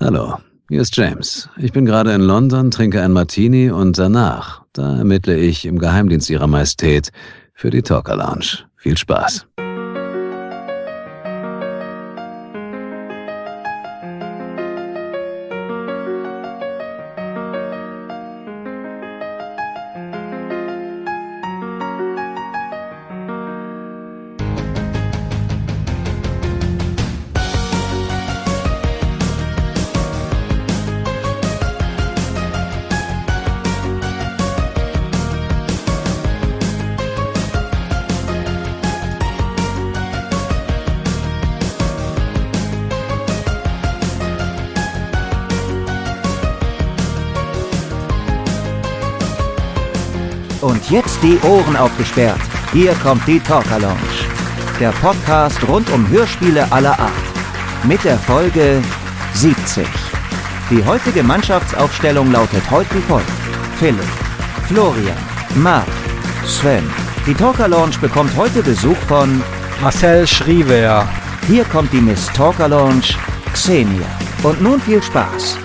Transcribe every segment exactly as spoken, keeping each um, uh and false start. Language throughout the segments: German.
Hallo, hier ist James. Ich bin gerade in London, trinke ein Martini und danach, da ermittle ich im Geheimdienst Ihrer Majestät für die Talker Lounge. Viel Spaß. Und jetzt die Ohren aufgesperrt. Hier kommt die Talker Lounge. Der Podcast rund um Hörspiele aller Art. Mit der Folge siebzig. Die heutige Mannschaftsaufstellung lautet heute wie folgt. Philipp, Florian, Marc, Sven. Die Talker Lounge bekommt heute Besuch von Marcel Schriever. Hier kommt die Miss Talker Lounge, Xenia. Und nun viel Spaß.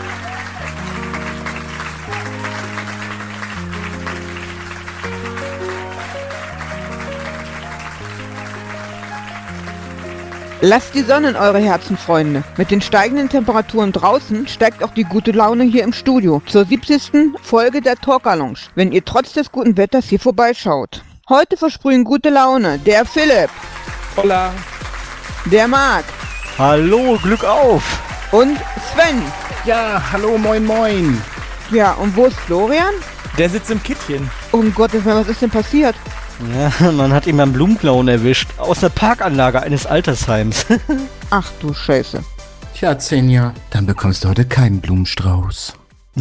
Lasst die Sonne in eure Herzen, Freunde. Mit den steigenden Temperaturen draußen steigt auch die gute Laune hier im Studio. Zur siebzigsten Folge der Talker Lounge, wenn ihr trotz des guten Wetters hier vorbeischaut. Heute versprühen gute Laune der Philipp. Hola. Der Marc. Hallo, Glück auf. Und Sven. Ja, hallo, moin, moin. Ja, und wo ist Florian? Der sitzt im Kittchen. Um Gottes Willen, was ist denn passiert? Ja, man hat ihn beim Blumenklauen erwischt. Aus der Parkanlage eines Altersheims. Ach du Scheiße. Tja, Xenia, dann bekommst du heute keinen Blumenstrauß.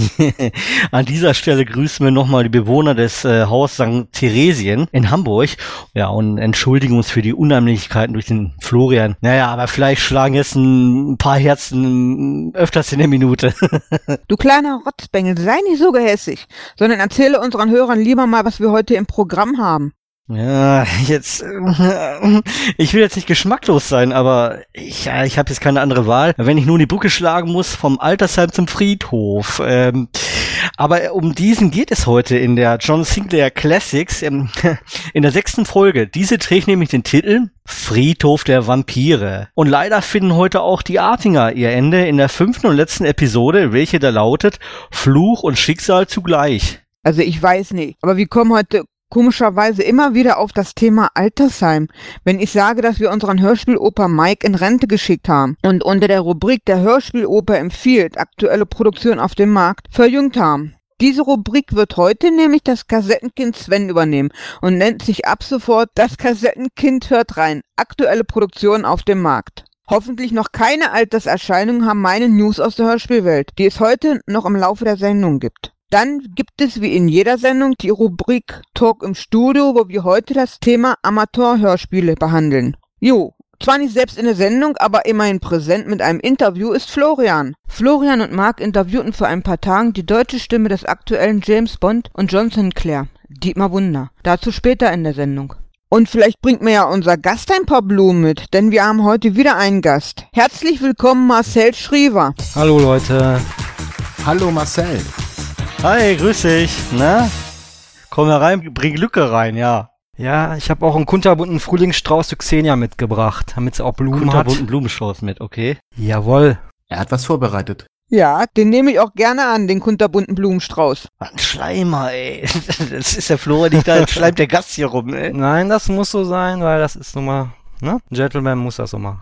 An dieser Stelle grüßen wir nochmal die Bewohner des äh, Haus Sankt Theresien in Hamburg. Ja, und entschuldigen uns für die Unheimlichkeiten durch den Florian. Naja, aber vielleicht schlagen jetzt ein paar Herzen öfters in der Minute. Du kleiner Rotzbengel, sei nicht so gehässig, sondern erzähle unseren Hörern lieber mal, was wir heute im Programm haben. Ja, jetzt, äh, ich will jetzt nicht geschmacklos sein, aber ich, ja, ich habe jetzt keine andere Wahl, wenn ich nur die Brücke schlagen muss vom Altersheim zum Friedhof. Ähm, aber um diesen geht es heute in der John Sinclair Classics, ähm, in der sechsten Folge. Diese trägt nämlich den Titel Friedhof der Vampire. Und leider finden heute auch die Artinger ihr Ende in der fünften und letzten Episode, welche da lautet Fluch und Schicksal zugleich. Also ich weiß nicht, aber wir kommen heute komischerweise immer wieder auf das Thema Altersheim, wenn ich sage, dass wir unseren Hörspieloper Mike in Rente geschickt haben und unter der Rubrik der Hörspieloper empfiehlt, aktuelle Produktion auf dem Markt, verjüngt haben. Diese Rubrik wird heute nämlich das Kassettenkind Sven übernehmen und nennt sich ab sofort das Kassettenkind hört rein, aktuelle Produktion auf dem Markt. Hoffentlich noch keine Alterserscheinungen haben meine News aus der Hörspielwelt, die es heute noch im Laufe der Sendung gibt. Dann gibt es wie in jeder Sendung die Rubrik Talk im Studio, wo wir heute das Thema Amateurhörspiele behandeln. Jo, zwar nicht selbst in der Sendung, aber immerhin präsent mit einem Interview ist Florian. Florian und Marc interviewten vor ein paar Tagen die deutsche Stimme des aktuellen James Bond und John Sinclair, Dietmar Wunder. Dazu später in der Sendung. Und vielleicht bringt mir ja unser Gast ein paar Blumen mit, denn wir haben heute wieder einen Gast. Herzlich willkommen Marcel Schriever. Hallo Leute. Hallo, Marcel. Hi, grüß dich. Na? Komm herein, bring Lücke rein, ja. Ja, ich habe auch einen kunterbunten Frühlingsstrauß für Xenia mitgebracht, damit sie auch Blumen hat. Kunterbunten Blumenstrauß mit, okay. Jawohl. Er hat was vorbereitet. Ja, den nehme ich auch gerne an, den kunterbunten Blumenstrauß. Was ein Schleimer, ey. Das ist der Florian nicht da, jetzt schleimt der Gast hier rum, ey. Nein, das muss so sein, weil das ist nun mal, ne? Ein Gentleman muss das so machen.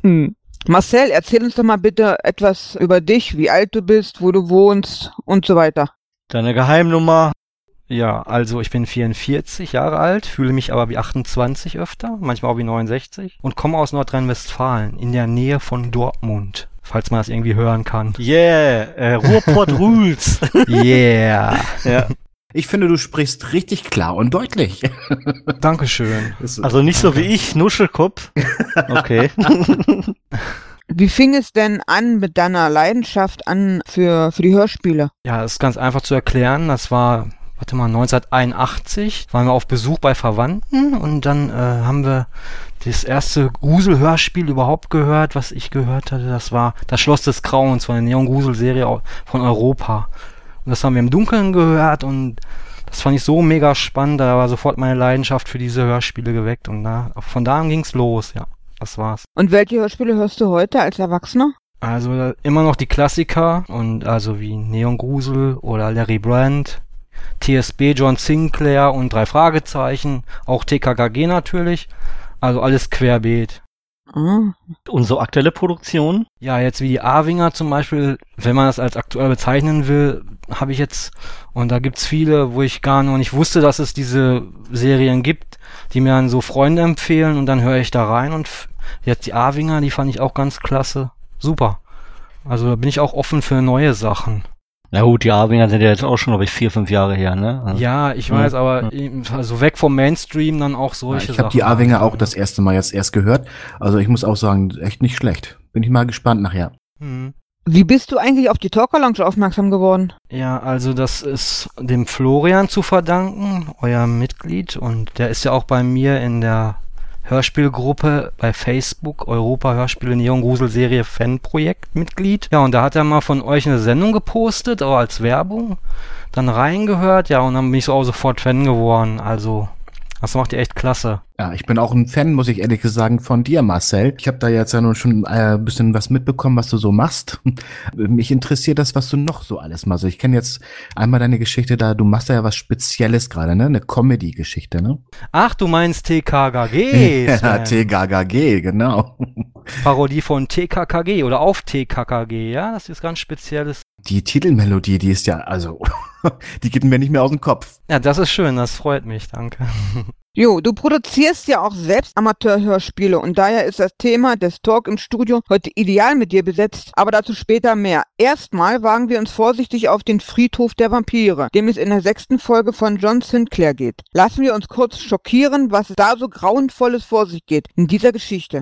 Marcel, erzähl uns doch mal bitte etwas über dich, wie alt du bist, wo du wohnst und so weiter. Deine Geheimnummer. Ja, also ich bin vierundvierzig Jahre alt, fühle mich aber wie achtundzwanzig öfter, manchmal auch wie neunundsechzig und komme aus Nordrhein-Westfalen, in der Nähe von Dortmund, falls man das irgendwie hören kann. Yeah, äh, Ruhrpott rules. Yeah. Ja. Ich finde, du sprichst richtig klar und deutlich. Dankeschön. Also nicht so wie ich, Nuschelkopf. Okay. Wie fing es denn an mit deiner Leidenschaft an für, für die Hörspiele? Ja, das ist ganz einfach zu erklären. Das war warte mal, neunzehnhunderteinundachtzig waren wir auf Besuch bei Verwandten und dann äh, haben wir das erste Grusel-Hörspiel überhaupt gehört, was ich gehört hatte. Das war Das Schloss des Grauens von der Neon-Grusel-Serie von Europa. Und das haben wir im Dunkeln gehört und das fand ich so mega spannend. Da war sofort meine Leidenschaft für diese Hörspiele geweckt und da, von da an ging's los, ja. Das war's. Und welche Hörspiele hörst du heute als Erwachsener? Also immer noch die Klassiker und also wie Neon Grusel oder Larry Brand, T S B, John Sinclair und drei Fragezeichen, auch T K K G natürlich, also alles querbeet. Ah. Und so aktuelle Produktionen? Ja, jetzt wie die A-Winger zum Beispiel, wenn man das als aktuell bezeichnen will, habe ich jetzt, und da gibt's viele, wo ich gar noch nicht wusste, dass es diese Serien gibt, die mir dann so Freunde empfehlen und dann höre ich da rein und f- jetzt die A-Winger, die fand ich auch ganz klasse. Super. Also da bin ich auch offen für neue Sachen. Na gut, die A-Winger sind ja jetzt auch schon, glaube ich, vier, fünf Jahre her, ne? Also, Ja, ich weiß, ja. aber eben, also weg vom Mainstream dann auch solche Ja, ich Sachen. habe die A-Winger auch das erste Mal jetzt erst gehört. Also ich muss auch sagen, echt nicht schlecht. Bin ich mal gespannt nachher. Hm. Wie bist du eigentlich auf die Talker Lounge aufmerksam geworden? Ja, also das ist dem Florian zu verdanken, euer Mitglied, und der ist ja auch bei mir in der Hörspielgruppe bei Facebook, Europa Hörspiele Neon Grusel Serie Fanprojekt Mitglied. Ja, und da hat er mal von euch eine Sendung gepostet, auch als Werbung, dann reingehört, ja, und dann bin ich so auch sofort Fan geworden, also das macht ihr echt klasse. Ja, ich bin auch ein Fan, muss ich ehrlich sagen, von dir, Marcel. Ich habe da jetzt ja nun schon äh, ein bisschen was mitbekommen, was du so machst. Mich interessiert das, was du noch so alles machst. Ich kenne jetzt einmal deine Geschichte da, du machst da ja was Spezielles gerade, ne? Eine Comedy-Geschichte, ne? Ach, du meinst T K K G? Ja, T K K G, genau. Parodie von T K K G oder auf T K K G, ja? Das ist ganz Spezielles. Die Titelmelodie, die ist ja, also, die geht mir nicht mehr aus dem Kopf. Ja, das ist schön, das freut mich, danke. Jo, du produzierst ja auch selbst Amateurhörspiele und daher ist das Thema des Talk im Studio heute ideal mit dir besetzt, aber dazu später mehr. Erstmal wagen wir uns vorsichtig auf den Friedhof der Vampire, dem es in der sechsten Folge von John Sinclair geht. Lassen wir uns kurz schockieren, was da so Grauenvolles vor sich geht in dieser Geschichte.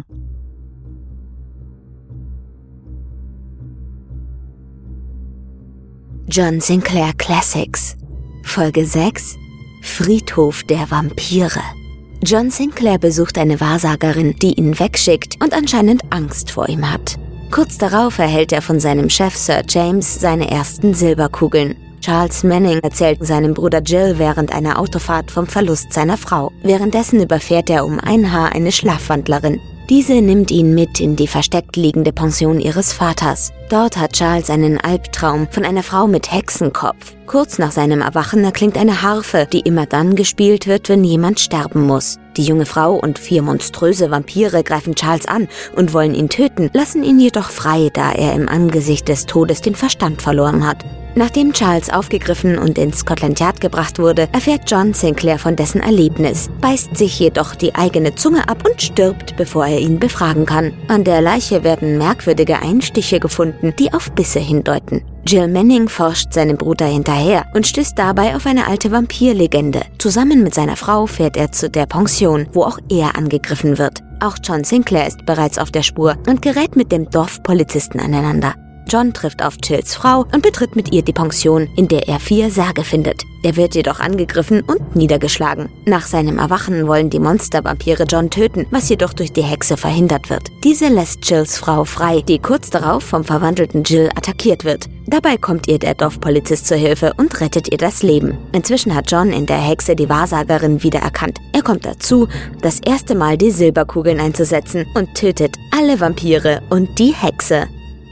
John Sinclair Classics, Folge sechs, Friedhof der Vampire. John Sinclair besucht eine Wahrsagerin, die ihn wegschickt und anscheinend Angst vor ihm hat. Kurz darauf erhält er von seinem Chef Sir James seine ersten Silberkugeln. Charles Manning erzählt seinem Bruder Jill während einer Autofahrt vom Verlust seiner Frau. Währenddessen überfährt er um ein Haar eine Schlafwandlerin. Diese nimmt ihn mit in die versteckt liegende Pension ihres Vaters. Dort hat Charles einen Albtraum von einer Frau mit Hexenkopf. Kurz nach seinem Erwachen erklingt eine Harfe, die immer dann gespielt wird, wenn jemand sterben muss. Die junge Frau und vier monströse Vampire greifen Charles an und wollen ihn töten, lassen ihn jedoch frei, da er im Angesicht des Todes den Verstand verloren hat. Nachdem Charles aufgegriffen und ins Scotland Yard gebracht wurde, erfährt John Sinclair von dessen Erlebnis, beißt sich jedoch die eigene Zunge ab und stirbt, bevor er ihn befragen kann. An der Leiche werden merkwürdige Einstiche gefunden, die auf Bisse hindeuten. Jill Manning forscht seinem Bruder hinterher und stößt dabei auf eine alte Vampirlegende. Zusammen mit seiner Frau fährt er zu der Pension, wo auch er angegriffen wird. Auch John Sinclair ist bereits auf der Spur und gerät mit dem Dorfpolizisten aneinander. John trifft auf Jills Frau und betritt mit ihr die Pension, in der er vier Särge findet. Er wird jedoch angegriffen und niedergeschlagen. Nach seinem Erwachen wollen die Monstervampire John töten, was jedoch durch die Hexe verhindert wird. Diese lässt Jills Frau frei, die kurz darauf vom verwandelten Jill attackiert wird. Dabei kommt ihr der Dorfpolizist zur Hilfe und rettet ihr das Leben. Inzwischen hat John in der Hexe die Wahrsagerin wiedererkannt. Er kommt dazu, das erste Mal die Silberkugeln einzusetzen und tötet alle Vampire und die Hexe.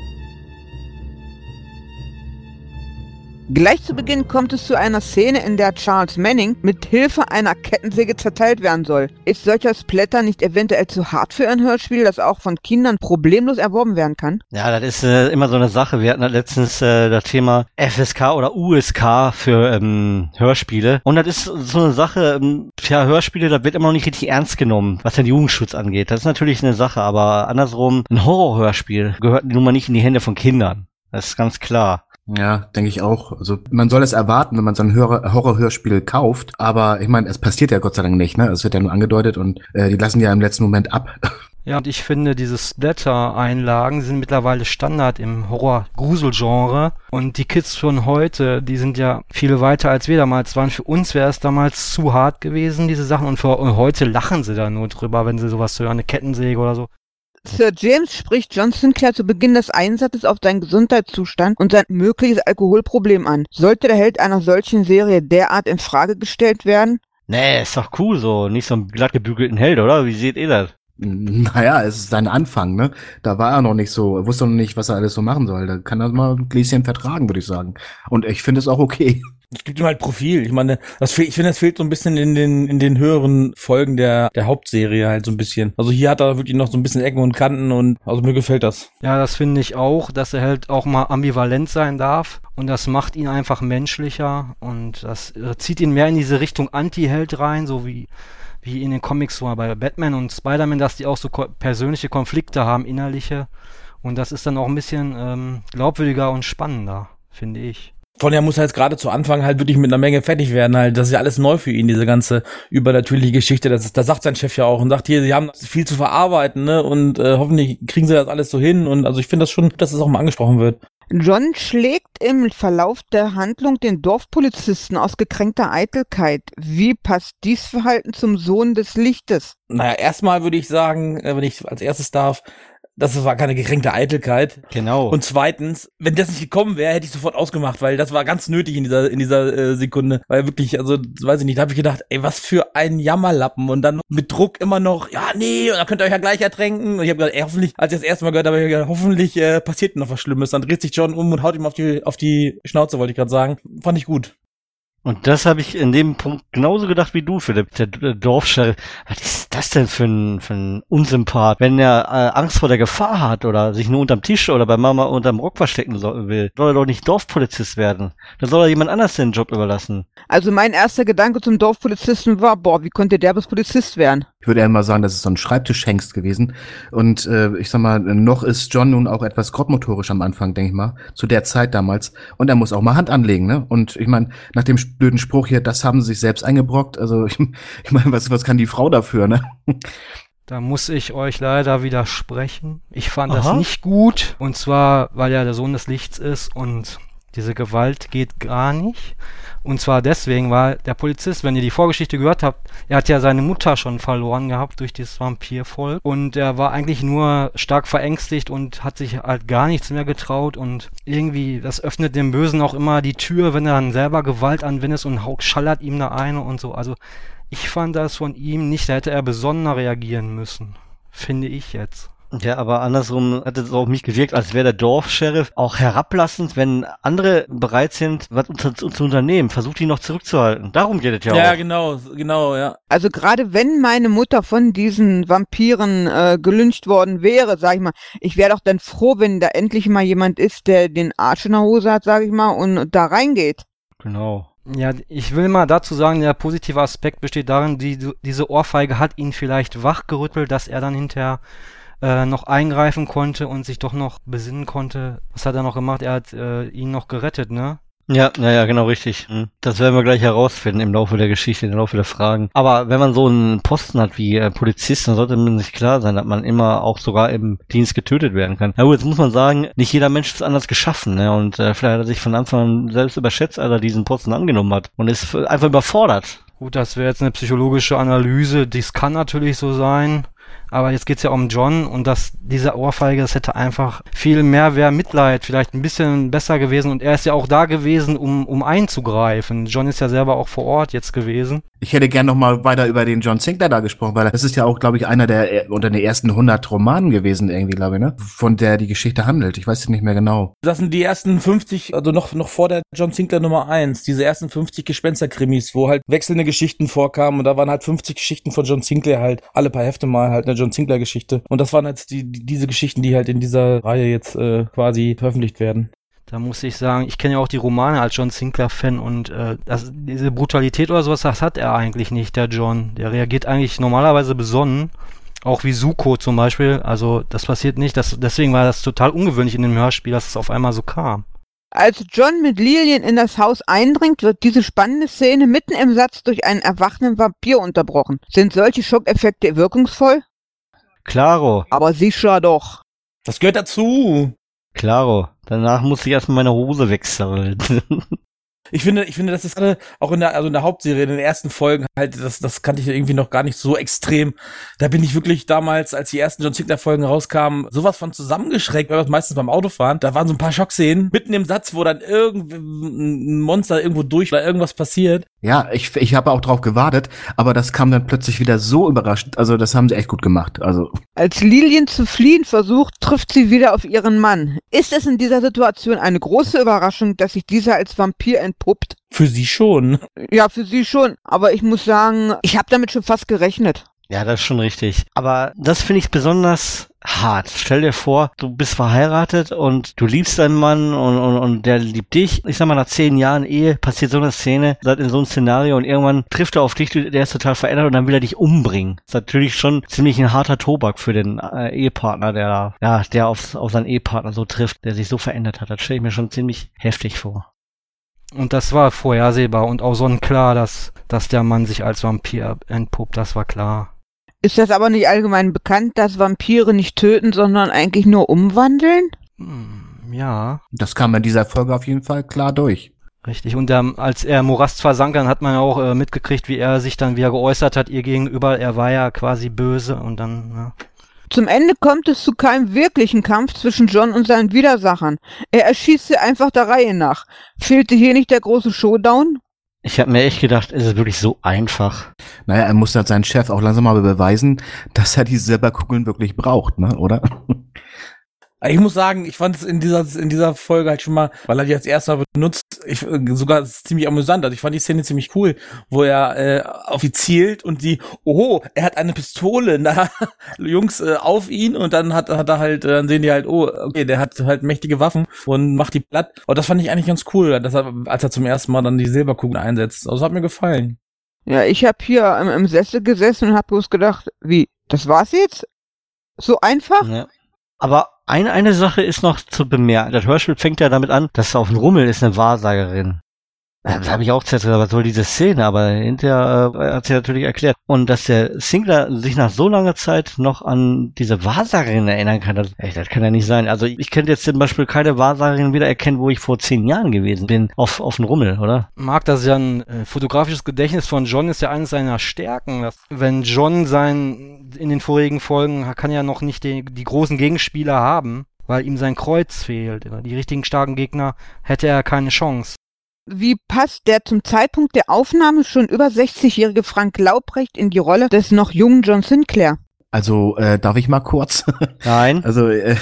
Gleich zu Beginn kommt es zu einer Szene, in der Charles Manning mit Hilfe einer Kettensäge zerteilt werden soll. Ist solcher Splatter nicht eventuell zu hart für ein Hörspiel, das auch von Kindern problemlos erworben werden kann? Ja, das ist äh, immer so eine Sache. Wir hatten letztens äh, das Thema F S K oder U S K für ähm, Hörspiele. Und das ist so eine Sache, ähm, ja, Hörspiele, da wird immer noch nicht richtig ernst genommen, was den Jugendschutz angeht. Das ist natürlich eine Sache, aber andersrum, ein Horrorhörspiel gehört nun mal nicht in die Hände von Kindern. Das ist ganz klar. Ja, denke ich auch. Also man soll es erwarten, wenn man so ein Horror- Horrorhörspiel kauft, aber ich meine, es passiert ja Gott sei Dank nicht, ne? Es wird ja nur angedeutet und äh, die lassen ja im letzten Moment ab. Ja, und ich finde, diese Splatter-Einlagen sind mittlerweile Standard im Horror-Grusel-Genre. Und die Kids von heute, die sind ja viel weiter als wir damals waren. Für uns wäre es damals zu hart gewesen, diese Sachen. Und für und heute lachen sie da nur drüber, wenn sie sowas hören, eine Kettensäge oder so. Sir James spricht John Sinclair zu Beginn des Einsatzes auf seinen Gesundheitszustand und sein mögliches Alkoholproblem an. Sollte der Held einer solchen Serie derart in Frage gestellt werden? Nee, ist doch cool so. Nicht so einen glatt gebügelten Held, oder? Wie seht ihr das? Naja, es ist sein Anfang, ne? Da war er noch nicht so, er wusste noch nicht, was er alles so machen soll. Da kann er mal ein Gläschen vertragen, würde ich sagen. Und ich finde es auch okay. Es gibt ihm halt Profil. Ich meine, das fehlt, ich finde, das fehlt so ein bisschen in den in den höheren Folgen der der Hauptserie halt so ein bisschen. Also hier hat er wirklich noch so ein bisschen Ecken und Kanten und also mir gefällt das. Ja, das finde ich auch, dass er halt auch mal ambivalent sein darf und das macht ihn einfach menschlicher und das äh, zieht ihn mehr in diese Richtung Anti-Held rein, so wie wie in den Comics so bei Batman und Spider-Man, dass die auch so ko- persönliche Konflikte haben, innerliche. Und das ist dann auch ein bisschen ähm, glaubwürdiger und spannender, finde ich. Von der muss er jetzt gerade zu Anfang halt wirklich mit einer Menge fertig werden halt. Das ist ja alles neu für ihn, diese ganze übernatürliche Geschichte. Das ist, da sagt sein Chef ja auch und sagt hier, sie haben viel zu verarbeiten, ne? Und äh, hoffentlich kriegen sie das alles so hin. Und also ich finde das schon, dass es auch mal angesprochen wird. John schlägt im Verlauf der Handlung den Dorfpolizisten aus gekränkter Eitelkeit. Wie passt dies Verhalten zum Sohn des Lichtes? Naja, erstmal würde ich sagen, wenn ich als erstes darf, das war keine gekränkte Eitelkeit. Genau. Und zweitens, wenn das nicht gekommen wäre, hätte ich sofort ausgemacht, weil das war ganz nötig in dieser in dieser äh, Sekunde. Weil wirklich, also weiß ich nicht, da habe ich gedacht, ey, was für ein Jammerlappen. Und dann mit Druck immer noch, ja, nee, und dann könnt ihr euch ja gleich ertränken. Und ich habe gedacht, ey, hoffentlich, als ich das erste Mal gehört habe, habe ich gedacht, hoffentlich äh, passiert noch was Schlimmes. Dann dreht sich John um und haut ihm auf die auf die Schnauze, wollte ich gerade sagen. Fand ich gut. Und das habe ich in dem Punkt genauso gedacht wie du, Philipp. Der, der Dorfsheriff, was ist das denn für ein, für ein Unsympath? Wenn er äh, Angst vor der Gefahr hat oder sich nur unterm Tisch oder bei Mama unterm Rock verstecken soll, will, soll er doch nicht Dorfpolizist werden. Dann soll er jemand anders den Job überlassen. Also mein erster Gedanke zum Dorfpolizisten war, boah, wie konnte der bis Polizist werden? Ich würde eher mal sagen, das ist so ein Schreibtischhengst gewesen. Und äh, ich sag mal, noch ist John nun auch etwas grobmotorisch am Anfang, denke ich mal, zu der Zeit damals. Und er muss auch mal Hand anlegen, ne? Und ich meine, nach dem blöden Spruch hier, das haben sie sich selbst eingebrockt. Also ich, ich meine, was, was kann die Frau dafür, ne? Da muss ich euch leider widersprechen. Ich fand Aha. das nicht gut. Und zwar, weil er der Sohn des Lichts ist und diese Gewalt geht gar nicht. Und zwar deswegen, weil der Polizist, wenn ihr die Vorgeschichte gehört habt, er hat ja seine Mutter schon verloren gehabt durch dieses Vampirvolk. Und er war eigentlich nur stark verängstigt und hat sich halt gar nichts mehr getraut. Und irgendwie, das öffnet dem Bösen auch immer die Tür, wenn er dann selber Gewalt anwendet und haut, schallert ihm da eine und so. Also ich fand das von ihm nicht, da hätte er besonderer reagieren müssen. Finde ich jetzt. Ja, aber andersrum hat es auf mich gewirkt, als wäre der Dorfsheriff auch herablassend, wenn andere bereit sind, was unter, zu unternehmen, versucht ihn noch zurückzuhalten. Darum geht es ja, ja auch. Ja, genau, genau, ja. Also gerade wenn meine Mutter von diesen Vampiren äh, gelyncht worden wäre, sag ich mal, ich wäre doch dann froh, wenn da endlich mal jemand ist, der den Arsch in der Hose hat, sag ich mal, und da reingeht. Genau. Ja, ich will mal dazu sagen, der positive Aspekt besteht darin, die, diese Ohrfeige hat ihn vielleicht wachgerüttelt, dass er dann hinterher äh, noch eingreifen konnte und sich doch noch besinnen konnte. Was hat er noch gemacht? Er hat äh, ihn noch gerettet, ne? Ja, naja, genau richtig. Das werden wir gleich herausfinden im Laufe der Geschichte, im Laufe der Fragen. Aber wenn man so einen Posten hat wie äh, Polizist, dann sollte man sich klar sein, dass man immer auch sogar im Dienst getötet werden kann. Na gut, jetzt muss man sagen, nicht jeder Mensch ist anders geschaffen, ne? Und äh, vielleicht hat er sich von Anfang an selbst überschätzt, als er diesen Posten angenommen hat und ist einfach überfordert. Gut, das wäre jetzt eine psychologische Analyse. Dies kann natürlich so sein. Aber jetzt geht's ja um John und dass diese Ohrfeige, das hätte einfach viel mehr mehr Mitleid, vielleicht ein bisschen besser gewesen. Und er ist ja auch da gewesen, um um einzugreifen. John ist ja selber auch vor Ort jetzt gewesen. Ich hätte gern noch mal weiter über den John Sinclair da gesprochen, weil das ist ja auch, glaube ich, einer der unter den ersten hundert Romanen gewesen irgendwie, glaube ich, ne? Von der die Geschichte handelt. Ich weiß es nicht mehr genau. Das sind die ersten fünfzig, also noch noch vor der John Sinclair Nummer eins, diese ersten fünfzig Gespensterkrimis, wo halt wechselnde Geschichten vorkamen und da waren halt fünfzig Geschichten von John Sinclair halt, alle paar Hefte mal halt eine John Sinclair Geschichte. Und das waren jetzt die, die diese Geschichten, die halt in dieser Reihe jetzt äh, quasi veröffentlicht werden. Da muss ich sagen, ich kenne ja auch die Romane als John Sinclair-Fan und äh, das, diese Brutalität oder sowas, das hat er eigentlich nicht, der John. Der reagiert eigentlich normalerweise besonnen, auch wie Zuko zum Beispiel. Also das passiert nicht, das, deswegen war das total ungewöhnlich in dem Hörspiel, dass es auf einmal so kam. Als John mit Lillian in das Haus eindringt, wird diese spannende Szene mitten im Satz durch einen erwachenden Vampir unterbrochen. Sind solche Schockeffekte wirkungsvoll? Klaro. Aber sicher doch. Das gehört dazu. Klaro. Danach muss ich erstmal meine Hose wechseln. Ich finde, ich finde, das ist gerade auch in der, also in der Hauptserie, in den ersten Folgen halt, das, das kannte ich irgendwie noch gar nicht so extrem. Da bin ich wirklich damals, als die ersten John Sinclair-Folgen rauskamen, sowas von zusammengeschreckt, weil wir meistens beim Autofahren, da waren so ein paar Schockszenen, mitten im Satz, wo dann irgendein Monster irgendwo durch oder irgendwas passiert. Ja, ich, ich habe auch drauf gewartet, aber das kam dann plötzlich wieder so überraschend. Also das haben sie echt gut gemacht. Also Als Lillian zu fliehen versucht, trifft sie wieder auf ihren Mann. Ist es in dieser Situation eine große Überraschung, dass sich dieser als Vampir entpuppt? Für sie schon. Ja, für sie schon. Aber ich muss sagen, ich habe damit schon fast gerechnet. Ja, das ist schon richtig. Aber das finde ich besonders hart. Stell dir vor, du bist verheiratet und du liebst deinen Mann und, und, und der liebt dich. Ich sag mal, nach zehn Jahren Ehe passiert so eine Szene, seid in so einem Szenario und irgendwann trifft er auf dich, der ist total verändert und dann will er dich umbringen. Das ist natürlich schon ziemlich ein harter Tobak für den äh, Ehepartner, der ja, der auf, auf seinen Ehepartner so trifft, der sich so verändert hat. Das stelle ich mir schon ziemlich heftig vor. Und das war vorhersehbar und auch sonnenklar, dass, dass der Mann sich als Vampir entpuppt, das war klar. Ist das aber nicht allgemein bekannt, dass Vampire nicht töten, sondern eigentlich nur umwandeln? Hm, ja. das kam in dieser Folge auf jeden Fall klar durch. Richtig, und ähm, als er im Morast versank, dann hat man auch äh, mitgekriegt, wie er sich dann wieder geäußert hat ihr gegenüber. Er war ja quasi böse und dann, ja. Zum Ende kommt es zu keinem wirklichen Kampf zwischen John und seinen Widersachern. Er erschießt sie einfach der Reihe nach. Fehlte hier nicht der große Showdown? Ich habe mir echt gedacht, ist es wirklich so einfach? Naja, er muss halt seinen Chef auch langsam mal beweisen, dass er die Silberkugeln wirklich braucht, ne, oder? Ich muss sagen, ich fand es in dieser in dieser Folge halt schon mal, weil er die als erster Mal benutzt, ich, sogar ziemlich amüsant. Also ich fand die Szene ziemlich cool, wo er äh, auf sie zielt und die, oho, er hat eine Pistole, na, Jungs, äh, auf ihn und dann hat, hat er halt, dann sehen die halt, oh, okay, der hat halt mächtige Waffen und macht die platt. Und das fand ich eigentlich ganz cool, dass er, als er zum ersten Mal dann die Silberkugeln einsetzt. Also hat mir gefallen. Ja, ich habe hier im, im Sessel gesessen und habe bloß gedacht, wie, das war's jetzt? So einfach? Ja. Aber eine, eine Sache ist noch zu bemerken. Das Hörspiel fängt ja damit an, dass auf dem Rummel ist eine Wahrsagerin. Das habe ich auch zuerst gesagt, was soll diese Szene? Aber hinterher äh, hat sie natürlich erklärt. Und dass der Sinclair sich nach so langer Zeit noch an diese Wahrsagerin erinnern kann, das, ey, das kann ja nicht sein. Also ich könnte jetzt zum Beispiel keine Wahrsagerin wieder erkennen, wo ich vor zehn Jahren gewesen bin, auf, auf dem Rummel, oder? Marc, das ist ja ein äh, fotografisches Gedächtnis von John, ist ja eines seiner Stärken. Dass, wenn John sein, in den vorigen Folgen, kann ja noch nicht die, die großen Gegenspieler haben, weil ihm sein Kreuz fehlt. Die richtigen starken Gegner hätte er keine Chance. Wie passt der zum Zeitpunkt der Aufnahme schon über sechzigjährige Frank Laubrecht in die Rolle des noch jungen John Sinclair? Also, äh, darf ich mal kurz? Nein. Also, äh,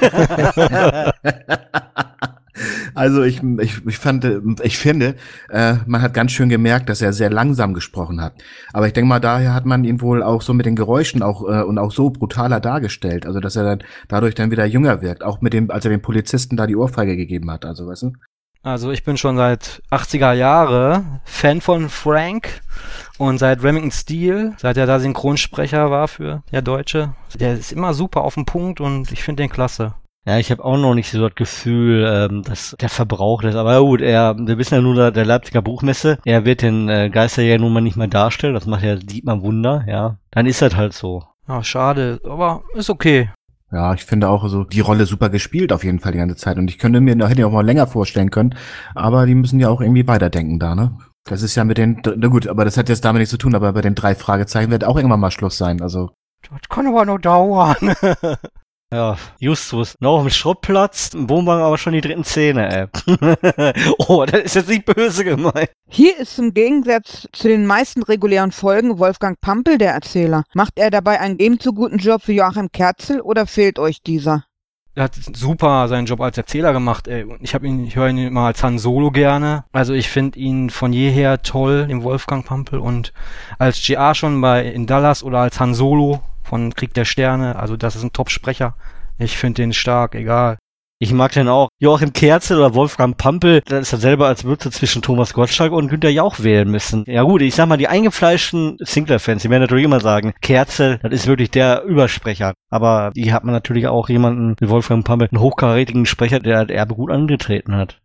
also ich, ich, ich fand, ich finde, äh, man hat ganz schön gemerkt, dass er sehr langsam gesprochen hat. Aber ich denke mal, daher hat man ihn wohl auch so mit den Geräuschen auch äh, und auch so brutaler dargestellt. Also, dass er dann dadurch dann wieder jünger wirkt. Auch mit dem, als er dem Polizisten da die Ohrfeige gegeben hat. Also, weißt du? Also ich bin schon seit achtziger Jahre Fan von Frank und seit Remington Steele, seit er da Synchronsprecher war für der Deutsche, der ist immer super auf den Punkt und ich finde den klasse. Ja, ich habe auch noch nicht so das Gefühl, ähm, dass der verbraucht ist. Aber gut, er, wir wissen ja nur der, der Leipziger Buchmesse, er wird den äh, Geister ja nun mal nicht mehr darstellen, das macht ja Dietmar Wunder, ja. Dann ist das halt so. Ja, schade, aber ist okay. Ja, ich finde auch so die Rolle super gespielt auf jeden Fall die ganze Zeit und ich könnte mir, da hätte ich auch mal länger vorstellen können, aber die müssen ja auch irgendwie weiterdenken da, ne? Das ist ja mit den, na gut, aber das hat jetzt damit nichts zu tun, aber bei den drei Fragezeichen wird auch irgendwann mal Schluss sein, also. Das kann aber nur dauern. Ja, Justus, noch auf dem Schrottplatz, im Wohnwagen aber schon die dritten Zähne, ey. Oh, das ist jetzt nicht böse gemeint. Hier ist im Gegensatz zu den meisten regulären Folgen Wolfgang Pampel der Erzähler. Macht er dabei einen ebenso guten Job wie Joachim Kerzel oder fehlt euch dieser? Er hat super seinen Job als Erzähler gemacht, ey. Ich habe ihn, ich höre ihn immer als Han Solo gerne. Also ich finde ihn von jeher toll, den Wolfgang Pampel, und als G A schon bei in Dallas oder als Han Solo von Krieg der Sterne, also das ist ein Top-Sprecher. Ich finde den stark, egal. Ich mag den auch. Joachim Kerzel oder Wolfgang Pampel, das ist ja selber, als würdest du zwischen Thomas Gottschalk und Günter Jauch wählen müssen. Ja gut, ich sag mal, die eingefleischten Sinclair-Fans, die werden natürlich immer sagen, Kerzel, das ist wirklich der Übersprecher. Aber die hat man natürlich auch jemanden wie Wolfgang Pampel, einen hochkarätigen Sprecher, der Erbe gut angetreten hat.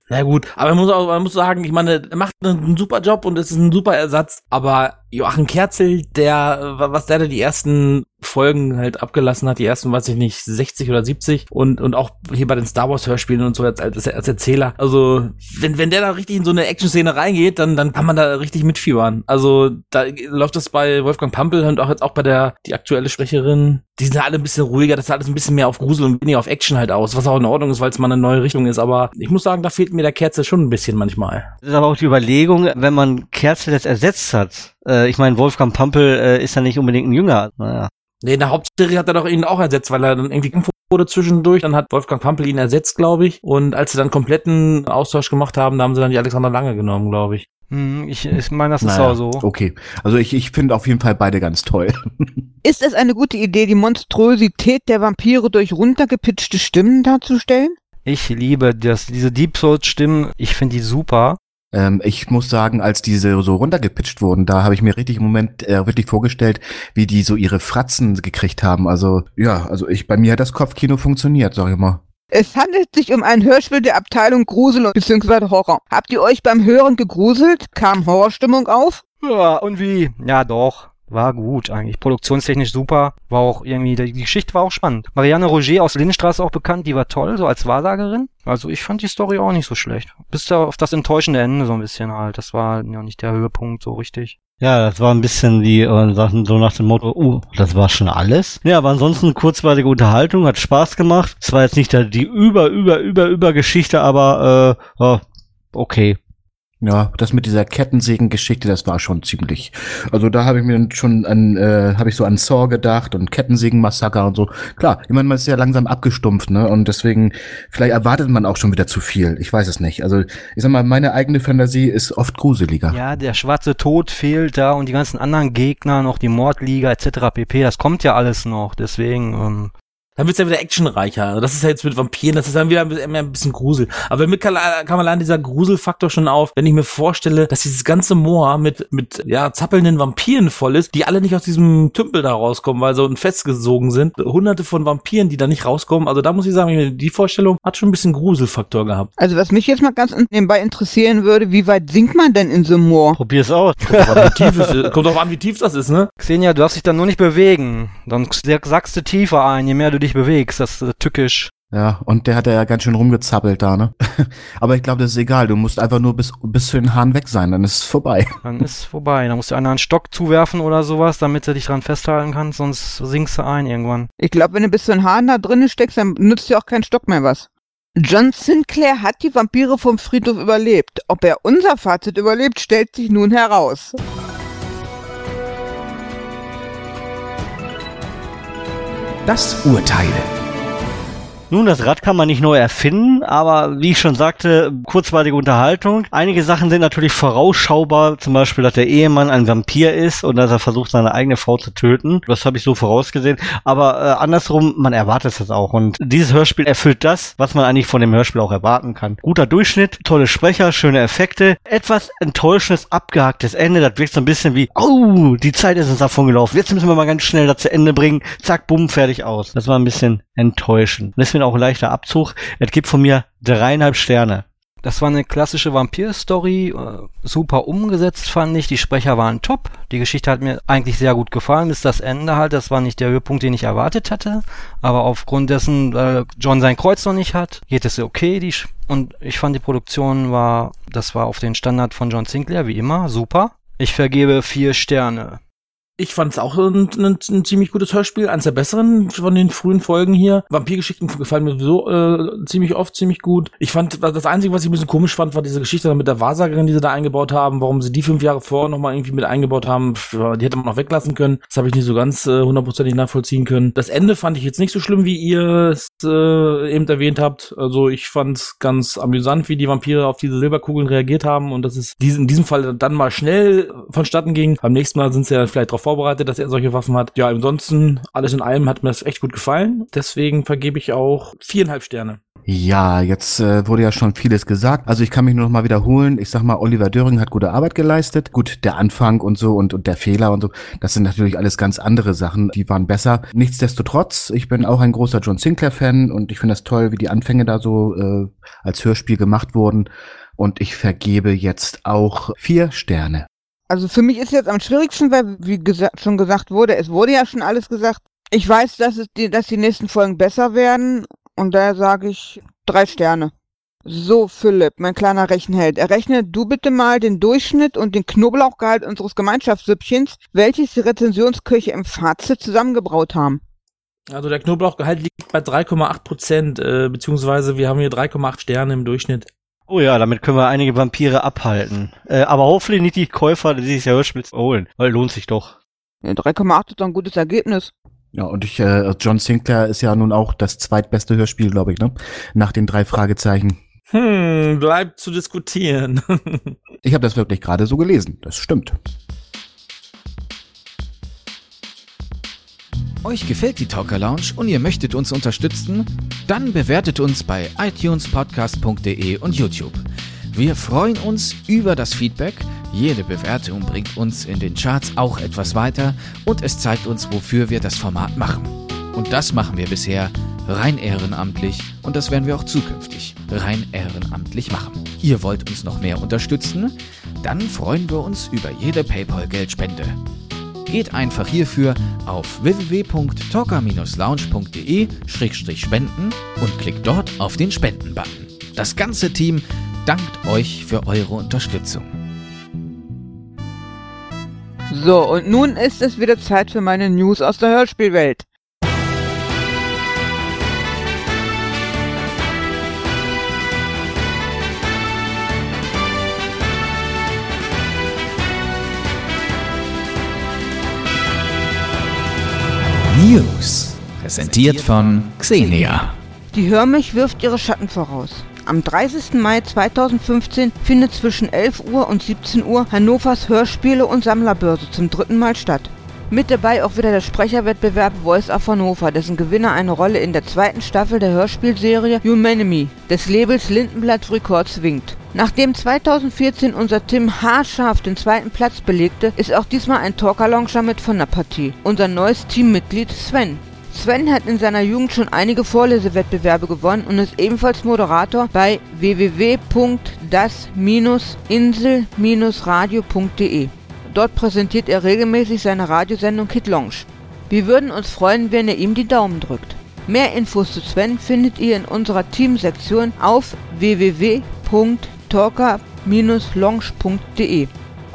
Na gut, aber man muss auch, man muss sagen, ich meine, er macht einen super Job und es ist ein super Ersatz, aber Joachim Kerzel, der, was der da die ersten Folgen halt abgelassen hat, die ersten, weiß ich nicht, sechzig oder siebzig und und auch hier bei den Star Wars Hörspielen und so als, als, als Erzähler, also wenn wenn der da richtig in so eine Action-Szene reingeht, dann dann kann man da richtig mitfiebern. Also da läuft das bei Wolfgang Pampel und auch jetzt auch bei der, die aktuelle Sprecherin, die sind alle ein bisschen ruhiger, das sah alles ein bisschen mehr auf Grusel und weniger auf Action halt aus, was auch in Ordnung ist, weil es mal eine neue Richtung ist, aber ich muss sagen, da fehlt mir der Kerzel schon ein bisschen manchmal. Das ist aber auch die Überlegung, wenn man Kerzel jetzt ersetzt hat, äh, ich meine, Wolfgang Pampel äh, ist ja nicht unbedingt ein Jünger, naja. Nee, in der Hauptserie hat er doch ihn auch ersetzt, weil er dann irgendwie kämpfen wurde zwischendurch. Dann hat Wolfgang Pampel ihn ersetzt, glaube ich. Und als sie dann kompletten Austausch gemacht haben, da haben sie dann die Alexander Lange genommen, glaube ich. Hm, ich, ich meine, das ist naja, auch so. Okay, also ich, ich finde auf jeden Fall beide ganz toll. Ist es eine gute Idee, die Monstrosität der Vampire durch runtergepitchte Stimmen darzustellen? Ich liebe das, diese Deep Throat-Stimmen, ich finde die super. Ähm, ich muss sagen, als diese so runtergepitcht wurden, da habe ich mir richtig im Moment äh, wirklich vorgestellt, wie die so ihre Fratzen gekriegt haben. Also ja, also ich bei mir hat das Kopfkino funktioniert, sag ich mal. Es handelt sich um ein Hörspiel der Abteilung Grusel bzw. Horror. Habt ihr euch beim Hören gegruselt? Kam Horrorstimmung auf? Ja, und wie? Ja, doch. War gut eigentlich. Produktionstechnisch super. War auch irgendwie, die Geschichte war auch spannend. Marianne Roger aus Lindenstraße auch bekannt, die war toll, so als Wahrsagerin. Also ich fand die Story auch nicht so schlecht. Bis auf das enttäuschende Ende so ein bisschen halt. Das war ja nicht der Höhepunkt so richtig. Ja, das war ein bisschen wie äh, so nach dem Motto, uh, das war schon alles. Ja, aber ansonsten kurzweilige Unterhaltung, hat Spaß gemacht. Es war jetzt nicht die über, über, über, über Geschichte, aber äh, oh, okay. Ja, das mit dieser Kettensägen-Geschichte, das war schon ziemlich. Also da habe ich mir schon an, äh, habe ich so an Saw gedacht und Kettensägen-Massaker und so. Klar, ich meine, man ist ja langsam abgestumpft, ne? Und deswegen, vielleicht erwartet man auch schon wieder zu viel. Ich weiß es nicht. Also ich sag mal, meine eigene Fantasie ist oft gruseliger. Ja, der schwarze Tod fehlt da und die ganzen anderen Gegner, noch die Mordliga et cetera pp. Das kommt ja alles noch. Deswegen. Ähm Dann wird's ja wieder actionreicher. Also das ist ja jetzt mit Vampiren, das ist dann wieder mehr ein bisschen Grusel. Aber mit kam allein dieser Gruselfaktor schon auf, wenn ich mir vorstelle, dass dieses ganze Moor mit mit ja zappelnden Vampiren voll ist, die alle nicht aus diesem Tümpel da rauskommen, weil so festgesogen sind. Hunderte von Vampiren, die da nicht rauskommen. Also da muss ich sagen, die Vorstellung hat schon ein bisschen Gruselfaktor gehabt. Also was mich jetzt mal ganz nebenbei interessieren würde, wie weit sinkt man denn in so einem Moor? Probier's aus. Kommt drauf an, wie tief es ist. Kommt drauf an, wie tief das ist, ne? Xenia, du darfst dich dann nur nicht bewegen. Dann sackst du tiefer ein, je mehr du dich bewegst, das ist äh, tückisch. Ja, und der hat ja ganz schön rumgezappelt da, ne? Aber ich glaube, das ist egal. Du musst einfach nur bis, bis zu den Haaren weg sein, dann ist es vorbei. Dann ist es vorbei. Dann musst du einer einen Stock zuwerfen oder sowas, damit du dich dran festhalten kannst, sonst sinkst du ein irgendwann. Ich glaube, wenn du bis zu den Haaren da drinnen steckst, dann nützt dir auch kein Stock mehr was. John Sinclair hat die Vampire vom Friedhof überlebt. Ob er unser Fazit überlebt, stellt sich nun heraus. Das Urteil. Nun, das Rad kann man nicht neu erfinden, aber wie ich schon sagte, kurzweilige Unterhaltung. Einige Sachen sind natürlich vorausschaubar, zum Beispiel, dass der Ehemann ein Vampir ist und dass er versucht, seine eigene Frau zu töten. Das habe ich so vorausgesehen. Aber äh, andersrum, man erwartet das auch. Und dieses Hörspiel erfüllt das, was man eigentlich von dem Hörspiel auch erwarten kann. Guter Durchschnitt, tolle Sprecher, schöne Effekte, etwas enttäuschendes, abgehacktes Ende. Das wirkt so ein bisschen wie, oh, die Zeit ist uns davon gelaufen. Jetzt müssen wir mal ganz schnell das zu Ende bringen. Zack, bumm, fertig aus. Das war ein bisschen enttäuschend. Deswegen auch ein leichter Abzug. Es gibt von mir dreieinhalb Sterne. Das war eine klassische Vampir-Story, äh, super umgesetzt fand ich, die Sprecher waren top, die Geschichte hat mir eigentlich sehr gut gefallen, bis das Ende halt, das war nicht der Höhepunkt, den ich erwartet hatte, aber aufgrund dessen, äh, John sein Kreuz noch nicht hat, geht es okay, die Sch- und ich fand die Produktion war, das war auf den Standard von John Sinclair, wie immer, super. Ich vergebe vier Sterne. Ich fand es auch ein, ein, ein ziemlich gutes Hörspiel, eines der besseren von den frühen Folgen hier. Vampirgeschichten gefallen mir so äh, ziemlich oft, ziemlich gut. Ich fand, das Einzige, was ich ein bisschen komisch fand, war diese Geschichte mit der Wahrsagerin, die sie da eingebaut haben. Warum sie die fünf Jahre vorher nochmal irgendwie mit eingebaut haben, die hätte man noch weglassen können. Das habe ich nicht so ganz äh, hundertprozentig nachvollziehen können. Das Ende fand ich jetzt nicht so schlimm, wie ihr es äh, eben erwähnt habt. Also ich fand es ganz amüsant, wie die Vampire auf diese Silberkugeln reagiert haben und dass es in diesem Fall dann mal schnell vonstatten ging. Beim nächsten Mal sind sie ja vielleicht darauf vorbereitet, dass er solche Waffen hat. Ja, ansonsten, alles in allem hat mir das echt gut gefallen. Deswegen vergebe ich auch viereinhalb Sterne. Ja, jetzt äh, wurde ja schon vieles gesagt. Also ich kann mich nur noch mal wiederholen. Ich sag mal, Oliver Döring hat gute Arbeit geleistet. Gut, der Anfang und so und, und der Fehler und so, das sind natürlich alles ganz andere Sachen. Die waren besser. Nichtsdestotrotz, ich bin auch ein großer John Sinclair-Fan und ich finde das toll, wie die Anfänge da so äh, als Hörspiel gemacht wurden. Und ich vergebe jetzt auch vier Sterne. Also für mich ist jetzt am schwierigsten, weil, wie gesa- schon gesagt wurde, es wurde ja schon alles gesagt. Ich weiß, dass es die, dass die nächsten Folgen besser werden. Und daher sage ich drei Sterne. So, Philipp, mein kleiner Rechenheld, errechne du bitte mal den Durchschnitt und den Knoblauchgehalt unseres Gemeinschaftssüppchens, welches die Rezensionskirche im Fazit zusammengebraut haben. Also der Knoblauchgehalt liegt bei drei Komma acht Prozent, äh, beziehungsweise wir haben hier drei Komma acht Sterne im Durchschnitt. Oh ja, damit können wir einige Vampire abhalten. Äh, aber hoffentlich nicht die Käufer, die sich das Hörspiel holen, weil lohnt sich doch. Ja, drei Komma acht ist doch ein gutes Ergebnis. Ja, und ich, äh, John Sinclair ist ja nun auch das zweitbeste Hörspiel, glaube ich, ne? Nach den drei Fragezeichen. Hm, bleibt zu diskutieren. Ich habe das wirklich gerade so gelesen, das stimmt. Euch gefällt die Talker Lounge und ihr möchtet uns unterstützen? Dann bewertet uns bei iTunes, podcast punkt de und YouTube. Wir freuen uns über das Feedback. Jede Bewertung bringt uns in den Charts auch etwas weiter und es zeigt uns, wofür wir das Format machen. Und das machen wir bisher rein ehrenamtlich und das werden wir auch zukünftig rein ehrenamtlich machen. Ihr wollt uns noch mehr unterstützen? Dann freuen wir uns über jede PayPal-Geldspende. Geht einfach hierfür auf w w w punkt talker Bindestrich lounge punkt de Schrägstrich spenden und klickt dort auf den Spenden-Button. Das ganze Team dankt euch für eure Unterstützung. So, und nun ist es wieder Zeit für meine News aus der Hörspielwelt. News, präsentiert von Xenia. Die Hörmich wirft ihre Schatten voraus. Am dreißigsten Mai zweitausendfünfzehn findet zwischen elf Uhr und siebzehn Uhr Hannovers Hörspiele- und Sammlerbörse zum dritten Mal statt. Mit dabei auch wieder der Sprecherwettbewerb Voice of Hannover, dessen Gewinner eine Rolle in der zweiten Staffel der Hörspielserie Humanemy des Labels Lindenblatt Records winkt. Nachdem zweitausendvierzehn unser Tim haarscharf den zweiten Platz belegte, ist auch diesmal ein Talker-Launcher mit von der Partie. Unser neues Teammitglied Sven. Sven hat in seiner Jugend schon einige Vorlesewettbewerbe gewonnen und ist ebenfalls Moderator bei w w w punkt das insel radio punkt de. Dort präsentiert er regelmäßig seine Radiosendung Kid Lounge. Wir würden uns freuen, wenn ihr ihm die Daumen drückt. Mehr Infos zu Sven findet ihr in unserer Teamsektion auf w w w punkt talker Bindestrich lounge punkt de.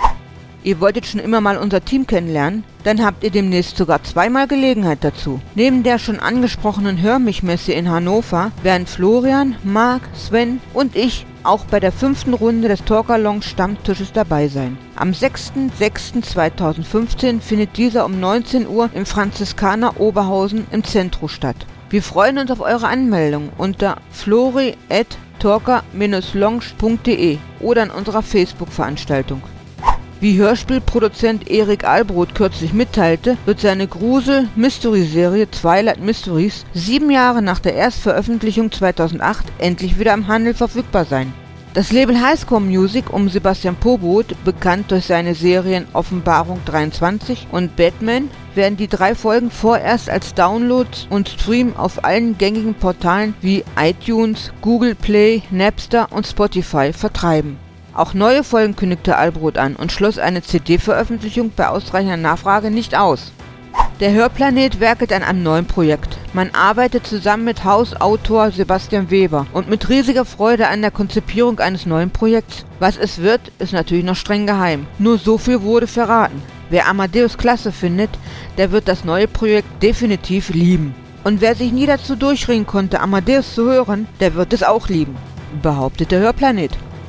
Ihr wolltet schon immer mal unser Team kennenlernen? Dann habt ihr demnächst sogar zweimal Gelegenheit dazu. Neben der schon angesprochenen Hörmich-Messe in Hannover werden Florian, Marc, Sven und ich auch bei der fünften Runde des Talker Lounge Stammtisches dabei sein. Am sechsten sechsten zweitausendfünfzehn findet dieser um neunzehn Uhr im Franziskaner Oberhausen im Zentrum statt. Wir freuen uns auf eure Anmeldung unter flori at talker Bindestrich lounge punkt de oder in unserer Facebook-Veranstaltung. Wie Hörspielproduzent Erik Albrot kürzlich mitteilte, wird seine Grusel-Mystery-Serie Twilight Mysteries sieben Jahre nach der Erstveröffentlichung zweitausendacht endlich wieder im Handel verfügbar sein. Das Label Highscore Music um Sebastian Pobot, bekannt durch seine Serien Offenbarung dreiundzwanzig und Batman, werden die drei Folgen vorerst als Download und Stream auf allen gängigen Portalen wie iTunes, Google Play, Napster und Spotify vertreiben. Auch neue Folgen kündigte Albrot an und schloss eine C D-Veröffentlichung bei ausreichender Nachfrage nicht aus. Der Hörplanet werkelt an einem neuen Projekt. Man arbeitet zusammen mit Hausautor Sebastian Weber und mit riesiger Freude an der Konzipierung eines neuen Projekts. Was es wird, ist natürlich noch streng geheim. Nur so viel wurde verraten. Wer Amadeus klasse findet, der wird das neue Projekt definitiv lieben. Und wer sich nie dazu durchringen konnte, Amadeus zu hören, der wird es auch lieben, behauptet der Hörplanet.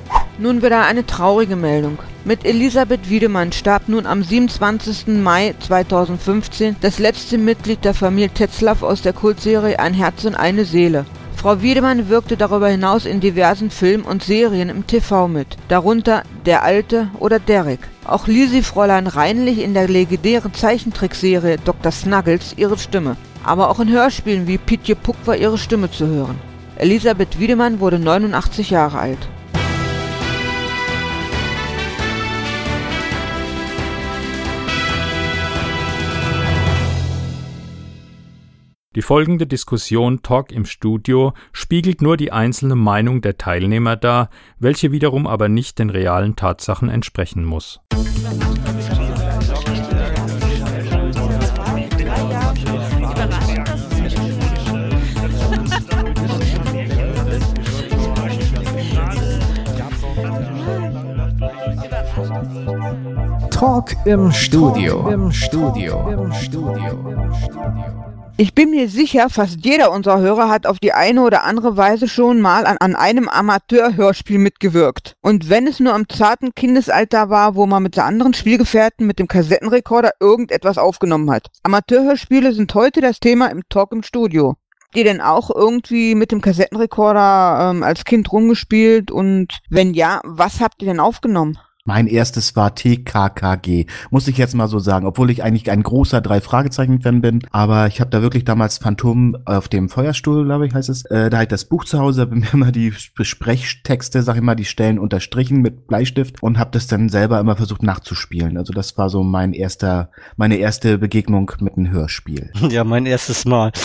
Nun wieder eine traurige Meldung. Mit Elisabeth Wiedemann starb nun am siebenundzwanzigsten Mai zweitausendfünfzehn das letzte Mitglied der Familie Tetzlaff aus der Kultserie Ein Herz und eine Seele. Frau Wiedemann wirkte darüber hinaus in diversen Filmen und Serien im T V mit, darunter Der Alte oder Derek. Auch lieh sie Fräulein Reinlich in der legendären Zeichentrickserie Doktor Snuggles ihre Stimme. Aber auch in Hörspielen wie Pietje Puck war ihre Stimme zu hören. Elisabeth Wiedemann wurde neunundachtzig Jahre alt. Die folgende Diskussion Talk im Studio spiegelt nur die einzelne Meinung der Teilnehmer dar, welche wiederum aber nicht den realen Tatsachen entsprechen muss. Talk im Studio. Talk im Studio. Im Studio. Ich bin mir sicher, fast jeder unserer Hörer hat auf die eine oder andere Weise schon mal an, an einem Amateurhörspiel mitgewirkt. Und wenn es nur im zarten Kindesalter war, wo man mit der anderen Spielgefährten mit dem Kassettenrekorder irgendetwas aufgenommen hat. Amateurhörspiele sind heute das Thema im Talk im Studio. Habt ihr denn auch irgendwie mit dem Kassettenrekorder ähm, als Kind rumgespielt? Und wenn ja, was habt ihr denn aufgenommen? Mein erstes war T K K G, muss ich jetzt mal so sagen, obwohl ich eigentlich ein großer Drei-Fragezeichen-Fan bin, aber ich habe da wirklich damals Phantom auf dem Feuerstuhl, glaube ich, heißt es, äh, da halt das Buch zu Hause, habe mir immer die Besprechtexte, sag ich mal, die Stellen unterstrichen mit Bleistift und habe das dann selber immer versucht nachzuspielen. Also das war so mein erster, meine erste Begegnung mit einem Hörspiel. Ja, mein erstes Mal.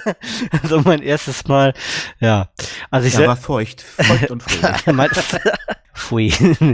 Also mein erstes Mal, ja. Also ich ja, war feucht, feucht und fröhlich. Pfui.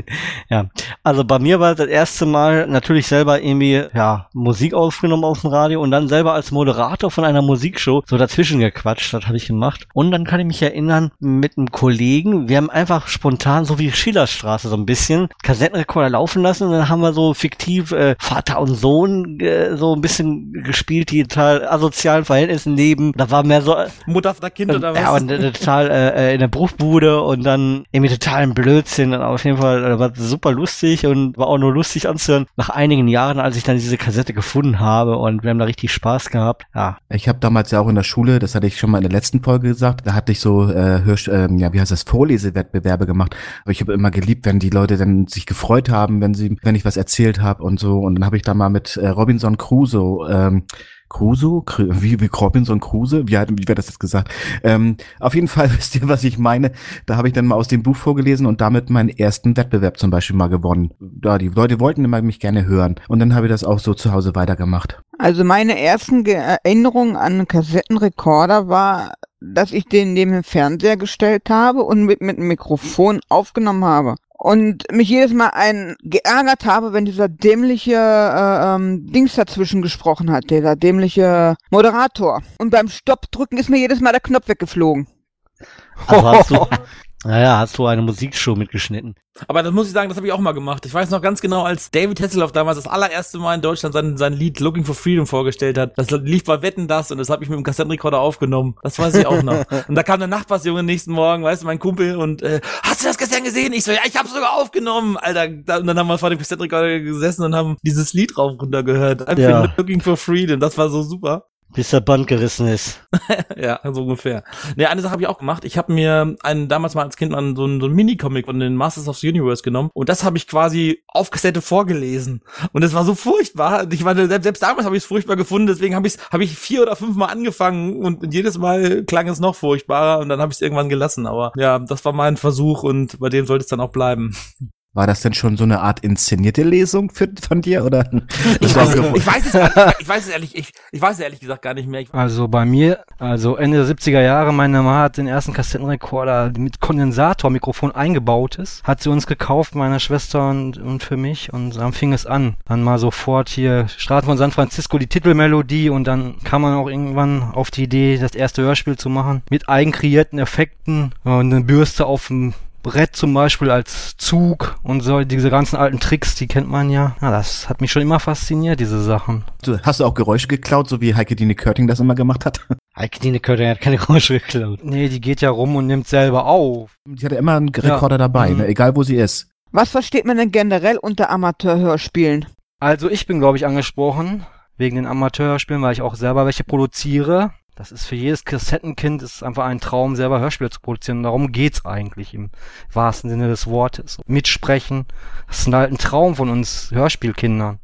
Ja, also bei mir war das erste Mal natürlich selber irgendwie, ja, Musik aufgenommen auf dem Radio und dann selber als Moderator von einer Musikshow so dazwischen gequatscht, das habe ich gemacht. Und dann kann ich mich erinnern, mit einem Kollegen, wir haben einfach spontan, so wie Schillerstraße so ein bisschen, Kassettenrekorder laufen lassen und dann haben wir so fiktiv äh, Vater und Sohn äh, so ein bisschen gespielt, die total asozialen Verhältnissen leben. Da war mehr so... Mutter auf der Kind oder was? Ja, und äh, total äh, in der Bruchbude und dann irgendwie totalen Blödsinn. Auf jeden Fall äh, war super lustig und war auch nur lustig anzuhören. Nach einigen Jahren, als ich dann diese Kassette gefunden habe und wir haben da richtig Spaß gehabt. Ja. Ich habe damals ja auch in der Schule, das hatte ich schon mal in der letzten Folge gesagt, da hatte ich so äh, Hörsch, äh, ja, wie heißt das, Vorlesewettbewerbe gemacht. Aber ich habe immer geliebt, wenn die Leute dann sich gefreut haben, wenn sie, wenn ich was erzählt habe und so. Und dann habe ich da mal mit äh, Robinson Crusoe ähm, Crusoe? Wie, wie Robinson Crusoe? Wie, wie wäre das jetzt gesagt? Ähm, auf jeden Fall wisst ihr, was ich meine. Da habe ich dann mal aus dem Buch vorgelesen und damit meinen ersten Wettbewerb zum Beispiel mal gewonnen. Ja, die Leute wollten immer mich gerne hören. Und dann habe ich das auch so zu Hause weitergemacht. Also meine ersten Ge- Erinnerungen an einen Kassettenrekorder war, dass ich den neben dem Fernseher gestellt habe und mit, mit einem Mikrofon aufgenommen habe. Und mich jedes Mal ein geärgert habe, wenn dieser dämliche äh, ähm, Dings dazwischen gesprochen hat, dieser dämliche Moderator. Und beim Stopp drücken ist mir jedes Mal der Knopf weggeflogen. Also hast du, naja, hast du eine Musikshow mitgeschnitten. Aber das muss ich sagen, das habe ich auch mal gemacht. Ich weiß noch ganz genau, als David Hasselhoff damals das allererste Mal in Deutschland sein, sein Lied Looking for Freedom vorgestellt hat. Das lief bei Wetten, das und das habe ich mit dem Kassettenrekorder aufgenommen. Das weiß ich auch noch. Und da kam der Nachbarsjunge nächsten Morgen, weißt du, mein Kumpel und äh, hast du das gestern gesehen? Ich so, ja, ich hab's sogar aufgenommen. Alter, da, und dann haben wir vor dem Kassettenrekorder gesessen und haben dieses Lied rauf runter gehört. Einfach ja. Looking for Freedom, das war so super. Bis der Band gerissen ist. Ja, so ungefähr. Ne, eine Sache habe ich auch gemacht. Ich habe mir einen damals mal als Kind mal so einen, so einen Mini-Comic von den Masters of the Universe genommen und das habe ich quasi auf Kassette vorgelesen. Und es war so furchtbar. Ich meine, selbst, selbst damals habe ich es furchtbar gefunden, deswegen habe ich habe ich vier oder fünf Mal angefangen und jedes Mal klang es noch furchtbarer und dann habe ich es irgendwann gelassen. Aber ja, das war mein Versuch und bei dem sollte es dann auch bleiben. War das denn schon so eine Art inszenierte Lesung für, von dir, oder? Ich weiß, ich weiß es ehrlich, ich weiß es ehrlich, ich, ich weiß es ehrlich gesagt gar nicht mehr. Ich also bei mir, also Ende der siebziger Jahre, meine Mama hat den ersten Kassettenrekorder mit Kondensatormikrofon eingebautes, hat sie uns gekauft, meine Schwester und, und für mich, und dann fing es an. Dann mal sofort hier Straßen von San Francisco, die Titelmelodie, und dann kam man auch irgendwann auf die Idee, das erste Hörspiel zu machen, mit eigenkreierten Effekten und eine Bürste auf dem Brett zum Beispiel als Zug und so, diese ganzen alten Tricks, die kennt man ja. Ja, das hat mich schon immer fasziniert, diese Sachen. Du, hast du auch Geräusche geklaut, so wie Heike Dine Körting das immer gemacht hat? Heike Dine Körting hat keine Geräusche geklaut. Nee, die geht ja rum und nimmt selber auf. Die hat ja immer einen Rekorder ja. dabei, mhm. ne? Egal wo sie ist. Was versteht man denn generell unter Amateurhörspielen? Also ich bin, glaube ich, angesprochen, wegen den Amateurhörspielen, weil ich auch selber welche produziere. Das ist für jedes Kassettenkind ist einfach ein Traum, selber Hörspiele zu produzieren. Und darum geht's eigentlich im wahrsten Sinne des Wortes. Mitsprechen, das ist halt ein Traum von uns Hörspielkindern.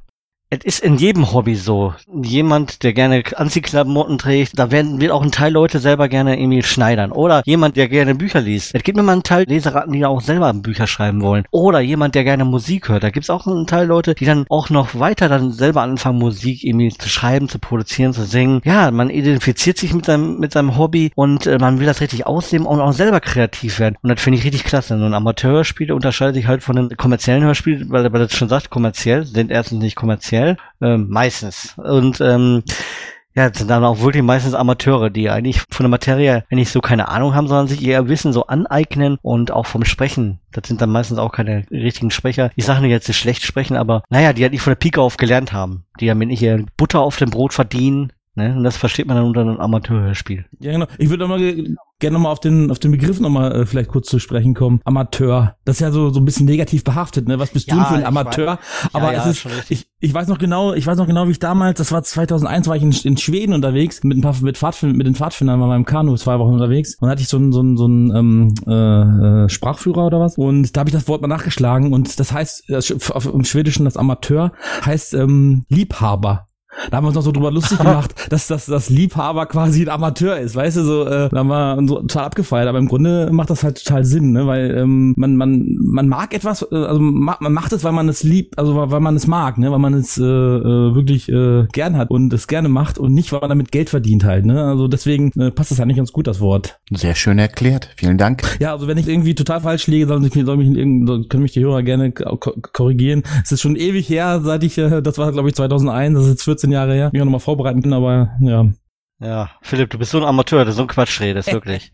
Es ist in jedem Hobby so. Jemand, der gerne Anziehklamotten trägt, da werden wird auch ein Teil Leute selber gerne irgendwie schneidern. Oder jemand, der gerne Bücher liest. Es gibt immer einen Teil Leseratten, die auch selber Bücher schreiben wollen. Oder jemand, der gerne Musik hört. Da gibt es auch einen Teil Leute, die dann auch noch weiter dann selber anfangen, Musik irgendwie zu schreiben, zu produzieren, zu singen. Ja, man identifiziert sich mit seinem mit seinem Hobby und äh, man will das richtig ausleben und auch selber kreativ werden. Und das finde ich richtig klasse. Und ein Amateurhörspiel unterscheidet sich halt von einem kommerziellen Hörspiel, weil er das schon sagt, kommerziell, sind erstens nicht kommerziell. Ähm, meistens. Und ähm, ja, das sind dann auch wirklich meistens Amateure, die eigentlich von der Materie eigentlich so keine Ahnung haben, sondern sich ihr Wissen so aneignen und auch vom Sprechen. Das sind dann meistens auch keine richtigen Sprecher. Ich sage nicht jetzt, sie schlecht sprechen, aber naja, die halt nicht von der Pike auf gelernt haben. Die ja mit ihr Butter auf dem Brot verdienen. Ne? Und das versteht man dann unter einem Amateurhörspiel. Ja, genau. Ich würde mal gerne nochmal auf den auf den Begriff nochmal äh, vielleicht kurz zu sprechen kommen. Amateur. Das ist ja so so ein bisschen negativ behaftet, ne? Was bist ja, du für ein Amateur? Aber ja, es ja, ist ich ich weiß noch genau, ich weiß noch genau, wie ich damals, das war zweitausendeins, war ich in, in Schweden unterwegs mit ein paar mit Pfadfind, mit den Pfadfindern bei meinem Kanu zwei Wochen unterwegs und da hatte ich so einen so einen so einen ähm, äh, Sprachführer oder was und da habe ich das Wort mal nachgeschlagen und das heißt auf, im Schwedischen das Amateur heißt ähm, Liebhaber. Da haben wir uns noch so drüber lustig gemacht, dass das das Liebhaber quasi ein Amateur ist, weißt du, so äh, da haben wir uns so total abgefeiert, aber im Grunde macht das halt total Sinn, ne, weil ähm, man man man mag etwas, äh, also ma, man macht es, weil man es liebt, also weil man es mag, ne, weil man es äh, äh, wirklich äh, gern hat und es gerne macht und nicht, weil man damit Geld verdient halt, ne, also deswegen äh, passt das halt nicht ganz gut, das Wort. Sehr schön erklärt, vielen Dank. Ja, also wenn ich irgendwie total falsch liege, sollen mich, soll mich in können mich die Hörer gerne korrigieren. Es ist schon ewig her, seit ich, äh, das war glaube ich zweitausendeins, das ist jetzt vierzehn Jahre her. Ich kann nochmal vorbereiten können, aber ja. Ja, Philipp, du bist so ein Amateur, der so ein Quatsch redest, wirklich.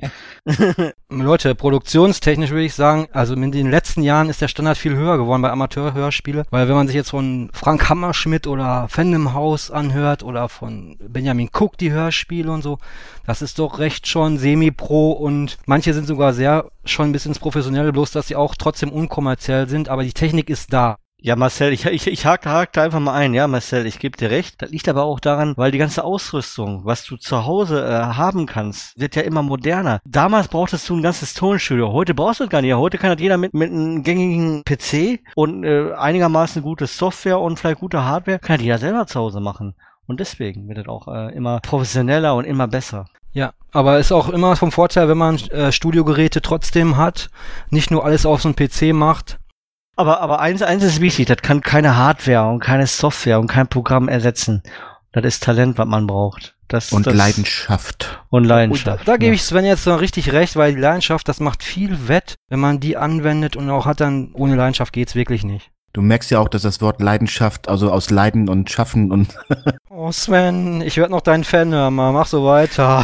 Leute, produktionstechnisch würde ich sagen, also in den letzten Jahren ist der Standard viel höher geworden bei Amateurhörspiele, weil wenn man sich jetzt von Frank Hammerschmidt oder Fandom House anhört oder von Benjamin Cook die Hörspiele und so, das ist doch recht schon semi-pro und manche sind sogar sehr schon ein bisschen ins Professionelle, bloß dass sie auch trotzdem unkommerziell sind, aber die Technik ist da. Ja, Marcel, ich, ich, ich hake, hake da einfach mal ein. Ja, Marcel, ich gebe dir recht. Das liegt aber auch daran, weil die ganze Ausrüstung, was du zu Hause äh, haben kannst, wird ja immer moderner. Damals brauchtest du ein ganzes Tonstudio. Heute brauchst du das gar nicht. Heute kann das jeder mit, mit einem gängigen P C und äh, einigermaßen gute Software und vielleicht gute Hardware, kann das jeder selber zu Hause machen. Und deswegen wird das auch äh, immer professioneller und immer besser. Ja, aber ist auch immer vom Vorteil, wenn man äh, Studiogeräte trotzdem hat, nicht nur alles auf so einem P C macht. Aber, aber eins, eins ist wichtig, das kann keine Hardware und keine Software und kein Programm ersetzen. Das ist Talent, was man braucht. Das, und das Leidenschaft. Und Leidenschaft. Und da, da gebe ich Sven jetzt noch richtig recht, weil die Leidenschaft, das macht viel wett, wenn man die anwendet und auch hat dann, ohne Leidenschaft geht's wirklich nicht. Du merkst ja auch, dass das Wort Leidenschaft, also aus Leiden und Schaffen und... Oh Sven, ich werd noch dein Fan, hör mal, mach so weiter.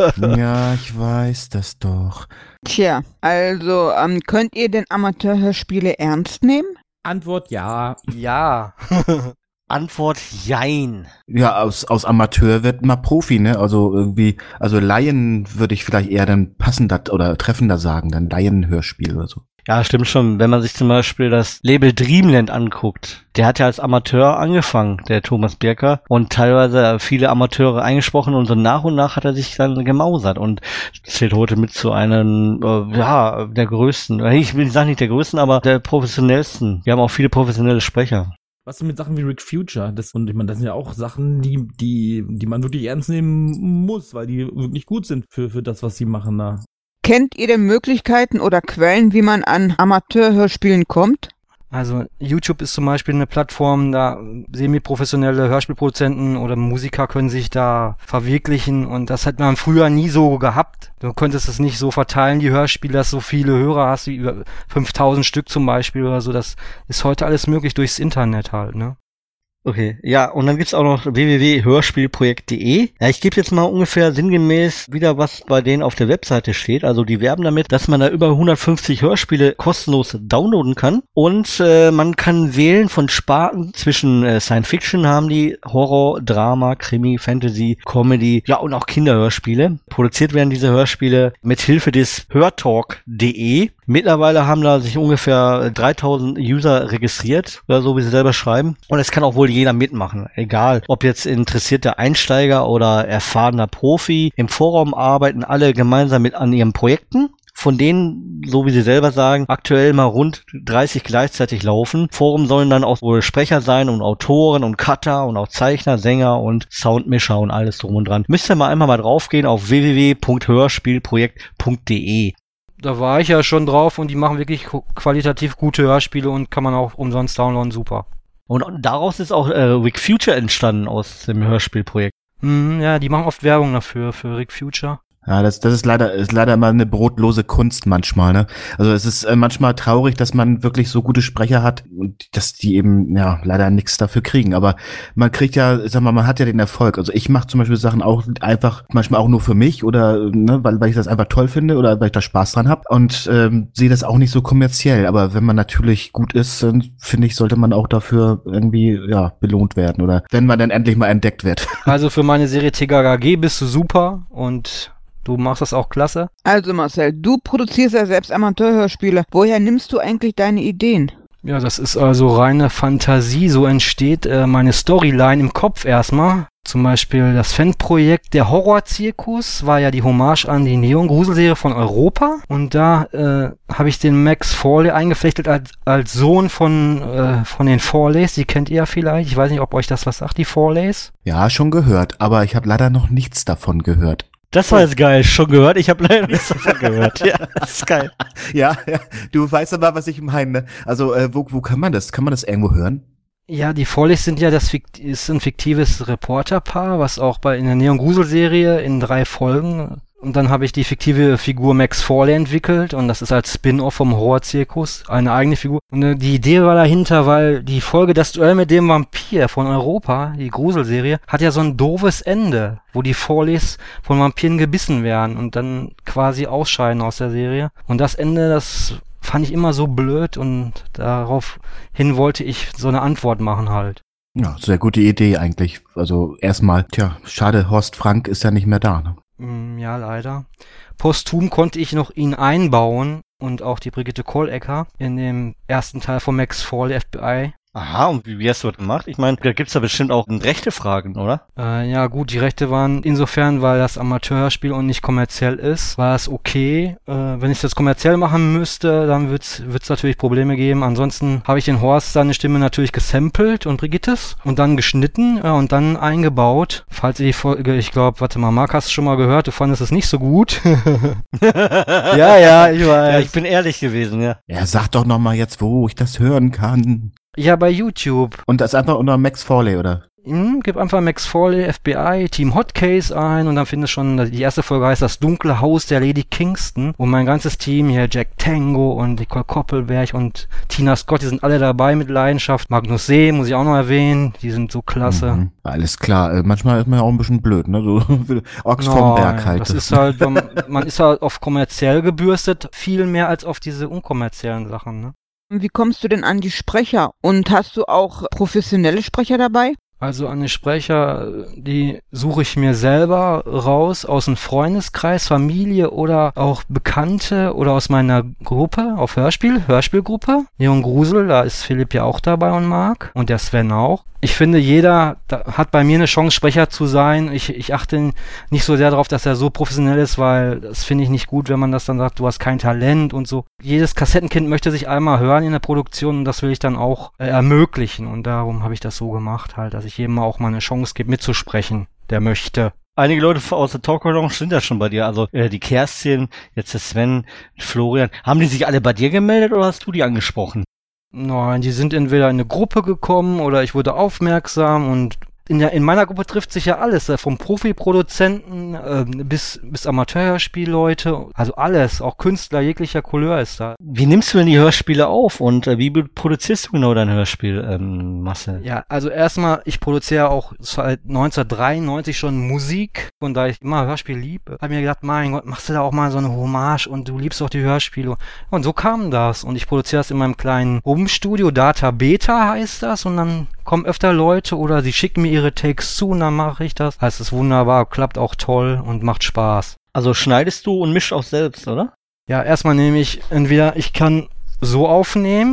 Ja, ich weiß das doch. Tja, also ähm, könnt ihr denn Amateurhörspiele ernst nehmen? Antwort ja. Ja. Antwort jein. Ja, aus, aus Amateur wird mal Profi, ne? Also irgendwie, also Laien würde ich vielleicht eher dann passender oder treffender sagen, dann Laienhörspiel oder so. Ja, stimmt schon. Wenn man sich zum Beispiel das Label Dreamland anguckt, der hat ja als Amateur angefangen, der Thomas Birker, und teilweise viele Amateure eingesprochen und so nach und nach hat er sich dann gemausert und zählt heute mit zu einem, äh, ja, der größten, ich will nicht sagen nicht der größten, aber der professionellsten. Wir haben auch viele professionelle Sprecher. Was mit Sachen wie Rick Future? Das, und ich meine, das sind ja auch Sachen, die, die, die man wirklich ernst nehmen muss, weil die wirklich gut sind für, für das, was sie machen da. Kennt ihr denn Möglichkeiten oder Quellen, wie man an Amateurhörspielen kommt? Also YouTube ist zum Beispiel eine Plattform, da semi-professionelle Hörspielproduzenten oder Musiker können sich da verwirklichen und das hat man früher nie so gehabt. Du konntest es nicht so verteilen, die Hörspiele, dass so viele Hörer hast, wie über fünftausend Stück zum Beispiel oder so. Das ist heute alles möglich durchs Internet halt, ne? Okay, ja, und dann gibt's auch noch w w w punkt hörspielprojekt punkt de. Ja, ich gebe jetzt mal ungefähr sinngemäß wieder, was bei denen auf der Webseite steht. Also die werben damit, dass man da über hundertfünfzig Hörspiele kostenlos downloaden kann. Und äh, man kann wählen von Sparten zwischen äh, Science Fiction haben die, Horror, Drama, Krimi, Fantasy, Comedy, ja und auch Kinderhörspiele. Produziert werden diese Hörspiele mit Hilfe des hörtalk punkt de. Mittlerweile haben da sich ungefähr dreitausend User registriert, oder so wie sie selber schreiben. Und es kann auch wohl jeder mitmachen. Egal, ob jetzt interessierter Einsteiger oder erfahrener Profi. Im Forum arbeiten alle gemeinsam mit an ihren Projekten. von denen, so wie sie selber sagen, aktuell mal rund dreißig gleichzeitig laufen. Forum sollen dann auch wohl Sprecher sein und Autoren und Cutter und auch Zeichner, Sänger und Soundmischer und alles drum und dran. Müsst ihr mal einmal mal draufgehen auf w w w punkt hörspielprojekt punkt d e. Da war ich ja schon drauf und die machen wirklich qualitativ gute Hörspiele und kann man auch umsonst downloaden, super. Und daraus ist auch äh, Rick Future entstanden aus dem Hörspielprojekt. Mm, ja, die machen oft Werbung dafür, für Rick Future. Ja, das, das ist leider, ist leider immer eine brotlose Kunst manchmal, ne? Also es ist äh, manchmal traurig, dass man wirklich so gute Sprecher hat und dass die eben, ja, leider nichts dafür kriegen. Aber man kriegt ja, sag mal, man hat ja den Erfolg. Also ich mache zum Beispiel Sachen auch einfach, manchmal auch nur für mich oder, ne, weil, weil ich das einfach toll finde oder weil ich da Spaß dran habe und ähm, sehe das auch nicht so kommerziell. Aber wenn man natürlich gut ist, dann finde ich, sollte man auch dafür irgendwie, ja, belohnt werden oder wenn man dann endlich mal entdeckt wird. Also für meine Serie T G G G bist du super und du machst das auch klasse. Also Marcel, du produzierst ja selbst Amateurhörspiele. Woher nimmst du eigentlich deine Ideen? Ja, das ist also reine Fantasie. So entsteht äh, meine Storyline im Kopf erstmal. Zum Beispiel das Fanprojekt Der Horrorzirkus war ja die Hommage an die Neon-Gruselserie von Europa. Und da äh, habe ich den Max Forley eingeflechtet als, als Sohn von, äh, von den Forleys. Die kennt ihr ja vielleicht. Ich weiß nicht, ob euch das was sagt, die Forleys. Ja, schon gehört. Aber ich habe leider noch nichts davon gehört. Das war jetzt geil, schon gehört. Ich habe leider nichts davon gehört. Ja, das ist geil. Ja, ja, du weißt aber, was ich meine. Also, äh, wo, wo kann man das? Kann man das irgendwo hören? Ja, die Forleys sind ja das Fikt- ist ein fiktives Reporterpaar, was auch bei in der Neon-Grusel-Serie in drei Folgen. Und dann habe ich die fiktive Figur Max Forley entwickelt und das ist als Spin-off vom Horrorzirkus eine eigene Figur. Und äh, die Idee war dahinter, weil die Folge Das Duell mit dem Vampir von Europa, die Gruselserie, hat ja so ein doofes Ende, wo die Forleys von Vampiren gebissen werden und dann quasi ausscheiden aus der Serie. Und das Ende, das fand ich immer so blöd und daraufhin wollte ich so eine Antwort machen halt. Ja, sehr gute Idee eigentlich. Also erstmal, tja, schade, Horst Frank ist ja nicht mehr da, ne? Ja, leider. Posthum konnte ich noch ihn einbauen und auch die Brigitte Kohlecker in dem ersten Teil von Max Forley F B I. Aha, und wie, wie hast du das gemacht? Ich meine, da gibt's ja bestimmt auch rechte Fragen, oder? Äh, ja gut, die Rechte waren insofern, weil das Amateurspiel und nicht kommerziell ist, war es okay. Äh, wenn ich das kommerziell machen müsste, dann wird's wird's natürlich Probleme geben. Ansonsten habe ich den Horst seine Stimme natürlich gesampelt und Brigittes und dann geschnitten äh, und dann eingebaut. Falls ihr die Folge, ich glaube, warte mal, Marc, hast du schon mal gehört, du fandest es nicht so gut. ja, ja, ich weiß. Ja, ich bin ehrlich gewesen, ja. Ja, sag doch noch mal jetzt, wo ich das hören kann. Ja, bei YouTube. Und das einfach unter Max Forley, oder? Hm, gib einfach Max Forley, F B I, Team Hotcase ein und dann findest du schon, die erste Folge heißt Das dunkle Haus der Lady Kingston. Und mein ganzes Team hier, Jack Tango und Nicole Koppelberg und Tina Scott, die sind alle dabei mit Leidenschaft. Magnus See, muss ich auch noch erwähnen, die sind so klasse. Mhm. Alles klar, äh, manchmal ist man ja auch ein bisschen blöd, ne? So Ochs no, vom Berg halt. Das ist halt, man, man ist halt auf kommerziell gebürstet, viel mehr als auf diese unkommerziellen Sachen, ne? Wie kommst du denn an die Sprecher? Und hast du auch professionelle Sprecher dabei? Also an die Sprecher, die suche ich mir selber raus aus einem Freundeskreis, Familie oder auch Bekannte oder aus meiner Gruppe auf Hörspiel, Hörspielgruppe. Neon Grusel, da ist Philipp ja auch dabei und Marc und der Sven auch. Ich finde, jeder hat bei mir eine Chance, Sprecher zu sein. Ich, ich achte nicht so sehr darauf, dass er so professionell ist, weil das finde ich nicht gut, wenn man das dann sagt, du hast kein Talent und so. Jedes Kassettenkind möchte sich einmal hören in der Produktion und das will ich dann auch äh, ermöglichen. Und darum habe ich das so gemacht, halt, dass ich jedem auch mal eine Chance gebe, mitzusprechen, der möchte. Einige Leute aus der Talk Lounge sind ja schon bei dir, also äh, die Kerstin, jetzt der Sven, Florian. Haben die sich alle bei dir gemeldet oder hast du die angesprochen? Nein, die sind entweder in eine Gruppe gekommen oder ich wurde aufmerksam und in, der, in meiner Gruppe trifft sich ja alles, vom Profi-Produzenten äh, bis, bis Amateurspielleute, also alles, auch Künstler jeglicher Couleur ist da. Wie nimmst du denn die Hörspiele auf und äh, wie produzierst du genau dein Hörspiel, ähm, Marcel? Ja, also erstmal, ich produziere auch seit neunzehnhundertdreiundneunzig schon Musik und da ich immer Hörspiel liebe, habe ich mir gedacht, mein Gott, machst du da auch mal so eine Hommage und du liebst auch die Hörspiele. Und so kam das und ich produziere das in meinem kleinen Home-Studio, Data Beta heißt das und dann kommen öfter Leute oder sie schicken mir ihre Takes zu und dann mache ich das. Das ist wunderbar, klappt auch toll und macht Spaß. Also schneidest du und mischst auch selbst, oder? Ja, erstmal nehme ich entweder, ich kann so aufnehmen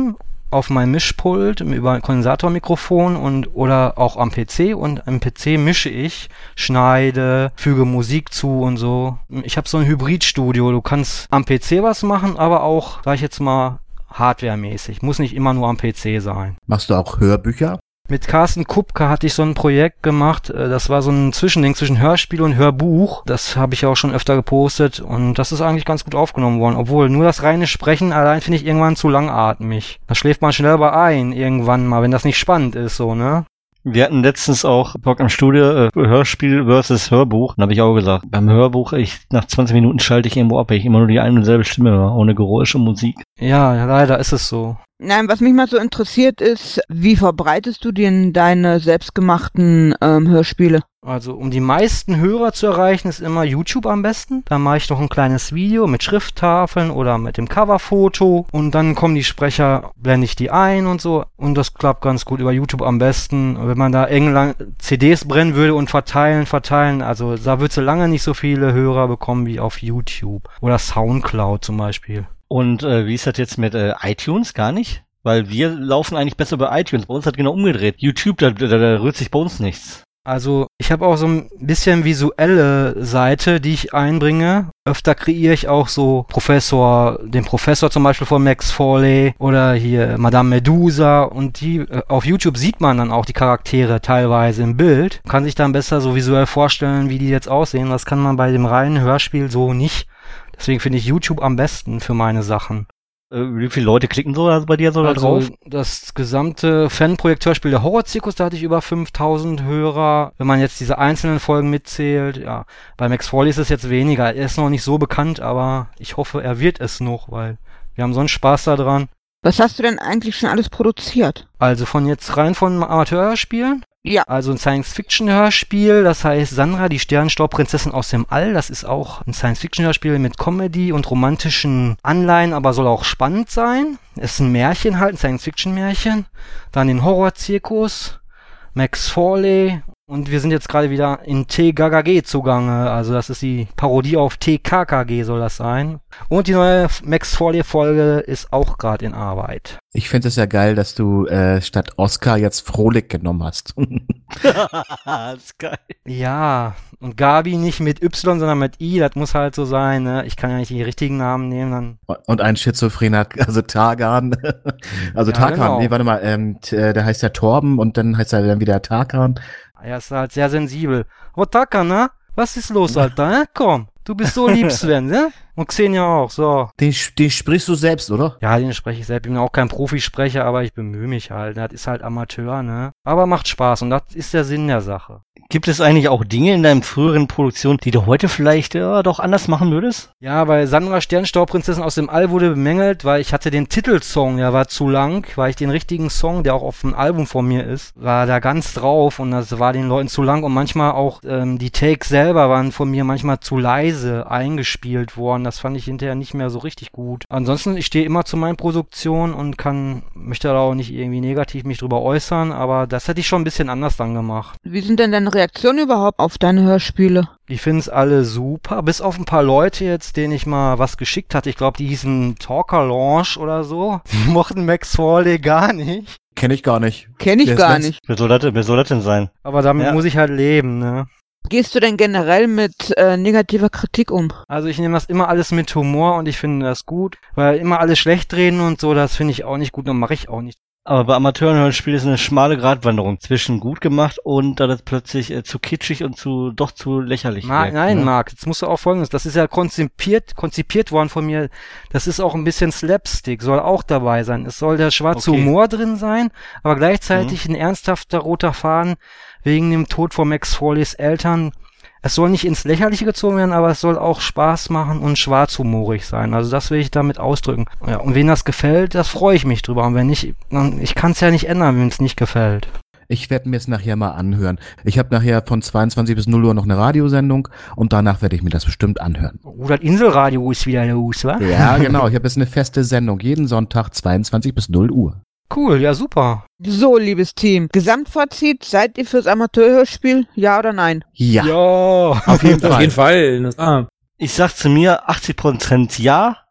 auf mein Mischpult über ein Kondensatormikrofon und oder auch am P C und am P C mische ich, schneide, füge Musik zu und so. Ich habe so ein Hybridstudio. Du kannst am P C was machen, aber auch, sag ich jetzt mal, hardwaremäßig. Muss nicht immer nur am P C sein. Machst du auch Hörbücher? Mit Carsten Kupke hatte ich so ein Projekt gemacht, das war so ein Zwischending zwischen Hörspiel und Hörbuch. Das habe ich auch schon öfter gepostet und das ist eigentlich ganz gut aufgenommen worden. Obwohl, nur das reine Sprechen allein finde ich irgendwann zu langatmig. Da schläft man schnell bei ein, irgendwann mal, wenn das nicht spannend ist, so, ne? Wir hatten letztens auch Bock am Studio, äh, Hörspiel versus Hörbuch. Dann habe ich auch gesagt, beim Hörbuch, ich nach zwanzig Minuten schalte ich irgendwo ab, weil ich immer nur die eine und selbe Stimme höre, ohne Geräusche und Musik. Ja, leider ist es so. Nein, was mich mal so interessiert ist, wie verbreitest du denn deine selbstgemachten ähm, Hörspiele? Also um die meisten Hörer zu erreichen, ist immer YouTube am besten. Da mache ich noch ein kleines Video mit Schrifttafeln oder mit dem Coverfoto und dann kommen die Sprecher, blende ich die ein und so und das klappt ganz gut über YouTube am besten. Wenn man da eng C Ds brennen würde und verteilen, verteilen, also da würdest du lange nicht so viele Hörer bekommen wie auf YouTube oder Soundcloud zum Beispiel. Und äh, wie ist das jetzt mit äh, iTunes? Gar nicht? Weil wir laufen eigentlich besser bei iTunes. Bei uns hat genau umgedreht. YouTube, da, da, da rührt sich bei uns nichts. Also ich habe auch so ein bisschen visuelle Seite, die ich einbringe. Öfter kreiere ich auch so Professor, den Professor zum Beispiel von Max Foley oder hier Madame Medusa und die äh, auf YouTube sieht man dann auch die Charaktere teilweise im Bild. Kann sich dann besser so visuell vorstellen, wie die jetzt aussehen. Das kann man bei dem reinen Hörspiel so nicht. Deswegen finde ich YouTube am besten für meine Sachen. Wie viele Leute klicken so also bei dir so also da drauf? Das gesamte Fanprojekt Hörspiel der Horrorzirkus, da hatte ich über fünftausend Hörer. Wenn man jetzt diese einzelnen Folgen mitzählt, ja. Bei Max Foley ist es jetzt weniger. Er ist noch nicht so bekannt, aber ich hoffe, er wird es noch, weil wir haben so einen Spaß da dran. Was hast du denn eigentlich schon alles produziert? Also von jetzt rein von Amateurhörspielen? Ja. Also ein Science-Fiction-Hörspiel, das heißt Sandra, die Sternstaubprinzessin aus dem All. Das ist auch ein Science-Fiction-Hörspiel mit Comedy und romantischen Anleihen, aber soll auch spannend sein. Es ist ein Märchen halt, ein Science-Fiction-Märchen. Dann den Horrorzirkus, Max Foley. Und wir sind jetzt gerade wieder in T G G G zugange, also das ist die Parodie auf T K K G soll das sein. Und die neue Max Foley-Folge ist auch gerade in Arbeit. Ich finde es ja geil, dass du äh, statt Oscar jetzt Frohlich genommen hast. Das ist geil. Ja, und Gabi nicht mit Y, sondern mit I, das muss halt so sein, ne? Ich kann ja nicht die richtigen Namen nehmen. Dann. Und ein Schizophrener, also Targan. Also ja, Tarkan, genau. Nee, warte mal, ähm, der heißt ja Torben und dann heißt er dann wieder Tarkan. Er ist halt sehr sensibel. Oh, Tarkan, ne? Was ist los, Alter? Äh? Komm, du bist so lieb, Sven, ne? Und Xenia auch, so. Den, den sprichst du selbst, oder? Ja, den spreche ich selbst. Ich bin auch kein Profisprecher, aber ich bemühe mich halt. Das ist halt Amateur, ne? Aber macht Spaß und das ist der Sinn der Sache. Gibt es eigentlich auch Dinge in deinen früheren Produktionen, die du heute vielleicht ja, doch anders machen würdest? Ja, weil Sandra Sternstaubprinzessin aus dem All wurde bemängelt, weil ich hatte den Titelsong, der war zu lang, weil ich den richtigen Song, der auch auf dem Album von mir ist, war da ganz drauf und das war den Leuten zu lang und manchmal auch ähm, die Takes selber waren von mir manchmal zu leise eingespielt worden. Das fand ich hinterher nicht mehr so richtig gut. Ansonsten, ich stehe immer zu meinen Produktionen und kann, möchte da auch nicht irgendwie negativ mich drüber äußern, aber das hätte ich schon ein bisschen anders dann gemacht. Wie sind denn deine Reaktionen überhaupt auf deine Hörspiele? Ich finde es alle super, bis auf ein paar Leute jetzt, denen ich mal was geschickt hatte. Ich glaube, die hießen Talker Launch oder so. Die mochten Max Foley gar nicht. Kenn ich gar nicht. Kenn ich gar nicht. Wer soll das, wer soll das denn sein? Aber damit ja. muss ich halt leben, ne? Gehst du denn generell mit äh, negativer Kritik um? Also ich nehme das immer alles mit Humor und ich finde das gut, weil immer alles schlecht reden und so, das finde ich auch nicht gut und mache ich auch nicht. Aber bei Amateurenhörspiel ist eine schmale Gratwanderung zwischen gut gemacht und da das plötzlich äh, zu kitschig und zu doch zu lächerlich Ma- wirkt. Nein, ne? Marc, jetzt musst du auch Folgendes, das ist ja konzipiert, konzipiert worden von mir, das ist auch ein bisschen Slapstick, soll auch dabei sein. Es soll der schwarze Okay. Humor drin sein, aber gleichzeitig mhm. ein ernsthafter roter Faden wegen dem Tod von Max Foleys Eltern. Es soll nicht ins Lächerliche gezogen werden, aber es soll auch Spaß machen und schwarzhumorig sein. Also das will ich damit ausdrücken. Ja, und wen das gefällt, das freue ich mich drüber. Und wenn nicht, dann, ich kann es ja nicht ändern, wenn es nicht gefällt. Ich werde mir es nachher mal anhören. Ich habe nachher von zweiundzwanzig bis null Uhr noch eine Radiosendung und danach werde ich mir das bestimmt anhören. Oh, das Inselradio ist wieder los, wa? Ja, genau. Ich habe jetzt eine feste Sendung. Jeden Sonntag zweiundzwanzig bis null Uhr. Cool, ja super. So, liebes Team, Gesamtfazit, seid ihr fürs Amateurhörspiel, ja oder nein? Ja. Ja, auf jeden Fall. Auf jeden Fall. Ah. Ich sag zu mir achtzig Prozent ja,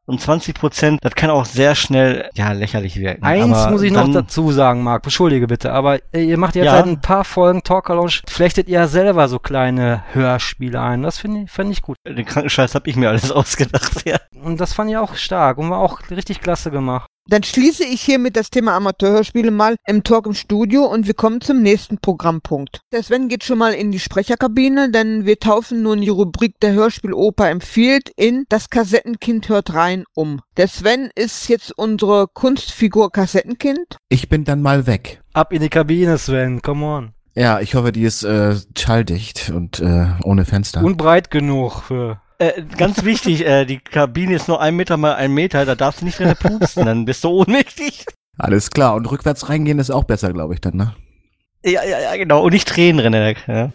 Und zwanzig Prozent, das kann auch sehr schnell, ja, lächerlich wirken. Eins aber muss ich noch dazu sagen, Marc, entschuldige bitte, aber äh, ihr macht jetzt ja. seit ein paar Folgen Talker Lounge, flechtet ihr selber so kleine Hörspiele ein. Das finde ich, find ich gut. Den Krankenscheiß habe ich mir alles ausgedacht, ja. Und das fand ich auch stark und war auch richtig klasse gemacht. Dann schließe ich hiermit das Thema Amateurhörspiele mal im Talk im Studio und wir kommen zum nächsten Programmpunkt. Der Sven geht schon mal in die Sprecherkabine, denn wir taufen nun die Rubrik der Hörspieloper empfiehlt in Das Kassettenkind hört rein um. Der Sven ist jetzt unsere Kunstfigur Kassettenkind. Ich bin dann mal weg. Ab in die Kabine, Sven, come on. Ja, ich hoffe, die ist äh, schalldicht und äh, ohne Fenster. Und breit genug für... Äh, ganz wichtig, äh, die Kabine ist nur ein Meter mal ein Meter, da darfst du nicht drin pupsen, dann bist du ohnmächtig. Alles klar, und rückwärts reingehen ist auch besser, glaube ich, dann, ne? Ja, ja, ja, genau, und nicht Tränen drin, ja.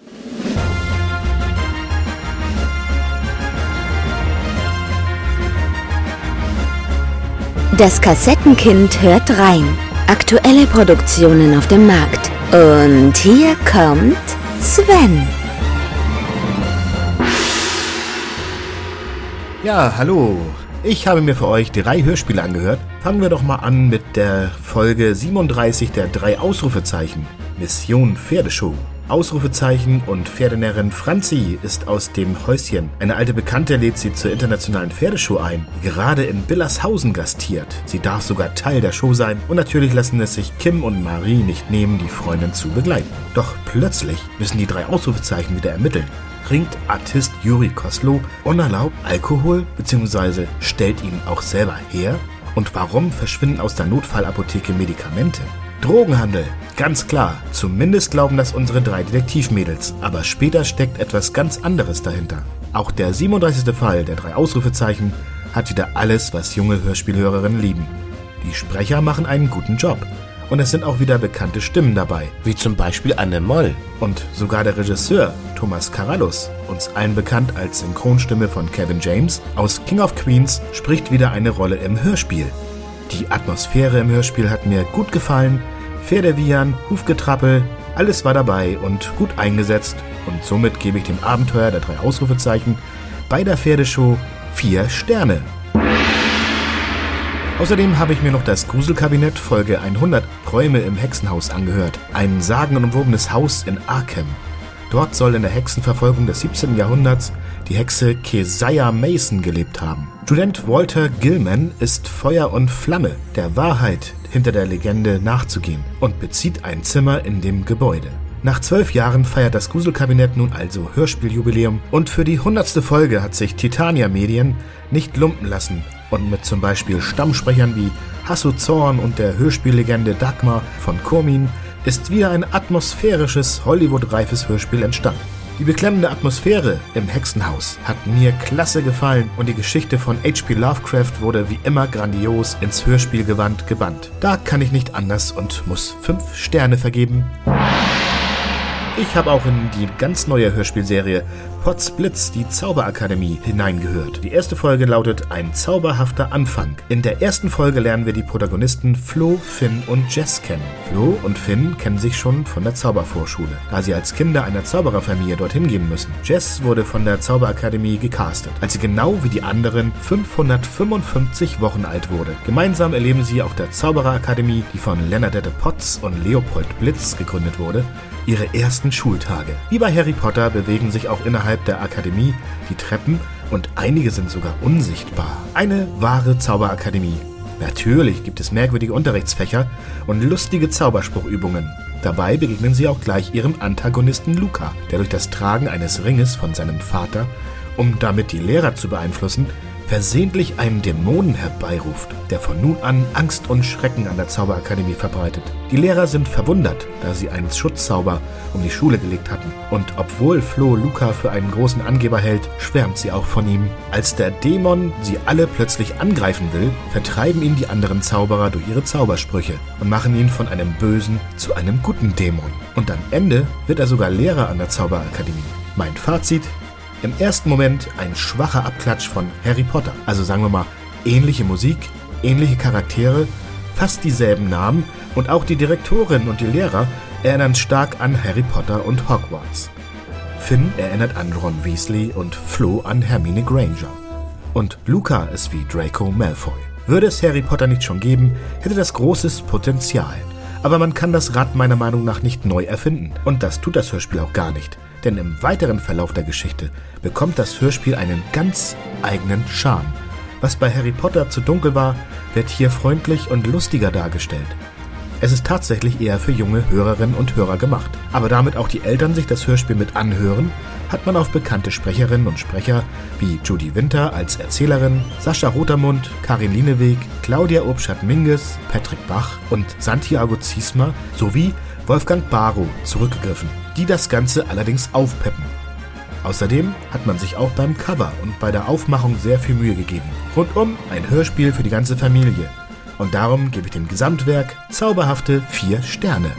Das Kassettenkind hört rein. Aktuelle Produktionen auf dem Markt. Und hier kommt Sven. Ja, hallo. Ich habe mir für euch drei Hörspiele angehört. Fangen wir doch mal an mit der Folge siebenunddreißig der drei Ausrufezeichen. Mission Pferdeshow. Ausrufezeichen und Pferdenärrin Franzi ist aus dem Häuschen. Eine alte Bekannte lädt sie zur internationalen Pferdeshow ein, die gerade in Billershausen gastiert. Sie darf sogar Teil der Show sein und natürlich lassen es sich Kim und Marie nicht nehmen, die Freundin zu begleiten. Doch plötzlich müssen die drei Ausrufezeichen wieder ermitteln. Trinkt Artist Juri Koslow unerlaubt Alkohol bzw. stellt ihn auch selber her? Und warum verschwinden aus der Notfallapotheke Medikamente? Drogenhandel, ganz klar. Zumindest glauben das unsere drei Detektivmädels. Aber später steckt etwas ganz anderes dahinter. Auch der siebenunddreißigste Fall der drei Ausrufezeichen hat wieder alles, was junge Hörspielhörerinnen lieben. Die Sprecher machen einen guten Job. Und es sind auch wieder bekannte Stimmen dabei, wie zum Beispiel Anne Moll. Und sogar der Regisseur Thomas Karallus, uns allen bekannt als Synchronstimme von Kevin James, aus King of Queens, spricht wieder eine Rolle im Hörspiel. Die Atmosphäre im Hörspiel hat mir gut gefallen. Pferdewiehern, Hufgetrappel, alles war dabei und gut eingesetzt. Und somit gebe ich dem Abenteuer der drei Ausrufezeichen bei der Pferdeshow vier Sterne. Außerdem habe ich mir noch das Gruselkabinett Folge hundert Träume im Hexenhaus angehört. Ein sagenumwobenes Haus in Arkham. Dort soll in der Hexenverfolgung des siebzehnten Jahrhunderts die Hexe Keziah Mason gelebt haben. Student Walter Gilman ist Feuer und Flamme, der Wahrheit hinter der Legende nachzugehen und bezieht ein Zimmer in dem Gebäude. Nach zwölf Jahren feiert das Gruselkabinett nun also Hörspieljubiläum und für die hundertste Folge hat sich Titania Medien nicht lumpen lassen und mit zum Beispiel Stammsprechern wie Hasso Zorn und der Hörspiellegende Dagmar von Kurmin ist wieder ein atmosphärisches, Hollywood-reifes Hörspiel entstanden. Die beklemmende Atmosphäre im Hexenhaus hat mir klasse gefallen und die Geschichte von H P Lovecraft wurde wie immer grandios ins Hörspielgewand gebannt. Da kann ich nicht anders und muss fünf Sterne vergeben. Ich habe auch in die ganz neue Hörspielserie Potz Blitz, die Zauberakademie, hineingehört. Die erste Folge lautet Ein zauberhafter Anfang. In der ersten Folge lernen wir die Protagonisten Flo, Finn und Jess kennen. Flo und Finn kennen sich schon von der Zaubervorschule, da sie als Kinder einer Zaubererfamilie dorthin gehen müssen. Jess wurde von der Zauberakademie gecastet, als sie genau wie die anderen fünfhundertfünfundfünfzig Wochen alt wurde. Gemeinsam erleben sie auf der Zaubererakademie, die von Lennardette Potz und Leopold Blitz gegründet wurde, ihre ersten Schultage. Wie bei Harry Potter bewegen sich auch innerhalb der Akademie die Treppen und einige sind sogar unsichtbar. Eine wahre Zauberakademie. Natürlich gibt es merkwürdige Unterrichtsfächer und lustige Zauberspruchübungen. Dabei begegnen sie auch gleich ihrem Antagonisten Luca, der durch das Tragen eines Ringes von seinem Vater, um damit die Lehrer zu beeinflussen, versehentlich einen Dämonen herbeiruft, der von nun an Angst und Schrecken an der Zauberakademie verbreitet. Die Lehrer sind verwundert, da sie einen Schutzzauber um die Schule gelegt hatten. Und obwohl Flo Luca für einen großen Angeber hält, schwärmt sie auch von ihm. Als der Dämon sie alle plötzlich angreifen will, vertreiben ihn die anderen Zauberer durch ihre Zaubersprüche und machen ihn von einem bösen zu einem guten Dämon. Und am Ende wird er sogar Lehrer an der Zauberakademie. Mein Fazit: Im ersten Moment ein schwacher Abklatsch von Harry Potter. Also sagen wir mal, ähnliche Musik, ähnliche Charaktere, fast dieselben Namen und auch die Direktorin und die Lehrer erinnern stark an Harry Potter und Hogwarts. Finn erinnert an Ron Weasley und Flo an Hermine Granger. und Luca ist wie Draco Malfoy. Würde es Harry Potter nicht schon geben, hätte das großes Potenzial. Aber man kann das Rad meiner Meinung nach nicht neu erfinden. Und das tut das Hörspiel auch gar nicht. Denn im weiteren Verlauf der Geschichte bekommt das Hörspiel einen ganz eigenen Charme. Was bei Harry Potter zu dunkel war, wird hier freundlich und lustiger dargestellt. Es ist tatsächlich eher für junge Hörerinnen und Hörer gemacht. Aber damit auch die Eltern sich das Hörspiel mit anhören, hat man auf bekannte Sprecherinnen und Sprecher wie Judy Winter als Erzählerin, Sascha Rotermund, Karin Lieneweg, Claudia Obschat-Minges, Patrick Bach und Santiago Ziesmer sowie Wolfgang Barrow zurückgegriffen, die das Ganze allerdings aufpeppen. Außerdem hat man sich auch beim Cover und bei der Aufmachung sehr viel Mühe gegeben. Rundum ein Hörspiel für die ganze Familie. Und darum gebe ich dem Gesamtwerk zauberhafte vier Sterne.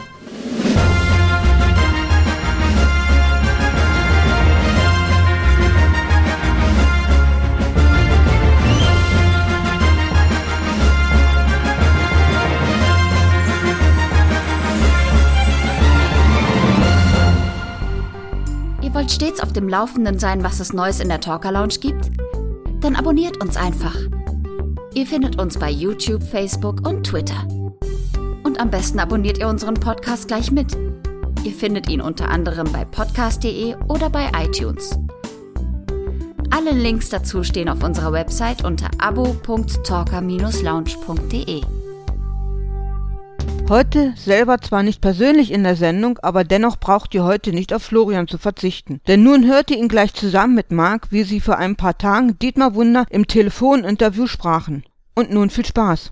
Ihr wollt stets auf dem Laufenden sein, was es Neues in der Talker Lounge gibt? Dann abonniert uns einfach. Ihr findet uns bei YouTube, Facebook und Twitter. Und am besten abonniert ihr unseren Podcast gleich mit. Ihr findet ihn unter anderem bei podcast punkt de oder bei iTunes. Alle Links dazu stehen auf unserer Website unter abo punkt talker Bindestrich lounge punkt de. Heute selber zwar nicht persönlich in der Sendung, aber dennoch braucht ihr heute nicht auf Florian zu verzichten. Denn nun hört ihr ihn gleich zusammen mit Marc, wie sie vor ein paar Tagen Dietmar Wunder im Telefoninterview sprachen. Und nun viel Spaß.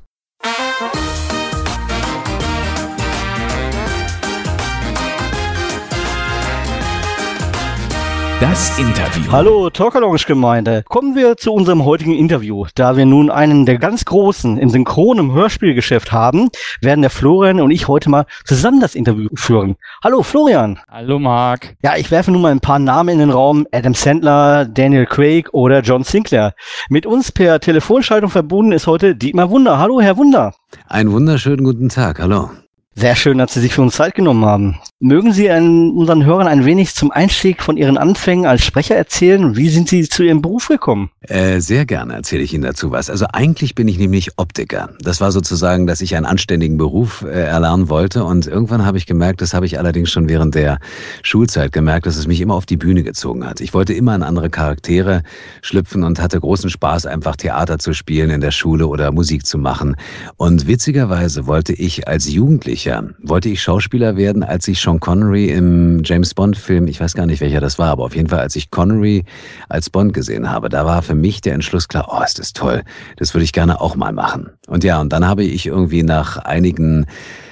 Das Interview. Hallo Talker Lounge Gemeinde. Kommen wir zu unserem heutigen Interview. Da wir nun einen der ganz Großen im synchronen Hörspielgeschäft haben, werden der Florian und ich heute mal zusammen das Interview führen. Hallo Florian. Hallo Marc. Ja, ich werfe nun mal ein paar Namen in den Raum. Adam Sandler, Daniel Craig oder John Sinclair. Mit uns per Telefonschaltung verbunden ist heute Dietmar Wunder. Hallo Herr Wunder. Einen wunderschönen guten Tag. Hallo. Sehr schön, dass Sie sich für uns Zeit genommen haben. Mögen Sie einen, unseren Hörern ein wenig zum Einstieg von Ihren Anfängen als Sprecher erzählen? Wie sind Sie zu Ihrem Beruf gekommen? Äh, sehr gerne erzähle ich Ihnen dazu was. Also eigentlich bin ich nämlich Optiker. Das war sozusagen, dass ich einen anständigen Beruf äh, erlernen wollte. Und irgendwann habe ich gemerkt, das habe ich allerdings schon während der Schulzeit gemerkt, dass es mich immer auf die Bühne gezogen hat. Ich wollte immer in andere Charaktere schlüpfen und hatte großen Spaß, einfach Theater zu spielen in der Schule oder Musik zu machen. Und witzigerweise wollte ich als Jugendlicher wollte ich Schauspieler werden, als ich Sean Connery im James-Bond-Film, ich weiß gar nicht, welcher das war, aber auf jeden Fall, als ich Connery als Bond gesehen habe, da war für mich der Entschluss klar, oh, ist das toll, das würde ich gerne auch mal machen. Und ja, und dann habe ich irgendwie nach einigen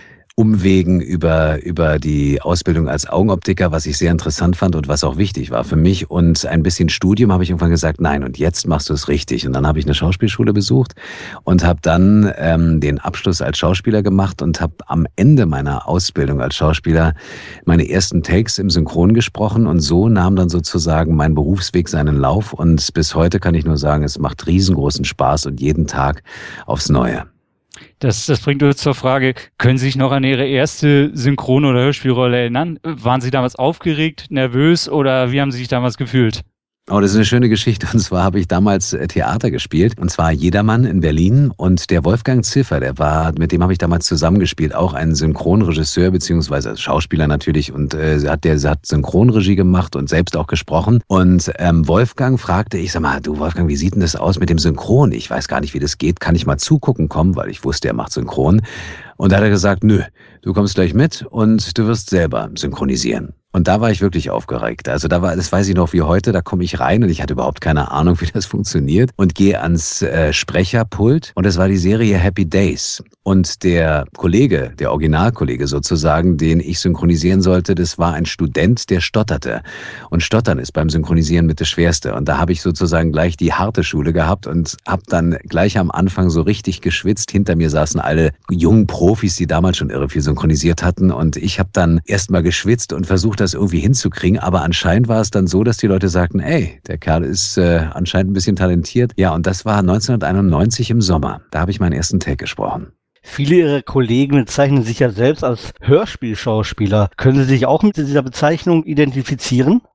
Umwegen über über die Ausbildung als Augenoptiker, was ich sehr interessant fand und was auch wichtig war für mich, und ein bisschen Studium, habe ich irgendwann gesagt, nein, und jetzt machst du es richtig. Und dann habe ich eine Schauspielschule besucht und habe dann ähm, den Abschluss als Schauspieler gemacht und habe am Ende meiner Ausbildung als Schauspieler meine ersten Takes im Synchron gesprochen, und so nahm dann sozusagen mein Berufsweg seinen Lauf, und bis heute kann ich nur sagen, es macht riesengroßen Spaß und jeden Tag aufs Neue. Das, das bringt uns zur Frage, können Sie sich noch an Ihre erste Synchron- oder Hörspielrolle erinnern? Waren Sie damals aufgeregt, nervös oder wie haben Sie sich damals gefühlt? Oh, das ist eine schöne Geschichte. Und zwar habe ich damals Theater gespielt. Und zwar Jedermann in Berlin. Und der Wolfgang Ziffer, der war, mit dem habe ich damals zusammengespielt, auch ein Synchronregisseur, beziehungsweise Schauspieler natürlich. Und äh, hat, der hat Synchronregie gemacht und selbst auch gesprochen. Und ähm, Wolfgang fragte, ich sag mal, du Wolfgang, wie sieht denn das aus mit dem Synchron? Ich weiß gar nicht, wie das geht. Kann ich mal zugucken kommen? Weil ich wusste, er macht Synchron. Und da hat er gesagt, nö, du kommst gleich mit und du wirst selber synchronisieren. Und da war ich wirklich aufgeregt. Also da war, das weiß ich noch wie heute, da komme ich rein und ich hatte überhaupt keine Ahnung, wie das funktioniert, und gehe ans äh, Sprecherpult, und das war die Serie Happy Days. Und der Kollege, der Originalkollege sozusagen, den ich synchronisieren sollte, das war ein Student, der stotterte. Und Stottern ist beim Synchronisieren mit das Schwerste. Und da habe ich sozusagen gleich die harte Schule gehabt und habe dann gleich am Anfang so richtig geschwitzt. Hinter mir saßen alle jungen Profis, die damals schon irre viel synchronisiert hatten. Und ich habe dann erstmal geschwitzt und versucht, das irgendwie hinzukriegen. Aber anscheinend war es dann so, dass die Leute sagten, ey, der Kerl ist äh, anscheinend ein bisschen talentiert. Ja, und das war neunzehnhunderteinundneunzig im Sommer. Da habe ich meinen ersten Take gesprochen. Viele Ihrer Kollegen bezeichnen sich ja selbst als Hörspielschauspieler. Können Sie sich auch mit dieser Bezeichnung identifizieren?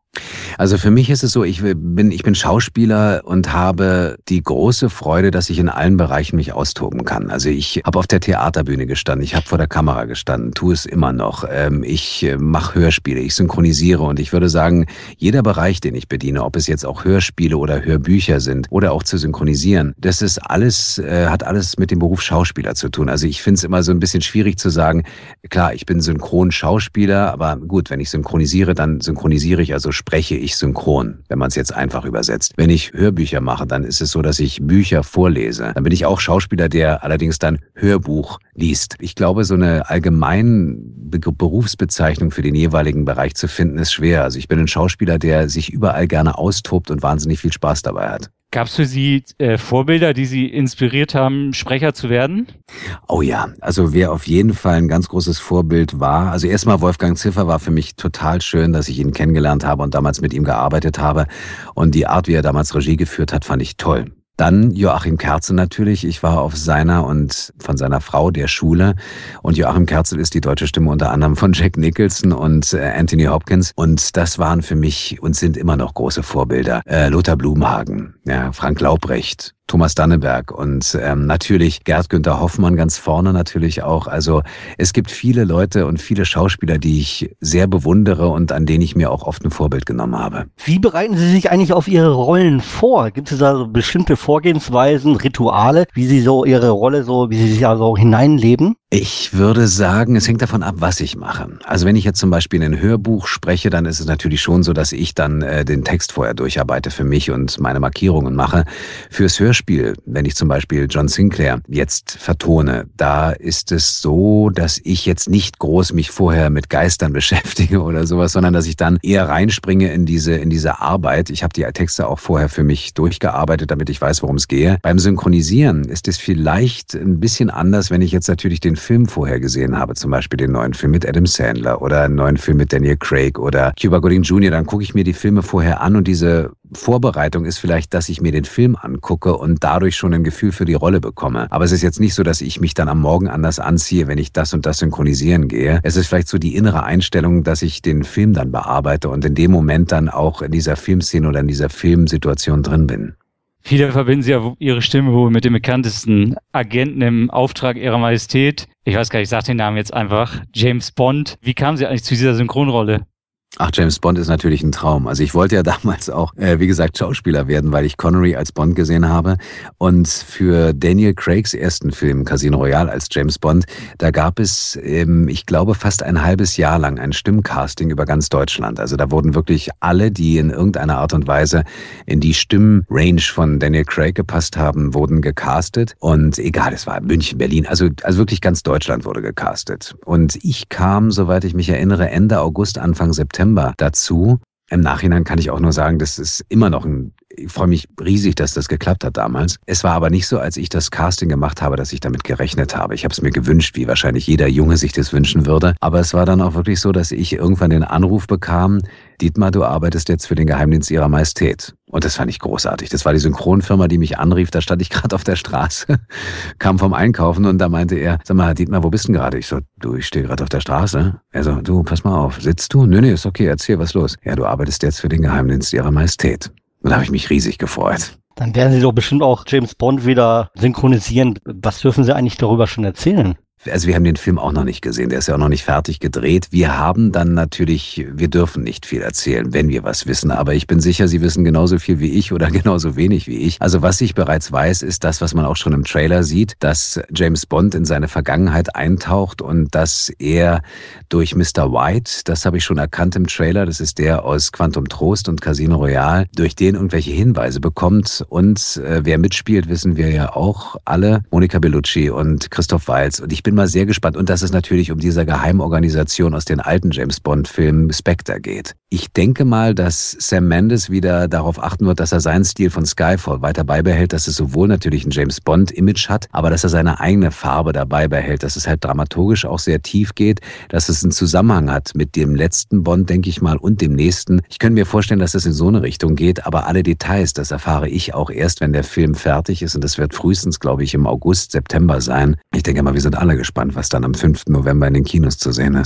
Also für mich ist es so, ich bin, ich bin Schauspieler und habe die große Freude, dass ich in allen Bereichen mich austoben kann. Also ich habe auf der Theaterbühne gestanden, ich habe vor der Kamera gestanden, tue es immer noch. Ich mache Hörspiele, ich synchronisiere und ich würde sagen, jeder Bereich, den ich bediene, ob es jetzt auch Hörspiele oder Hörbücher sind oder auch zu synchronisieren, das ist alles, hat alles mit dem Beruf Schauspieler zu tun. Also ich finde es immer so ein bisschen schwierig zu sagen, klar, ich bin Synchronschauspieler, aber gut, wenn ich synchronisiere, dann synchronisiere ich, also spreche ich synchron, wenn man es jetzt einfach übersetzt. Wenn ich Hörbücher mache, dann ist es so, dass ich Bücher vorlese. Dann bin ich auch Schauspieler, der allerdings dann Hörbuch liest. Ich glaube, so eine allgemeine Berufsbezeichnung für den jeweiligen Bereich zu finden, ist schwer. Also ich bin ein Schauspieler, der sich überall gerne austobt und wahnsinnig viel Spaß dabei hat. Gab es für Sie äh, Vorbilder, die Sie inspiriert haben, Sprecher zu werden? Oh ja, also wer auf jeden Fall ein ganz großes Vorbild war, also erstmal Wolfgang Ziffer war für mich total schön, dass ich ihn kennengelernt habe und damals mit ihm gearbeitet habe. Und die Art, wie er damals Regie geführt hat, fand ich toll. Dann Joachim Kerzel natürlich. Ich war auf seiner und von seiner Frau der Schule. Und Joachim Kerzel ist die deutsche Stimme unter anderem von Jack Nicholson und Anthony Hopkins. Und das waren für mich und sind immer noch große Vorbilder. Äh, Lothar Blumhagen, ja, Frank Laubrecht, Thomas Danneberg und ähm, natürlich Gerd-Günther Hoffmann ganz vorne natürlich auch. Also es gibt viele Leute und viele Schauspieler, die ich sehr bewundere und an denen ich mir auch oft ein Vorbild genommen habe. Wie bereiten Sie sich eigentlich auf Ihre Rollen vor? Gibt es da so bestimmte Vorgehensweisen, Rituale, wie Sie so Ihre Rolle so, wie Sie sich also hineinleben? Ich würde sagen, es hängt davon ab, was ich mache. Also wenn ich jetzt zum Beispiel ein Hörbuch spreche, dann ist es natürlich schon so, dass ich dann äh, den Text vorher durcharbeite für mich und meine Markierungen mache. Fürs Hörspiel, wenn ich zum Beispiel John Sinclair jetzt vertone, da ist es so, dass ich jetzt nicht groß mich vorher mit Geistern beschäftige oder sowas, sondern dass ich dann eher reinspringe in diese in diese Arbeit. Ich habe die Texte auch vorher für mich durchgearbeitet, damit ich weiß, worum es gehe. Beim Synchronisieren ist es vielleicht ein bisschen anders, wenn ich jetzt natürlich den Film vorher gesehen habe, zum Beispiel den neuen Film mit Adam Sandler oder einen neuen Film mit Daniel Craig oder Cuba Gooding Junior, dann gucke ich mir die Filme vorher an und diese Vorbereitung ist vielleicht, dass ich mir den Film angucke und dadurch schon ein Gefühl für die Rolle bekomme. Aber es ist jetzt nicht so, dass ich mich dann am Morgen anders anziehe, wenn ich das und das synchronisieren gehe. Es ist vielleicht so die innere Einstellung, dass ich den Film dann bearbeite und in dem Moment dann auch in dieser Filmszene oder in dieser Filmsituation drin bin. Viele verbinden Sie ja Ihre Stimme wohl mit dem bekanntesten Agenten im Auftrag Ihrer Majestät. Ich weiß gar nicht, ich sage den Namen jetzt einfach. James Bond. Wie kamen Sie eigentlich zu dieser Synchronrolle? Ach, James Bond ist natürlich ein Traum. Also ich wollte ja damals auch, äh, wie gesagt, Schauspieler werden, weil ich Connery als Bond gesehen habe. Und für Daniel Craigs ersten Film, Casino Royale als James Bond, da gab es, ähm, ich glaube, fast ein halbes Jahr lang ein Stimmcasting über ganz Deutschland. Also da wurden wirklich alle, die in irgendeiner Art und Weise in die Stimmrange von Daniel Craig gepasst haben, wurden gecastet. Und egal, es war München, Berlin, also, also wirklich ganz Deutschland wurde gecastet. Und ich kam, soweit ich mich erinnere, Ende August, Anfang September dazu. Im Nachhinein kann ich auch nur sagen, das ist immer noch ein, ich freue mich riesig, dass das geklappt hat damals. Es war aber nicht so, als ich das Casting gemacht habe, dass ich damit gerechnet habe. Ich habe es mir gewünscht, wie wahrscheinlich jeder Junge sich das wünschen würde. Aber es war dann auch wirklich so, dass ich irgendwann den Anruf bekam, Dietmar, du arbeitest jetzt für den Geheimdienst Ihrer Majestät. Und das fand ich großartig. Das war die Synchronfirma, die mich anrief. Da stand ich gerade auf der Straße, kam vom Einkaufen und da meinte er, sag mal, Dietmar, wo bist denn gerade? Ich so, du, ich stehe gerade auf der Straße. Er so, du, pass mal auf, sitzt du? Nö, nee, ist okay, erzähl, was ist los? Ja, du arbeitest jetzt für den Geheimdienst Ihrer Majestät. Und da habe ich mich riesig gefreut. Dann werden Sie doch bestimmt auch James Bond wieder synchronisieren. Was dürfen Sie eigentlich darüber schon erzählen? Also wir haben den Film auch noch nicht gesehen, der ist ja auch noch nicht fertig gedreht. Wir haben dann natürlich, wir dürfen nicht viel erzählen, wenn wir was wissen, aber ich bin sicher, Sie wissen genauso viel wie ich oder genauso wenig wie ich. Also was ich bereits weiß, ist das, was man auch schon im Trailer sieht, dass James Bond in seine Vergangenheit eintaucht und dass er durch Mister White, das habe ich schon erkannt im Trailer, das ist der aus Quantum Trost und Casino Royale, durch den irgendwelche Hinweise bekommt und äh, wer mitspielt, wissen wir ja auch alle, Monica Bellucci und Christoph Waltz und ich bin bin mal sehr gespannt. Und dass es natürlich um diese Geheimorganisation aus den alten James-Bond-Filmen Spectre geht. Ich denke mal, dass Sam Mendes wieder darauf achten wird, dass er seinen Stil von Skyfall weiter beibehält, dass es sowohl natürlich ein James-Bond-Image hat, aber dass er seine eigene Farbe dabei behält, dass es halt dramaturgisch auch sehr tief geht, dass es einen Zusammenhang hat mit dem letzten Bond, denke ich mal, und dem nächsten. Ich könnte mir vorstellen, dass es in so eine Richtung geht, aber alle Details, das erfahre ich auch erst, wenn der Film fertig ist und das wird frühestens, glaube ich, im August, September sein. Ich denke mal, wir sind alle gespannt, was dann am fünften November in den Kinos zu sehen ist.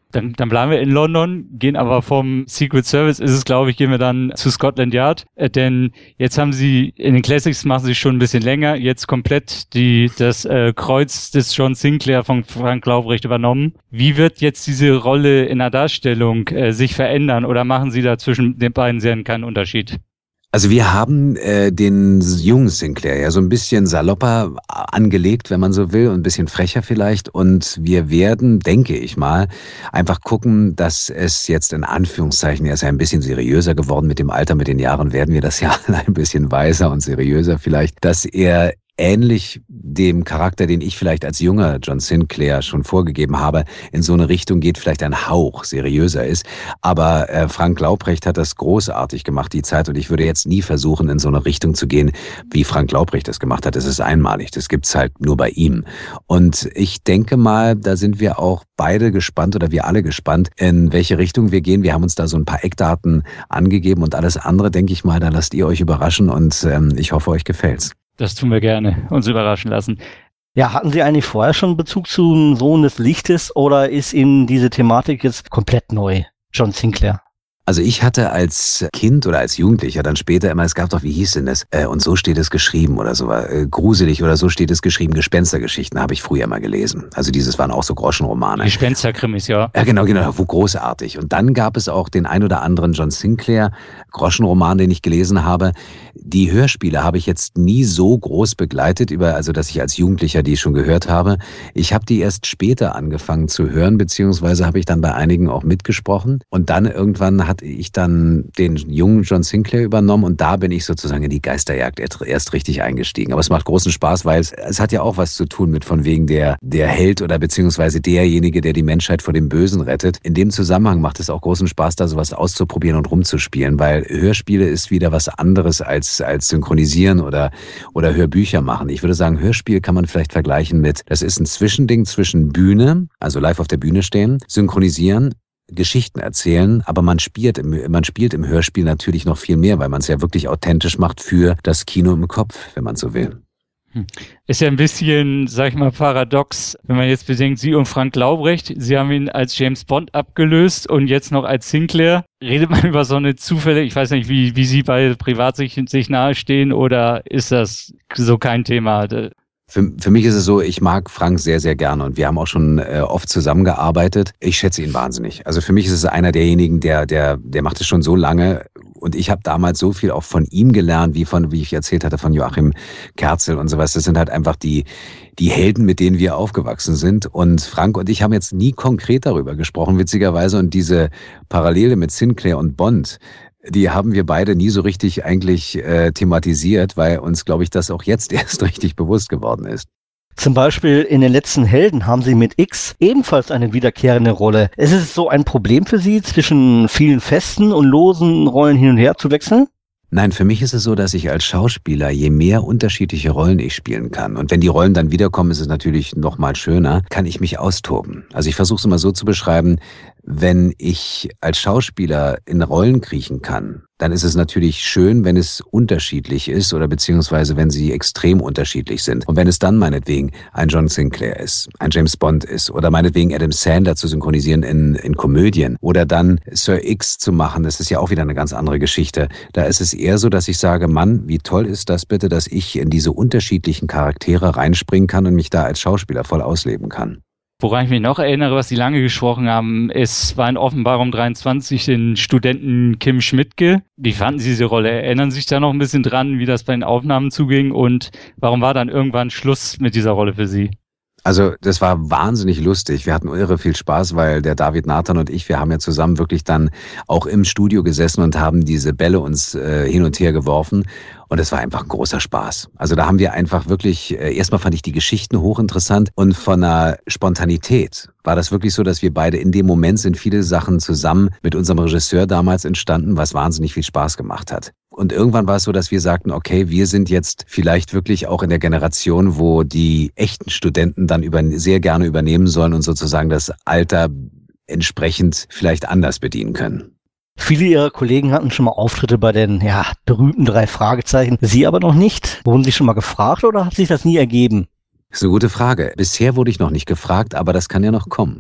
Dann, dann bleiben wir in London, gehen aber vom Secret Service, ist es glaube ich, gehen wir dann zu Scotland Yard, äh, denn jetzt haben sie, in den Classics machen sie schon ein bisschen länger, jetzt komplett die das äh, Kreuz des John Sinclair von Frank Laubrecht übernommen. Wie wird jetzt diese Rolle in der Darstellung äh, sich verändern oder machen sie da zwischen den beiden Serien keinen Unterschied? Also wir haben äh, den jungen Sinclair ja so ein bisschen salopper angelegt, wenn man so will, und ein bisschen frecher vielleicht. Und wir werden, denke ich mal, einfach gucken, dass es jetzt in Anführungszeichen, er ist ja ein bisschen seriöser geworden mit dem Alter, mit den Jahren werden wir das ja ein bisschen weiser und seriöser vielleicht, dass er ähnlich dem Charakter, den ich vielleicht als junger John Sinclair schon vorgegeben habe, in so eine Richtung geht, vielleicht ein Hauch seriöser ist. Aber äh, Frank Laubrecht hat das großartig gemacht, die Zeit. Und ich würde jetzt nie versuchen, in so eine Richtung zu gehen, wie Frank Laubrecht das gemacht hat. Das ist einmalig. Das gibt's halt nur bei ihm. Und ich denke mal, da sind wir auch beide gespannt oder wir alle gespannt, in welche Richtung wir gehen. Wir haben uns da so ein paar Eckdaten angegeben und alles andere, denke ich mal, da lasst ihr euch überraschen und ähm, ich hoffe, euch gefällt's. Das tun wir gerne, uns überraschen lassen. Ja, hatten Sie eigentlich vorher schon Bezug zum Sohn des Lichtes oder ist Ihnen diese Thematik jetzt komplett neu, John Sinclair? Also ich hatte als Kind oder als Jugendlicher dann später immer, es gab doch, wie hieß denn das? Äh, und so steht es geschrieben oder so, äh, gruselig oder so steht es geschrieben, Gespenstergeschichten habe ich früher mal gelesen. Also dieses waren auch so Groschenromane. Gespensterkrimis, ja. Ja, genau, genau, wo großartig. Und dann gab es auch den ein oder anderen John Sinclair Groschenroman, den ich gelesen habe. Die Hörspiele habe ich jetzt nie so groß begleitet, über, also dass ich als Jugendlicher die schon gehört habe. Ich habe die erst später angefangen zu hören, beziehungsweise habe ich dann bei einigen auch mitgesprochen. Und dann irgendwann hat ich dann den jungen John Sinclair übernommen und da bin ich sozusagen in die Geisterjagd erst richtig eingestiegen. Aber es macht großen Spaß, weil es, es hat ja auch was zu tun mit von wegen der, der Held oder beziehungsweise derjenige, der die Menschheit vor dem Bösen rettet. In dem Zusammenhang macht es auch großen Spaß, da sowas auszuprobieren und rumzuspielen, weil Hörspiele ist wieder was anderes als, als Synchronisieren oder, oder Hörbücher machen. Ich würde sagen, Hörspiel kann man vielleicht vergleichen mit, das ist ein Zwischending zwischen Bühne, also live auf der Bühne stehen, synchronisieren, Geschichten erzählen, aber man spielt im, man spielt im Hörspiel natürlich noch viel mehr, weil man es ja wirklich authentisch macht für das Kino im Kopf, wenn man so will. Ist ja ein bisschen, sag ich mal, paradox, wenn man jetzt bedenkt, Sie und Frank Laubrecht, Sie haben ihn als James Bond abgelöst und jetzt noch als Sinclair. Redet man über so eine Zufälle? Ich weiß nicht, wie, wie Sie beide privat sich, sich nahestehen oder ist das so kein Thema? Für, für mich ist es so, ich mag Frank sehr, sehr gerne und wir haben auch schon äh, oft zusammengearbeitet. Ich schätze ihn wahnsinnig. Also für mich ist es einer derjenigen, der, der, der macht es schon so lange und ich habe damals so viel auch von ihm gelernt, wie von, wie ich erzählt hatte, von Joachim Kerzel und sowas. Das sind halt einfach die, die Helden, mit denen wir aufgewachsen sind. Und Frank und ich haben jetzt nie konkret darüber gesprochen, witzigerweise. Und diese Parallele mit Sinclair und Bond, die haben wir beide nie so richtig eigentlich äh, thematisiert, weil uns, glaube ich, das auch jetzt erst richtig bewusst geworden ist. Zum Beispiel in den letzten Helden haben Sie mit X ebenfalls eine wiederkehrende Rolle. Ist es so ein Problem für Sie, zwischen vielen festen und losen Rollen hin und her zu wechseln? Nein, für mich ist es so, dass ich als Schauspieler, je mehr unterschiedliche Rollen ich spielen kann, und wenn die Rollen dann wiederkommen, ist es natürlich noch mal schöner, kann ich mich austoben. Also ich versuche es immer so zu beschreiben, wenn ich als Schauspieler in Rollen kriechen kann, dann ist es natürlich schön, wenn es unterschiedlich ist oder beziehungsweise wenn sie extrem unterschiedlich sind. Und wenn es dann meinetwegen ein John Sinclair ist, ein James Bond ist oder meinetwegen Adam Sandler zu synchronisieren in, in Komödien oder dann Sir X zu machen, das ist ja auch wieder eine ganz andere Geschichte. Da ist es eher so, dass ich sage, Mann, wie toll ist das bitte, dass ich in diese unterschiedlichen Charaktere reinspringen kann und mich da als Schauspieler voll ausleben kann. Woran ich mich noch erinnere, was Sie lange gesprochen haben, es war in Offenbarung dreiundzwanzig den Studenten Kim Schmidtke. Wie fanden Sie diese Rolle? Erinnern Sie sich da noch ein bisschen dran, wie das bei den Aufnahmen zuging und warum war dann irgendwann Schluss mit dieser Rolle für Sie? Also das war wahnsinnig lustig. Wir hatten irre viel Spaß, weil der David Nathan und ich, wir haben ja zusammen wirklich dann auch im Studio gesessen und haben diese Bälle uns äh, hin und her geworfen. Und es war einfach ein großer Spaß. Also da haben wir einfach wirklich, äh, erstmal fand ich die Geschichten hochinteressant und von einer Spontanität war das wirklich so, dass wir beide in dem Moment sind viele Sachen zusammen mit unserem Regisseur damals entstanden, was wahnsinnig viel Spaß gemacht hat. Und irgendwann war es so, dass wir sagten, okay, wir sind jetzt vielleicht wirklich auch in der Generation, wo die echten Studenten dann über, sehr gerne übernehmen sollen und sozusagen das Alter entsprechend vielleicht anders bedienen können. Viele Ihrer Kollegen hatten schon mal Auftritte bei den ja, berühmten drei Fragezeichen. Sie aber noch nicht. Wurden Sie schon mal gefragt oder hat sich das nie ergeben? Das ist eine gute Frage. Bisher wurde ich noch nicht gefragt, aber das kann ja noch kommen.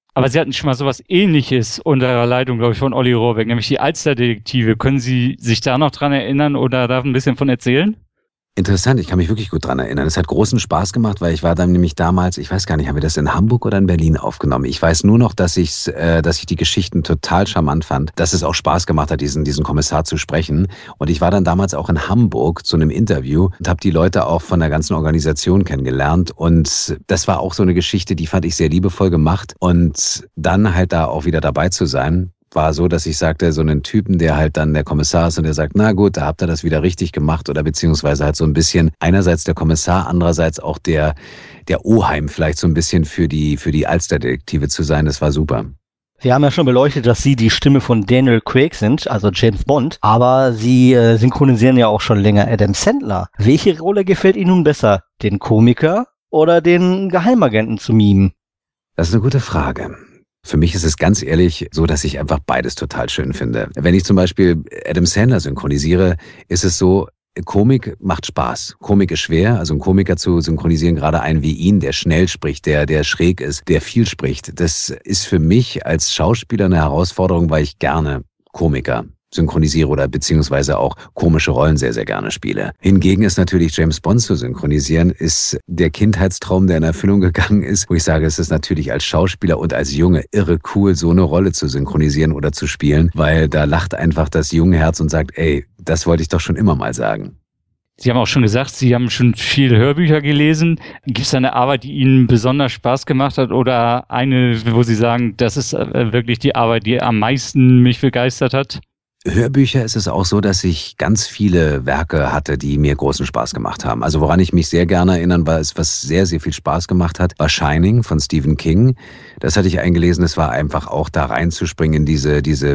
Aber Sie hatten schon mal sowas Ähnliches unter der Leitung, glaube ich, von Olli Rohrbeck, nämlich die Alsterdetektive. Können Sie sich da noch dran erinnern oder da ein bisschen von erzählen? Interessant, ich kann mich wirklich gut dran erinnern. Es hat großen Spaß gemacht, weil ich war dann nämlich damals, ich weiß gar nicht, haben wir das in Hamburg oder in Berlin aufgenommen? Ich weiß nur noch, dass ich, äh, dass ich die Geschichten total charmant fand, dass es auch Spaß gemacht hat, diesen, diesen Kommissar zu sprechen. Und ich war dann damals auch in Hamburg zu einem Interview und habe die Leute auch von der ganzen Organisation kennengelernt. Und das war auch so eine Geschichte, die fand ich sehr liebevoll gemacht. Und dann halt da auch wieder dabei zu sein, war so, dass ich sagte, so einen Typen, der halt dann der Kommissar ist und der sagt, na gut, da habt ihr das wieder richtig gemacht oder beziehungsweise halt so ein bisschen einerseits der Kommissar, andererseits auch der, der Oheim vielleicht so ein bisschen für die, für die Alsterdetektive zu sein, das war super. Wir haben ja schon beleuchtet, dass Sie die Stimme von Daniel Craig sind, also James Bond, aber Sie äh, synchronisieren ja auch schon länger Adam Sandler. Welche Rolle gefällt Ihnen nun besser, den Komiker oder den Geheimagenten zu mimen? Das ist eine gute Frage. Für mich ist es ganz ehrlich so, dass ich einfach beides total schön finde. Wenn ich zum Beispiel Adam Sandler synchronisiere, ist es so, Komik macht Spaß. Komik ist schwer, also einen Komiker zu synchronisieren, gerade einen wie ihn, der schnell spricht, der, der schräg ist, der viel spricht. Das ist für mich als Schauspieler eine Herausforderung, weil ich gerne Komiker synchronisiere oder beziehungsweise auch komische Rollen sehr, sehr gerne spiele. Hingegen ist natürlich James Bond zu synchronisieren, ist der Kindheitstraum, der in Erfüllung gegangen ist, wo ich sage, es ist natürlich als Schauspieler und als Junge irre cool, so eine Rolle zu synchronisieren oder zu spielen, weil da lacht einfach das junge Herz und sagt, ey, das wollte ich doch schon immer mal sagen. Sie haben auch schon gesagt, Sie haben schon viele Hörbücher gelesen. Gibt es eine Arbeit, die Ihnen besonders Spaß gemacht hat oder eine, wo Sie sagen, das ist wirklich die Arbeit, die am meisten mich begeistert hat? Hörbücher ist es auch so, dass ich ganz viele Werke hatte, die mir großen Spaß gemacht haben. Also woran ich mich sehr gerne erinnern, war es, was sehr, sehr viel Spaß gemacht hat, war Shining von Stephen King. Das hatte ich eingelesen, es war einfach auch da reinzuspringen in diese, diese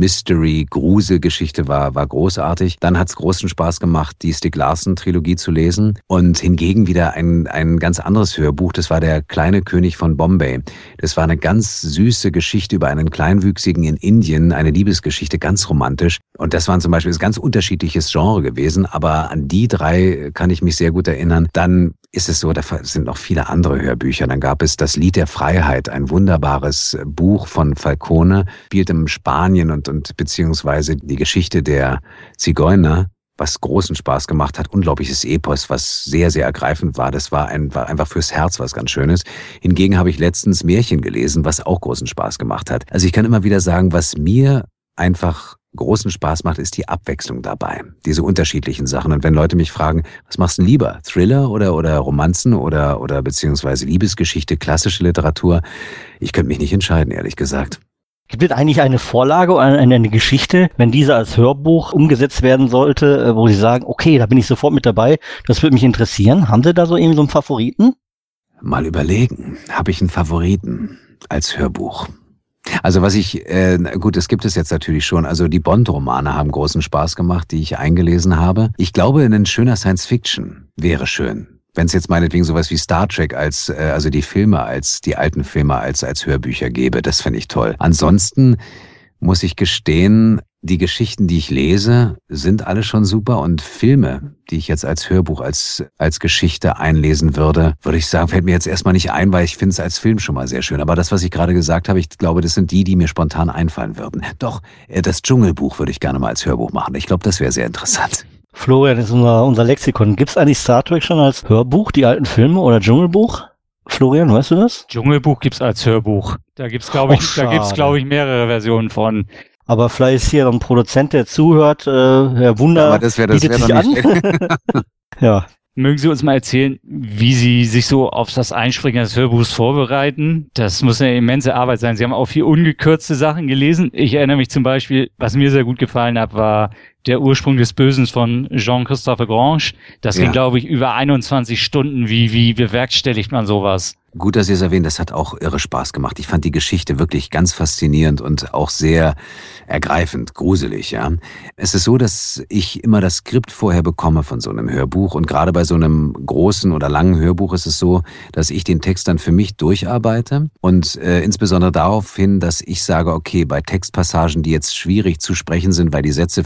Mystery-Grusel-Geschichte war, war großartig. Dann hat es großen Spaß gemacht, die Stieg Larsson-Trilogie zu lesen. Und hingegen wieder ein, ein ganz anderes Hörbuch, das war Der kleine König von Bombay. Das war eine ganz süße Geschichte über einen Kleinwüchsigen in Indien, eine Liebesgeschichte, ganz romantisch. Und das waren zum Beispiel ein ganz unterschiedliches Genre gewesen, aber an die drei kann ich mich sehr gut erinnern. Dann ist es so, da sind noch viele andere Hörbücher. Dann gab es Das Lied der Freiheit, ein wunderbares Buch von Falcone, spielt in Spanien und, und beziehungsweise die Geschichte der Zigeuner, was großen Spaß gemacht hat, unglaubliches Epos, was sehr, sehr ergreifend war. Das war, ein, war einfach fürs Herz was ganz Schönes. Hingegen habe ich letztens Märchen gelesen, was auch großen Spaß gemacht hat. Also ich kann immer wieder sagen, was mir einfach großen Spaß macht, ist die Abwechslung dabei. Diese unterschiedlichen Sachen. Und wenn Leute mich fragen, was machst du denn lieber? Thriller oder, oder Romanzen oder, oder beziehungsweise Liebesgeschichte, klassische Literatur? Ich könnte mich nicht entscheiden, ehrlich gesagt. Gibt es eigentlich eine Vorlage oder eine, eine Geschichte, wenn diese als Hörbuch umgesetzt werden sollte, wo Sie sagen, okay, da bin ich sofort mit dabei, das würde mich interessieren. Haben Sie da so irgendwie so einen Favoriten? Mal überlegen. Habe ich einen Favoriten als Hörbuch? Also was ich, äh, gut, das gibt es jetzt natürlich schon. Also die Bond-Romane haben großen Spaß gemacht, die ich eingelesen habe. Ich glaube, ein schöner Science-Fiction wäre schön. Wenn es jetzt meinetwegen sowas wie Star Trek als, äh, also die Filme als, die alten Filme als, als Hörbücher gäbe, das fände ich toll. Ansonsten muss ich gestehen, die Geschichten, die ich lese, sind alle schon super und Filme, die ich jetzt als Hörbuch, als, als Geschichte einlesen würde, würde ich sagen, fällt mir jetzt erstmal nicht ein, weil ich finde es als Film schon mal sehr schön. Aber das, was ich gerade gesagt habe, ich glaube, das sind die, die mir spontan einfallen würden. Doch, das Dschungelbuch würde ich gerne mal als Hörbuch machen. Ich glaube, das wäre sehr interessant. Florian, das ist unser, unser Lexikon. Gibt es eigentlich Star Trek schon als Hörbuch, die alten Filme oder Dschungelbuch? Florian, weißt du das? Dschungelbuch gibt's als Hörbuch. Da gibt's, glaube ich, da gibt's, glaube ich, mehrere Versionen von. Aber vielleicht ist hier ein Produzent, der zuhört, äh, Herr Wunder, aber das wär, das bietet wär sich an. Ja. Mögen Sie uns mal erzählen, wie Sie sich so auf das Einspringen des Hörbuchs vorbereiten? Das muss eine immense Arbeit sein. Sie haben auch viel ungekürzte Sachen gelesen. Ich erinnere mich zum Beispiel, was mir sehr gut gefallen hat, war Der Ursprung des Bösen von Jean-Christophe Grange. Das Ja. ging, glaube ich, über einundzwanzig Stunden. Wie, wie bewerkstelligt man sowas? Gut, dass Sie es erwähnen, das hat auch irre Spaß gemacht. Ich fand die Geschichte wirklich ganz faszinierend und auch sehr ergreifend, gruselig, ja. Es ist so, dass ich immer das Skript vorher bekomme von so einem Hörbuch und gerade bei so einem großen oder langen Hörbuch ist es so, dass ich den Text dann für mich durcharbeite und äh, insbesondere darauf hin, dass ich sage, okay, bei Textpassagen, die jetzt schwierig zu sprechen sind, weil die Sätze vielleicht lang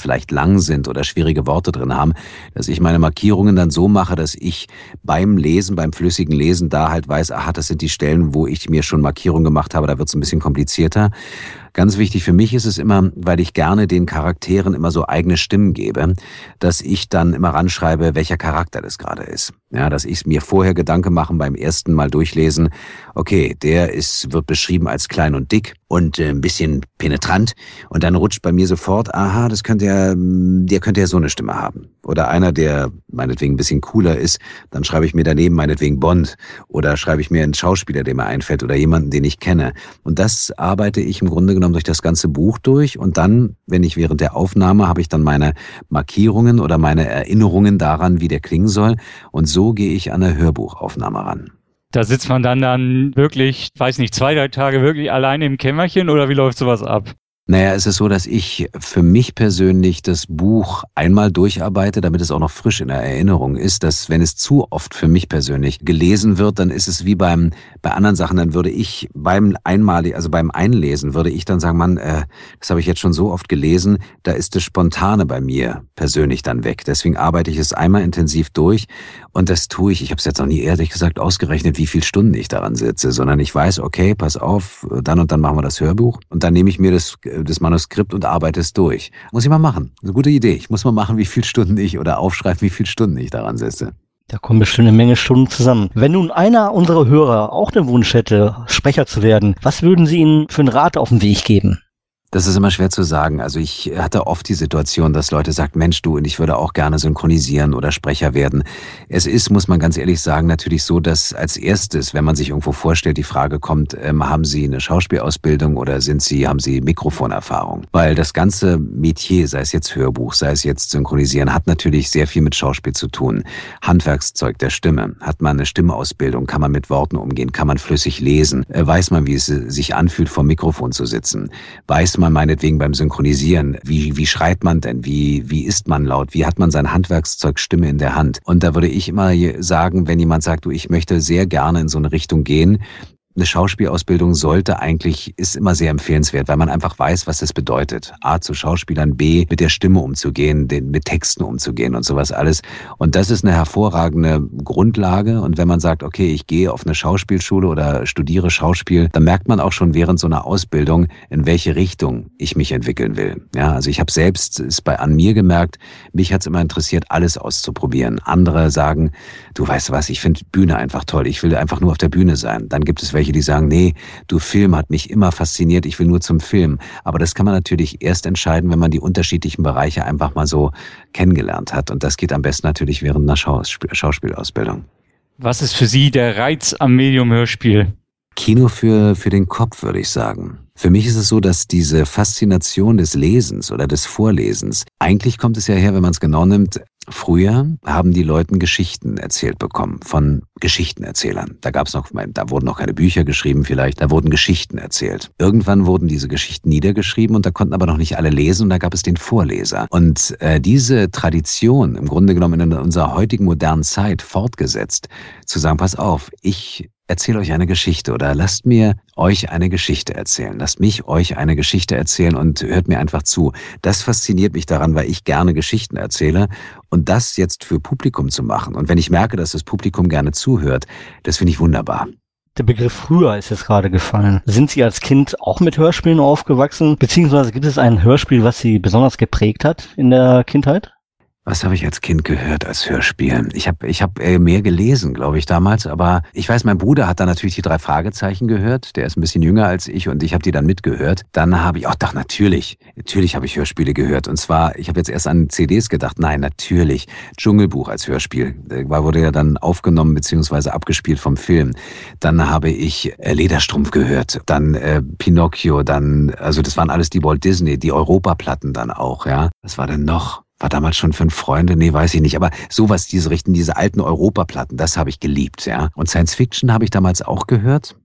lang sind oder schwierige Worte drin haben, dass ich meine Markierungen dann so mache, dass ich beim Lesen, beim flüssigen Lesen da halt weiß, aha, das sind die Stellen, wo ich mir schon Markierungen gemacht habe, da wird es ein bisschen komplizierter. Ganz wichtig für mich ist es immer, weil ich gerne den Charakteren immer so eigene Stimmen gebe, dass ich dann immer ranschreibe, welcher Charakter das gerade ist. Ja, dass ich mir vorher Gedanken machen beim ersten Mal durchlesen, okay, der ist, wird beschrieben als klein und dick und äh, ein bisschen penetrant und dann rutscht bei mir sofort, aha, das könnte ja, der könnte ja so eine Stimme haben. Oder einer, der meinetwegen ein bisschen cooler ist, dann schreibe ich mir daneben meinetwegen Bond oder schreibe ich mir einen Schauspieler, der mir einfällt oder jemanden, den ich kenne. Und das arbeite ich im Grunde genommen durch das ganze Buch durch und dann, wenn ich während der Aufnahme, habe ich dann meine Markierungen oder meine Erinnerungen daran, wie der klingen soll und so gehe ich an eine Hörbuchaufnahme ran. Da sitzt man dann dann wirklich, weiß nicht, zwei, drei Tage wirklich alleine im Kämmerchen oder wie läuft sowas ab? Naja, es ist so, dass ich für mich persönlich das Buch einmal durcharbeite, damit es auch noch frisch in der Erinnerung ist, dass wenn es zu oft für mich persönlich gelesen wird, dann ist es wie beim bei anderen Sachen, dann würde ich beim einmalig, also beim Einlesen würde ich dann sagen, Mann, äh, das habe ich jetzt schon so oft gelesen, da ist das Spontane bei mir persönlich dann weg. Deswegen arbeite ich es einmal intensiv durch und das tue ich. Ich habe es jetzt noch nie ehrlich gesagt ausgerechnet, wie viele Stunden ich daran sitze, sondern ich weiß, okay, pass auf, dann und dann machen wir das Hörbuch und dann nehme ich mir das das Manuskript und arbeite es durch. Muss ich mal machen. Eine gute Idee. Ich muss mal machen, wie viele Stunden ich oder aufschreiben, wie viele Stunden ich daran setze. Da kommen bestimmt eine Menge Stunden zusammen. Wenn nun einer unserer Hörer auch den Wunsch hätte, Sprecher zu werden, was würden Sie ihnen für einen Rat auf den Weg geben? Das ist immer schwer zu sagen. Also ich hatte oft die Situation, dass Leute sagen, Mensch du, und ich würde auch gerne synchronisieren oder Sprecher werden. Es ist, muss man ganz ehrlich sagen, natürlich so, dass als erstes, wenn man sich irgendwo vorstellt, die Frage kommt, ähm, haben Sie eine Schauspielausbildung oder sind Sie, haben Sie Mikrofonerfahrung? Weil das ganze Metier, sei es jetzt Hörbuch, sei es jetzt Synchronisieren, hat natürlich sehr viel mit Schauspiel zu tun. Handwerkszeug der Stimme. Hat man eine Stimmausbildung? Kann man mit Worten umgehen? Kann man flüssig lesen? Äh, weiß man, wie es sich anfühlt, vor dem Mikrofon zu sitzen? Weiß man meinetwegen beim Synchronisieren, wie, wie schreit man denn, wie, wie ist man laut, wie hat man sein Handwerkszeug Stimme in der Hand? Und da würde ich immer sagen, wenn jemand sagt, du, ich möchte sehr gerne in so eine Richtung gehen, eine Schauspielausbildung sollte eigentlich, ist immer sehr empfehlenswert, weil man einfach weiß, was das bedeutet. A, zu Schauspielern, B, mit der Stimme umzugehen, den, mit Texten umzugehen und sowas alles. Und das ist eine hervorragende Grundlage. Und wenn man sagt, okay, ich gehe auf eine Schauspielschule oder studiere Schauspiel, dann merkt man auch schon während so einer Ausbildung, in welche Richtung ich mich entwickeln will. Ja, also ich habe selbst es bei an mir gemerkt, mich hat es immer interessiert, alles auszuprobieren. Andere sagen, du weißt was, ich finde Bühne einfach toll, ich will einfach nur auf der Bühne sein. Dann gibt es welche, die sagen, nee, du, Film hat mich immer fasziniert, ich will nur zum Film. Aber das kann man natürlich erst entscheiden, wenn man die unterschiedlichen Bereiche einfach mal so kennengelernt hat. Und das geht am besten natürlich während einer Schauspiel- Schauspielausbildung. Was ist für Sie der Reiz am Medium Hörspiel? Kino für, für den Kopf, würde ich sagen. Für mich ist es so, dass diese Faszination des Lesens oder des Vorlesens, eigentlich kommt es ja her, wenn man es genau nimmt, früher haben die Leute Geschichten erzählt bekommen von Geschichtenerzählern. Da gab's noch, da wurden noch keine Bücher geschrieben vielleicht, da wurden Geschichten erzählt. Irgendwann wurden diese Geschichten niedergeschrieben und da konnten aber noch nicht alle lesen und da gab es den Vorleser. Und äh, diese Tradition im Grunde genommen in unserer heutigen modernen Zeit fortgesetzt, zu sagen, pass auf, ich erzähle euch eine Geschichte oder lasst mir euch eine Geschichte erzählen. Lasst mich euch eine Geschichte erzählen und hört mir einfach zu. Das fasziniert mich daran, weil ich gerne Geschichten erzähle und das jetzt für Publikum zu machen. Und wenn ich merke, dass das Publikum gerne zuhört, das finde ich wunderbar. Der Begriff früher ist jetzt gerade gefallen. Sind Sie als Kind auch mit Hörspielen aufgewachsen? Beziehungsweise gibt es ein Hörspiel, was Sie besonders geprägt hat in der Kindheit? Was habe ich als Kind gehört als Hörspiel? Ich habe ich hab mehr gelesen, glaube ich, damals. Aber ich weiß, mein Bruder hat dann natürlich die drei Fragezeichen gehört. Der ist ein bisschen jünger als ich und ich habe die dann mitgehört. Dann habe ich, ach doch, natürlich, natürlich habe ich Hörspiele gehört. Und zwar, ich habe jetzt erst an C Ds gedacht. Nein, natürlich, Dschungelbuch als Hörspiel. Da wurde ja dann aufgenommen bzw. abgespielt vom Film. Dann habe ich äh, Lederstrumpf gehört. Dann äh, Pinocchio, dann, also das waren alles die Walt Disney, die Europaplatten dann auch, ja. Was war denn noch? War damals schon Fünf Freunde? Nee, weiß ich nicht. Aber sowas, diese Richten, diese alten Europaplatten, das habe ich geliebt, ja. Und Science Fiction habe ich damals auch gehört.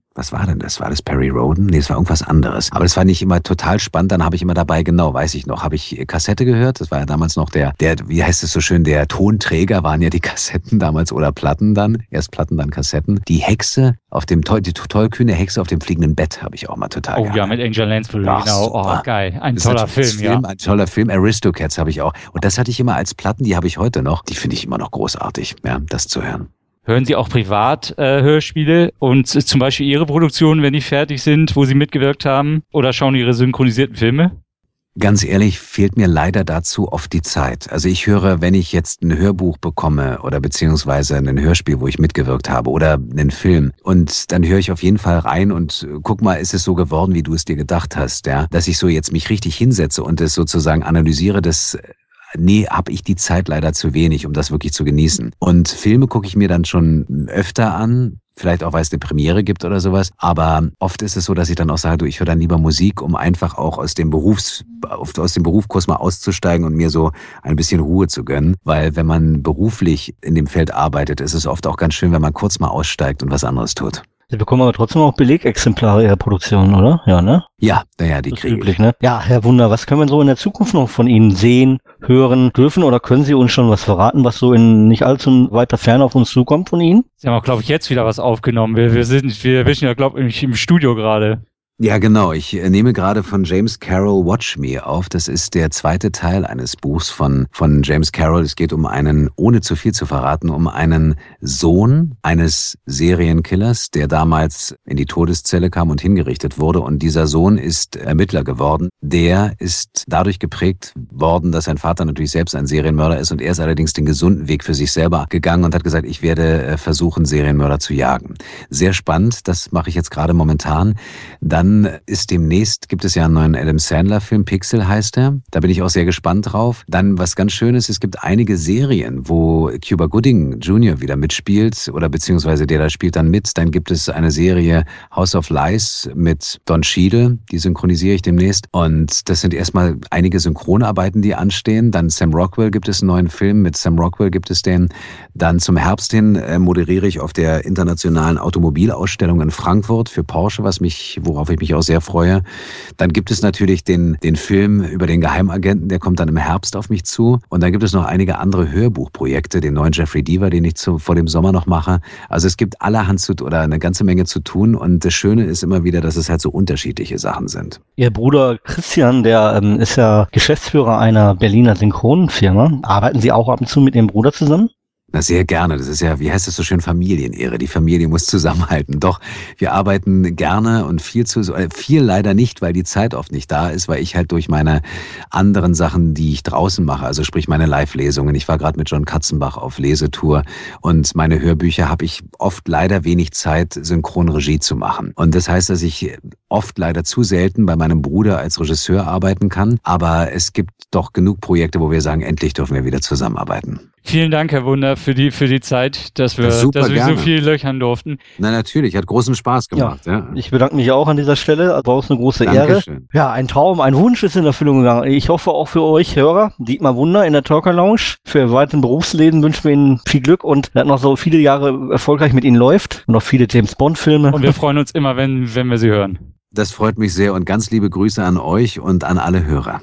Was war denn das? War das Perry Rhodan? Nee, es war irgendwas anderes. Aber es war nicht immer total spannend. Dann habe ich immer dabei, genau, weiß ich noch, habe ich Kassette gehört. Das war ja damals noch der, der, wie heißt es so schön, der Tonträger waren ja die Kassetten damals oder Platten dann. Erst Platten, dann Kassetten. Die Hexe auf dem, die tollkühne Hexe auf dem fliegenden Bett habe ich auch mal total Oh gehabt. ja, mit Angel Lansbury, ja, genau. super. Oh, geil. Ein Das toller ist Film, Film, ja. Ein toller Film. Aristocats habe ich auch. Und das hatte ich immer als Platten, die habe ich heute noch. Die finde ich immer noch großartig, ja, das zu hören. Hören Sie auch privat äh, Hörspiele und äh, zum Beispiel Ihre Produktionen, wenn die fertig sind, wo Sie mitgewirkt haben, oder schauen Ihre synchronisierten Filme? Ganz ehrlich, fehlt mir leider dazu oft die Zeit. Also ich höre, wenn ich jetzt ein Hörbuch bekomme oder beziehungsweise ein Hörspiel, wo ich mitgewirkt habe oder einen Film, und dann höre ich auf jeden Fall rein und guck mal, ist es so geworden, wie du es dir gedacht hast, ja? Dass ich so jetzt mich richtig hinsetze und es sozusagen analysiere, das Nee, habe ich die Zeit leider zu wenig, um das wirklich zu genießen. Und Filme gucke ich mir dann schon öfter an, vielleicht auch, weil es eine Premiere gibt oder sowas. Aber oft ist es so, dass ich dann auch sage, du, ich höre dann lieber Musik, um einfach auch aus dem Berufs, aus dem Berufskurs mal auszusteigen und mir so ein bisschen Ruhe zu gönnen. Weil wenn man beruflich in dem Feld arbeitet, ist es oft auch ganz schön, wenn man kurz mal aussteigt und was anderes tut. Sie bekommen aber trotzdem auch Belegexemplare Ihrer Produktion, oder? Ja, ne? Ja, naja, die kriege ich. Ne? Ja, Herr Wunder, was können wir so in der Zukunft noch von Ihnen sehen, hören dürfen, oder können Sie uns schon was verraten, was so in nicht allzu weiter Ferne auf uns zukommt von Ihnen? Sie haben auch, glaube ich, jetzt wieder was aufgenommen. Wir, wir sind, wir wischen ja, glaube ich, im Studio gerade. Ja, genau. Ich nehme gerade von James Carroll Watch Me auf. Das ist der zweite Teil eines Buchs von, von James Carroll. Es geht um einen, ohne zu viel zu verraten, um einen Sohn eines Serienkillers, der damals in die Todeszelle kam und hingerichtet wurde. Und dieser Sohn ist Ermittler geworden. Der ist dadurch geprägt worden, dass sein Vater natürlich selbst ein Serienmörder ist. Und er ist allerdings den gesunden Weg für sich selber gegangen und hat gesagt, ich werde versuchen, Serienmörder zu jagen. Sehr spannend. Das mache ich jetzt gerade momentan. Dann ist demnächst, gibt es ja einen neuen Adam Sandler-Film, Pixel heißt er. Da bin ich auch sehr gespannt drauf. Dann, was ganz schön ist, es gibt einige Serien, wo Cuba Gooding Junior wieder mitspielt oder beziehungsweise der da spielt dann mit. Dann gibt es eine Serie House of Lies mit Don Cheadle, die synchronisiere ich demnächst. Und das sind erstmal einige Synchronarbeiten, die anstehen. Dann Sam Rockwell gibt es einen neuen Film, mit Sam Rockwell gibt es den. Dann zum Herbst hin äh, moderiere ich auf der internationalen Automobilausstellung in Frankfurt für Porsche, was mich, worauf ich mich auch sehr freue. Dann gibt es natürlich den, den Film über den Geheimagenten, der kommt dann im Herbst auf mich zu. Und dann gibt es noch einige andere Hörbuchprojekte, den neuen Jeffrey Deaver, den ich zu, vor dem Sommer noch mache. Also es gibt allerhand zu, oder eine ganze Menge zu tun. Und das Schöne ist immer wieder, dass es halt so unterschiedliche Sachen sind. Ihr Bruder Christian, der ähm, ist ja Geschäftsführer einer Berliner Synchronenfirma. Arbeiten Sie auch ab und zu mit Ihrem Bruder zusammen? Na, sehr gerne. Das ist ja, wie heißt es so schön, Familienehre. Die Familie muss zusammenhalten. Doch, wir arbeiten gerne und viel zu, viel leider nicht, weil die Zeit oft nicht da ist, weil ich halt durch meine anderen Sachen, die ich draußen mache, also sprich meine Live-Lesungen. Ich war gerade mit John Katzenbach auf Lesetour und meine Hörbücher habe ich oft leider wenig Zeit, Synchronregie zu machen. Und das heißt, dass ich oft leider zu selten bei meinem Bruder als Regisseur arbeiten kann. Aber es gibt doch genug Projekte, wo wir sagen, endlich dürfen wir wieder zusammenarbeiten. Vielen Dank, Herr Wunder, für die, für die Zeit, dass wir, Super, dass wir gerne. so viel löchern durften. Na, natürlich, hat großen Spaß gemacht. Ja, ja. Ich bedanke mich auch an dieser Stelle. War uns eine große Dankeschön. Ehre. Ja, ein Traum, ein Wunsch ist in Erfüllung gegangen. Ich hoffe auch für euch Hörer, Dietmar Wunder in der Talker Lounge. Für Ihr weiteren Berufsleben wünschen wir Ihnen viel Glück und dass noch so viele Jahre erfolgreich mit Ihnen läuft und noch viele James Bond Filme. Und wir freuen uns immer, wenn, wenn wir Sie hören. Das freut mich sehr und ganz liebe Grüße an euch und an alle Hörer.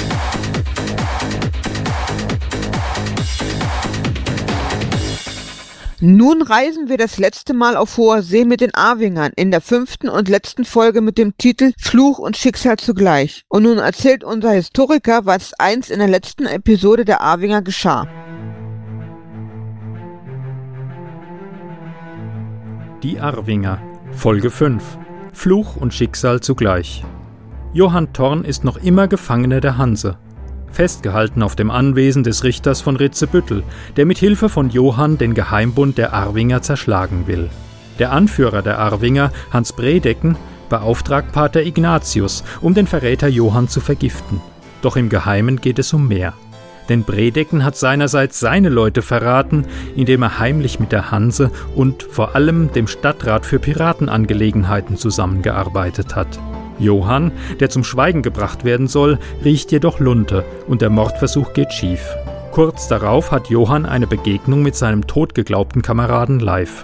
Nun reisen wir das letzte Mal auf hoher See mit den Arwingern in der fünften und letzten Folge mit dem Titel Fluch und Schicksal zugleich. Und nun erzählt unser Historiker, was einst in der letzten Episode der Arwinger geschah. Die Arwinger, Folge fünf. Fluch und Schicksal zugleich. Johann Thorn ist noch immer Gefangener der Hanse. Festgehalten auf dem Anwesen des Richters von Ritzebüttel, der mit Hilfe von Johann den Geheimbund der Arwinger zerschlagen will. Der Anführer der Arwinger, Hans Bredecken, beauftragt Pater Ignatius, um den Verräter Johann zu vergiften. Doch im Geheimen geht es um mehr. Denn Bredecken hat seinerseits seine Leute verraten, indem er heimlich mit der Hanse und vor allem dem Stadtrat für Piratenangelegenheiten zusammengearbeitet hat. Johann, der zum Schweigen gebracht werden soll, riecht jedoch Lunte und der Mordversuch geht schief. Kurz darauf hat Johann eine Begegnung mit seinem totgeglaubten Kameraden Leif.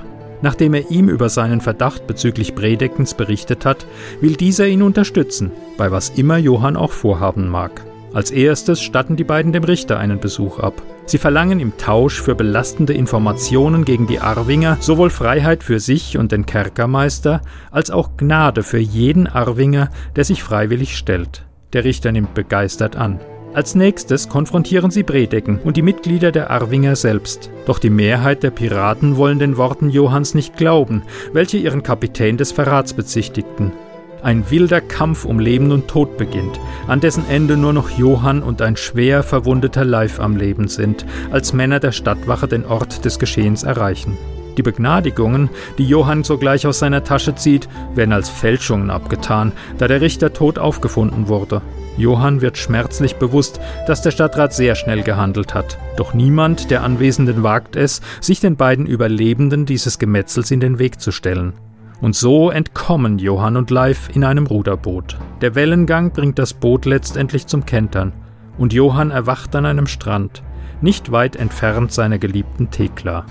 Nachdem er ihm über seinen Verdacht bezüglich Bredeckens berichtet hat, will dieser ihn unterstützen, bei was immer Johann auch vorhaben mag. Als erstes statten die beiden dem Richter einen Besuch ab. Sie verlangen im Tausch für belastende Informationen gegen die Arwinger sowohl Freiheit für sich und den Kerkermeister, als auch Gnade für jeden Arwinger, der sich freiwillig stellt. Der Richter nimmt begeistert an. Als nächstes konfrontieren sie Bredecken und die Mitglieder der Arwinger selbst. Doch die Mehrheit der Piraten wollen den Worten Johanns nicht glauben, welche ihren Kapitän des Verrats bezichtigten. Ein wilder Kampf um Leben und Tod beginnt, an dessen Ende nur noch Johann und ein schwer verwundeter Leif am Leben sind, als Männer der Stadtwache den Ort des Geschehens erreichen. Die Begnadigungen, die Johann sogleich aus seiner Tasche zieht, werden als Fälschungen abgetan, da der Richter tot aufgefunden wurde. Johann wird schmerzlich bewusst, dass der Stadtrat sehr schnell gehandelt hat. Doch niemand der Anwesenden wagt es, sich den beiden Überlebenden dieses Gemetzels in den Weg zu stellen. Und so entkommen Johann und Leif in einem Ruderboot. Der Wellengang bringt das Boot letztendlich zum Kentern. Und Johann erwacht an einem Strand, nicht weit entfernt seiner geliebten Thekla.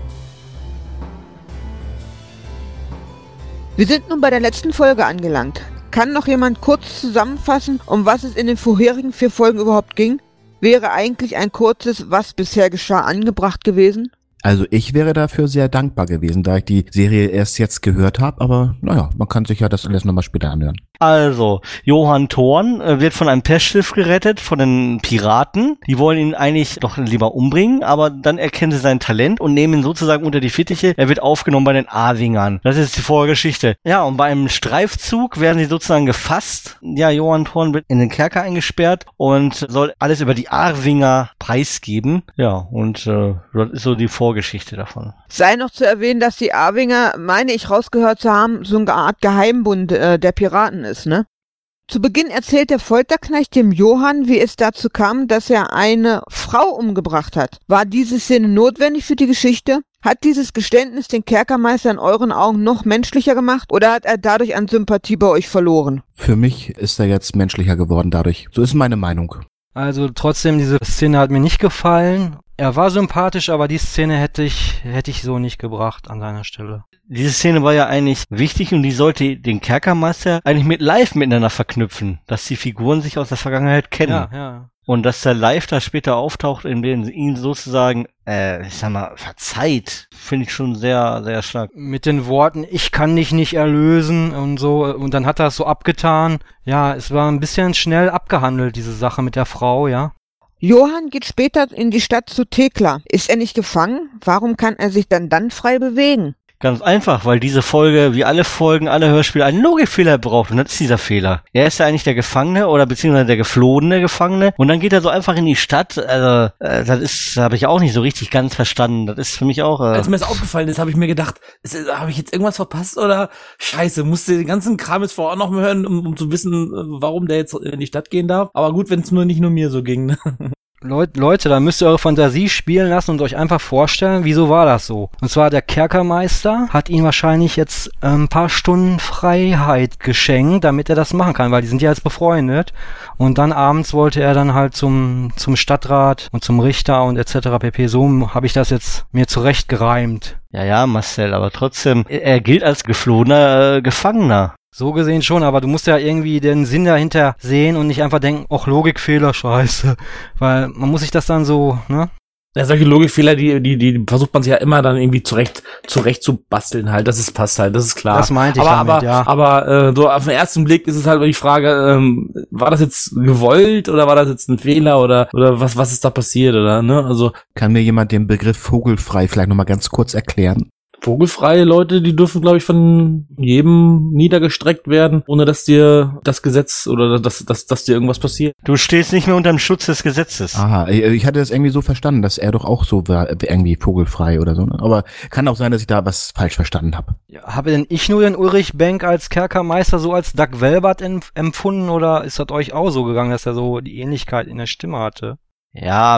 Wir sind nun bei der letzten Folge angelangt. Kann noch jemand kurz zusammenfassen, um was es in den vorherigen vier Folgen überhaupt ging? Wäre eigentlich ein kurzes Was bisher geschah angebracht gewesen? Also ich wäre dafür sehr dankbar gewesen, da ich die Serie erst jetzt gehört habe, aber naja, man kann sich ja das alles nochmal später anhören. Also, Johann Thorn äh, wird von einem Pestschiff gerettet, von den Piraten. Die wollen ihn eigentlich doch lieber umbringen, aber dann erkennen sie sein Talent und nehmen ihn sozusagen unter die Fittiche. Er wird aufgenommen bei den Arwingern. Das ist die Vorgeschichte. Ja, und bei einem Streifzug werden sie sozusagen gefasst. Ja, Johann Thorn wird in den Kerker eingesperrt und soll alles über die Arwinger preisgeben. Ja, und äh, das ist so die Vorgeschichte davon. Sei noch zu erwähnen, dass die Arwinger, meine ich rausgehört zu haben, so eine Art Geheimbund äh, der Piraten ist, ne? Zu Beginn erzählt der Folterknecht dem Johann, wie es dazu kam, dass er eine Frau umgebracht hat. War diese Szene notwendig für die Geschichte? Hat dieses Geständnis den Kerkermeister in euren Augen noch menschlicher gemacht oder hat er dadurch an Sympathie bei euch verloren? Für mich ist er jetzt menschlicher geworden dadurch. So ist meine Meinung. Also trotzdem, diese Szene hat mir nicht gefallen. Er war sympathisch, aber die Szene hätte ich, hätte ich so nicht gebracht an seiner Stelle. Diese Szene war ja eigentlich wichtig und die sollte den Kerkermeister eigentlich mit Live miteinander verknüpfen, dass die Figuren sich aus der Vergangenheit kennen. Ja, ja. Und dass der Live da später auftaucht, in dem ihn sozusagen, äh, ich sag mal, verzeiht, finde ich schon sehr, sehr stark. Mit den Worten, ich kann dich nicht erlösen und so, und dann hat er es so abgetan. Ja, es war ein bisschen schnell abgehandelt, diese Sache mit der Frau, ja. Johann geht später in die Stadt zu Thekla. Ist er nicht gefangen? Warum kann er sich dann dann frei bewegen? Ganz einfach, weil diese Folge, wie alle Folgen, alle Hörspiele, einen Logikfehler braucht. Und das ist dieser Fehler. Er ist ja eigentlich der Gefangene oder beziehungsweise der geflohene Gefangene. Und dann geht er so einfach in die Stadt. Also, äh, das ist, habe ich auch nicht so richtig ganz verstanden. Das ist für mich auch... Äh Als mir das aufgefallen ist, habe ich mir gedacht, habe ich jetzt irgendwas verpasst oder Scheiße, musste den ganzen Kram jetzt vorher auch noch mal hören, um, um zu wissen, warum der jetzt in die Stadt gehen darf. Aber gut, wenn es nur nicht nur mir so ging. Leut, Leute, da müsst ihr eure Fantasie spielen lassen und euch einfach vorstellen, wieso war das so? Und zwar der Kerkermeister hat ihm wahrscheinlich jetzt äh, ein paar Stunden Freiheit geschenkt, damit er das machen kann, weil die sind ja jetzt befreundet. Und dann abends wollte er dann halt zum zum Stadtrat und zum Richter und et cetera pp. So habe ich das jetzt mir zurecht gereimt. Ja, ja, Marcel, aber trotzdem, er gilt als geflohener äh, Gefangener. So gesehen schon, aber du musst ja irgendwie den Sinn dahinter sehen und nicht einfach denken, ach, Logikfehler, scheiße. Weil man muss sich das dann so, ne? Ja, solche Logikfehler, die, die, die versucht man sich ja immer dann irgendwie zurecht, zurecht zu basteln halt. Das ist, passt halt, das ist klar. Das meinte ich aber, damit, aber, ja. Aber, äh, so auf den ersten Blick ist es halt die Frage, ähm, war das jetzt gewollt oder war das jetzt ein Fehler oder, oder was, was ist da passiert oder, ne? Also. Kann mir jemand den Begriff vogelfrei vielleicht nochmal ganz kurz erklären? Vogelfreie Leute, die dürfen, glaube ich, von jedem niedergestreckt werden, ohne dass dir das Gesetz oder dass, dass, dass dir irgendwas passiert. Du stehst nicht mehr unter dem Schutz des Gesetzes. Aha, ich hatte das irgendwie so verstanden, dass er doch auch so war, irgendwie vogelfrei oder so. Aber kann auch sein, dass ich da was falsch verstanden habe. Ja, habe denn ich nur den Ulrich Benk als Kerkermeister so als Doug Welbert empfunden oder ist das euch auch so gegangen, dass er so die Ähnlichkeit in der Stimme hatte? Ja,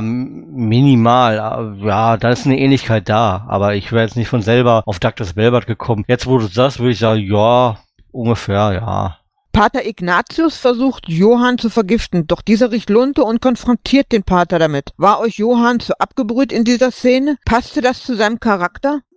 minimal. Ja, da ist eine Ähnlichkeit da. Aber ich wäre jetzt nicht von selber auf Douglas Welbert gekommen. Jetzt, wo du sagst, würde ich sagen, ja, ungefähr, ja. Pater Ignatius versucht, Johann zu vergiften, doch dieser riecht Lunte und konfrontiert den Pater damit. War euch Johann zu abgebrüht in dieser Szene? Passte das zu seinem Charakter?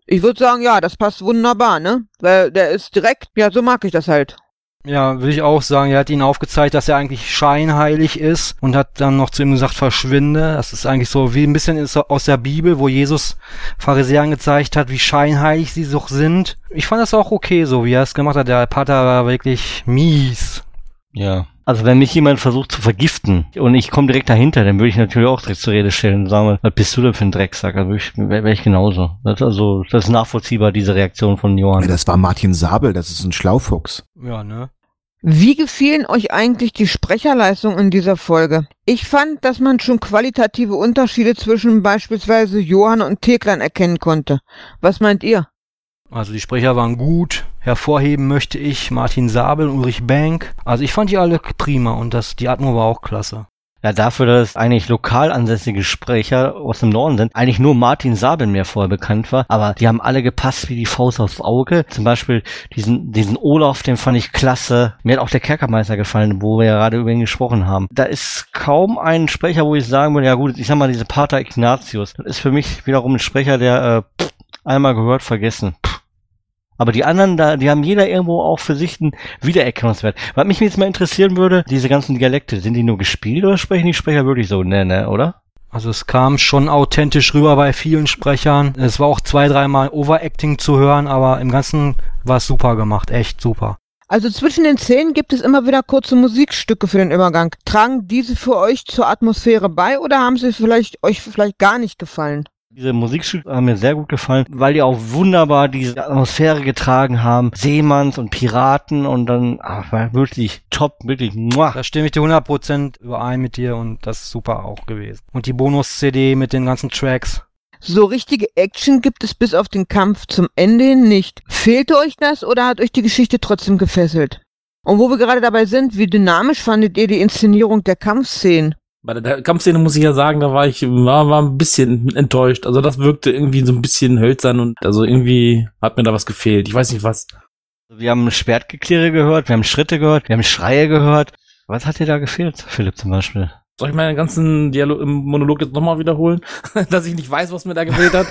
Ich würde sagen, ja, das passt wunderbar, ne? Weil der ist direkt, ja, so mag ich das halt. Ja, würde ich auch sagen. Er hat ihnen aufgezeigt, dass er eigentlich scheinheilig ist und hat dann noch zu ihm gesagt, verschwinde. Das ist eigentlich so wie ein bisschen ist aus der Bibel, wo Jesus Pharisäern gezeigt hat, wie scheinheilig sie doch sind. Ich fand das auch okay, so wie er es gemacht hat. Der Pater war wirklich mies. Ja. Also wenn mich jemand versucht zu vergiften und ich komme direkt dahinter, dann würde ich natürlich auch direkt zur Rede stellen und sagen, was bist du denn für ein Drecksack? Also wäre wär ich genauso. Das ist also, das ist nachvollziehbar, diese Reaktion von Johann. Ja, das war Martin Sabel, das ist ein Schlaufuchs. Ja, ne? Wie gefielen euch eigentlich die Sprecherleistungen in dieser Folge? Ich fand, dass man schon qualitative Unterschiede zwischen beispielsweise Johann und Teklern erkennen konnte. Was meint ihr? Also die Sprecher waren gut. Hervorheben möchte ich Martin Sabel und Ulrich Bank. Also ich fand die alle prima und das, die Atmo war auch klasse. Ja, dafür, dass eigentlich lokal ansässige Sprecher aus dem Norden sind, eigentlich nur Martin Sabel mir vorher bekannt war, aber die haben alle gepasst wie die Faust aufs Auge. Zum Beispiel diesen diesen Olaf, den fand ich klasse. Mir hat auch der Kerkermeister gefallen, wo wir ja gerade über ihn gesprochen haben. Da ist kaum ein Sprecher, wo ich sagen würde, ja gut, ich sag mal, diese Pater Ignatius, das ist für mich wiederum ein Sprecher, der äh, pff, einmal gehört, vergessen. Pff. Aber die anderen, da, die haben jeder irgendwo auch für sich einen Wiedererkennungswert. Was mich jetzt mal interessieren würde, diese ganzen Dialekte, sind die nur gespielt oder sprechen die Sprecher wirklich so? Ne, ne, oder? Also es kam schon authentisch rüber bei vielen Sprechern. Es war auch zwei, dreimal Overacting zu hören, aber im Ganzen war es super gemacht, echt super. Also zwischen den Szenen gibt es immer wieder kurze Musikstücke für den Übergang. Tragen diese für euch zur Atmosphäre bei oder haben sie vielleicht euch vielleicht gar nicht gefallen? Diese Musikstücke haben mir sehr gut gefallen, weil die auch wunderbar diese Atmosphäre getragen haben. Seemanns und Piraten und dann ach, war wirklich top, wirklich muah. Da stimme ich dir hundert Prozent überein mit dir und das ist super auch gewesen. Und die Bonus-C D mit den ganzen Tracks. So richtige Action gibt es bis auf den Kampf zum Ende hin nicht. Fehlte euch das oder hat euch die Geschichte trotzdem gefesselt? Und wo wir gerade dabei sind, wie dynamisch fandet ihr die Inszenierung der Kampfszenen? Bei der Kampfszene muss ich ja sagen, da war ich war, war ein bisschen enttäuscht. Also das wirkte irgendwie so ein bisschen hölzern und also irgendwie hat mir da was gefehlt. Ich weiß nicht was. Wir haben Schwertgeklirre gehört, wir haben Schritte gehört, wir haben Schreie gehört. Was hat dir da gefehlt, Philipp zum Beispiel? Soll ich meinen ganzen Dialog im Monolog jetzt nochmal wiederholen? Dass ich nicht weiß, was mir da gefehlt hat?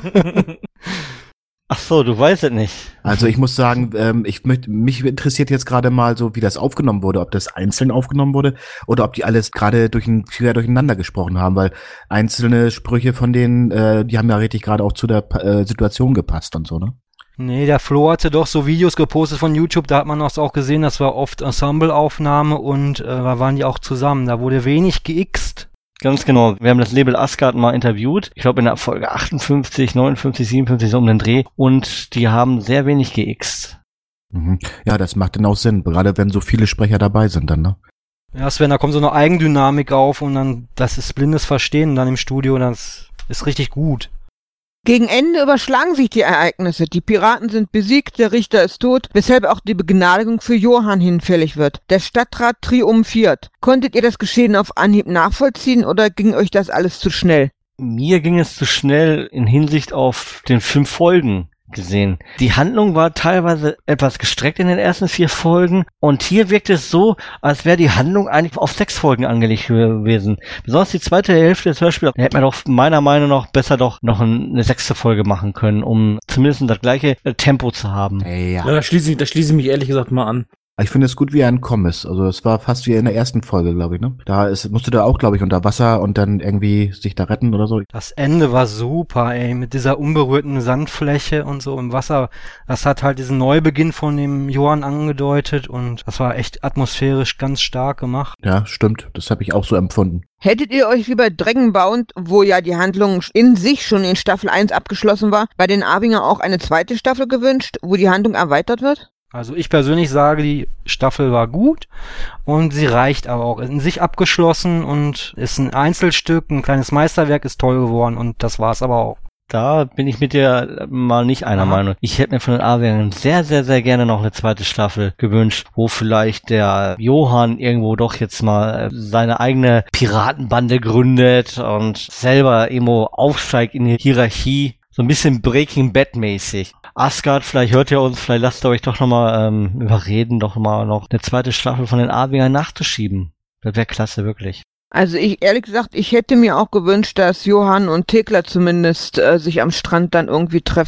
Ach so, du weißt es nicht. Also ich muss sagen, ähm, ich möchte, mich interessiert jetzt gerade mal so, wie das aufgenommen wurde, ob das einzeln aufgenommen wurde oder ob die alles gerade durch, quer durcheinander gesprochen haben, weil einzelne Sprüche von denen, äh, die haben ja richtig gerade auch zu der äh, Situation gepasst und so, ne? Nee, der Flo hatte doch so Videos gepostet von YouTube, da hat man das auch gesehen, das war oft Ensemble-Aufnahme und äh, da waren die auch zusammen, da wurde wenig geixt. Ganz genau. Wir haben das Label Asgard mal interviewt. Ich glaube in der Folge achtundfünfzig, neunundfünfzig, siebenundfünfzig so um den Dreh. Und die haben sehr wenig geixt. Mhm. Ja, das macht dann auch Sinn. Gerade wenn so viele Sprecher dabei sind dann, ne? Ja, Sven, da kommt so eine Eigendynamik auf und dann, das ist blindes Verstehen dann im Studio, das ist richtig gut. Gegen Ende überschlagen sich die Ereignisse. Die Piraten sind besiegt, der Richter ist tot, weshalb auch die Begnadigung für Johann hinfällig wird. Der Stadtrat triumphiert. Konntet ihr das Geschehen auf Anhieb nachvollziehen oder ging euch das alles zu schnell? Mir ging es zu schnell in Hinsicht auf den fünf Folgen gesehen. Die Handlung war teilweise etwas gestreckt in den ersten vier Folgen und hier wirkt es so, als wäre die Handlung eigentlich auf sechs Folgen angelegt gewesen. Besonders die zweite Hälfte des Hörspiels hätte man doch meiner Meinung nach besser doch noch eine sechste Folge machen können, um zumindest das gleiche Tempo zu haben. Hey, ja. Ja, da schließe ich, da schließe ich mich ehrlich gesagt mal an. Ich finde es gut, wie er entkommen ist. Also es war fast wie in der ersten Folge, glaube ich, ne? Da ist, musste der auch, glaube ich, unter Wasser und dann irgendwie sich da retten oder so. Das Ende war super, ey, mit dieser unberührten Sandfläche und so im Wasser. Das hat halt diesen Neubeginn von dem Johann angedeutet und das war echt atmosphärisch ganz stark gemacht. Ja, stimmt. Das habe ich auch so empfunden. Hättet ihr euch wie bei Dragonbound, wo ja die Handlung in sich schon in Staffel eins abgeschlossen war, bei den Arwinger auch eine zweite Staffel gewünscht, wo die Handlung erweitert wird? Also ich persönlich sage, die Staffel war gut und sie reicht aber auch. In sich abgeschlossen und ist ein Einzelstück, ein kleines Meisterwerk, ist toll geworden und das war's aber auch. Da bin ich mit dir mal nicht einer Aha. Meinung. Ich hätte mir von den Arwingern sehr, sehr, sehr gerne noch eine zweite Staffel gewünscht, wo vielleicht der Johann irgendwo doch jetzt mal seine eigene Piratenbande gründet und selber irgendwo aufsteigt in die Hierarchie. So ein bisschen Breaking Bad mäßig. Asgard, vielleicht hört ihr uns, vielleicht lasst ihr euch doch nochmal ähm, überreden, doch mal noch eine zweite Staffel von den Arwingern nachzuschieben. Das wäre klasse, wirklich. Also ich, ehrlich gesagt, ich hätte mir auch gewünscht, dass Johann und Tekla zumindest äh, sich am Strand dann irgendwie treffen.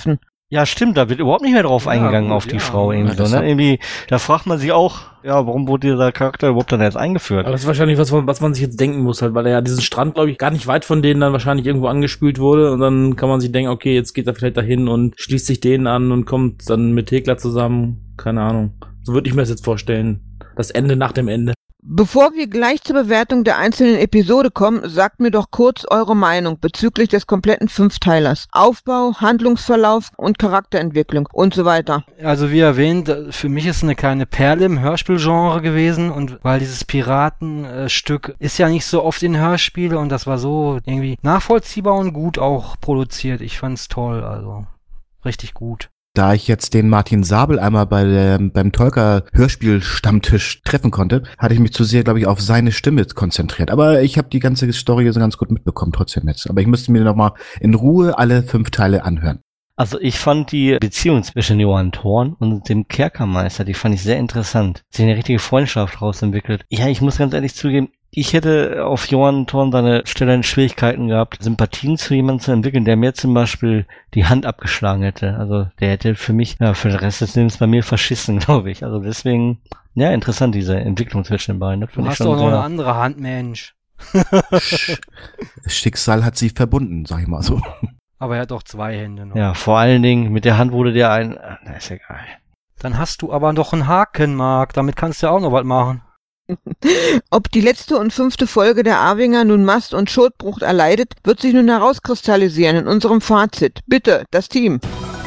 Ja, stimmt, da wird überhaupt nicht mehr drauf ja, eingegangen gut, auf die ja. Frau irgendwie ja, so, ne? Irgendwie, da fragt man sich auch, ja, warum wurde dieser Charakter überhaupt dann jetzt eingeführt? Aber das ist wahrscheinlich was, was man sich jetzt denken muss, halt, weil er ja diesen Strand, glaube ich, gar nicht weit von denen dann wahrscheinlich irgendwo angespült wurde und dann kann man sich denken, okay, jetzt geht er vielleicht dahin und schließt sich denen an und kommt dann mit Thekla zusammen, keine Ahnung. So würde ich mir das jetzt vorstellen. Das Ende nach dem Ende. Bevor wir gleich zur Bewertung der einzelnen Episode kommen, sagt mir doch kurz eure Meinung bezüglich des kompletten Fünfteilers. Aufbau, Handlungsverlauf und Charakterentwicklung und so weiter. Also wie erwähnt, für mich ist es eine kleine Perle im Hörspielgenre gewesen und weil dieses Piratenstück ist ja nicht so oft in Hörspiele und das war so irgendwie nachvollziehbar und gut auch produziert. Ich fand's toll, also richtig gut. Da ich jetzt den Martin Sabel einmal bei der, beim Tolka-Hörspiel-Stammtisch treffen konnte, hatte ich mich zu sehr, glaube ich, auf seine Stimme konzentriert. Aber ich habe die ganze Story so ganz gut mitbekommen, trotzdem jetzt. Aber ich müsste mir nochmal in Ruhe alle fünf Teile anhören. Also ich fand die Beziehung zwischen Johann Thorn und dem Kerkermeister, die fand ich sehr interessant. Sie haben eine richtige Freundschaft daraus entwickelt. Ja, ich muss ganz ehrlich zugeben, ich hätte auf Johann Thorn seine Stelle Schwierigkeiten gehabt, Sympathien zu jemandem zu entwickeln, der mir zum Beispiel die Hand abgeschlagen hätte. Also der hätte für mich, ja, für den Rest des Lebens bei mir verschissen, glaube ich. Also deswegen, ja, interessant, diese Entwicklung zwischen den beiden. Du hast doch noch eine andere Hand, Mensch. Schicksal hat sie verbunden, sag ich mal so. Aber er hat auch zwei Hände noch. Ja, vor allen Dingen, mit der Hand wurde der ein, na, ist egal. Dann hast du aber noch einen Haken, Marc, damit kannst du ja auch noch was machen. Ob die letzte und fünfte Folge der Arwinger nun Mast- und Schotbruch erleidet, wird sich nun herauskristallisieren in unserem Fazit. Bitte, das Team.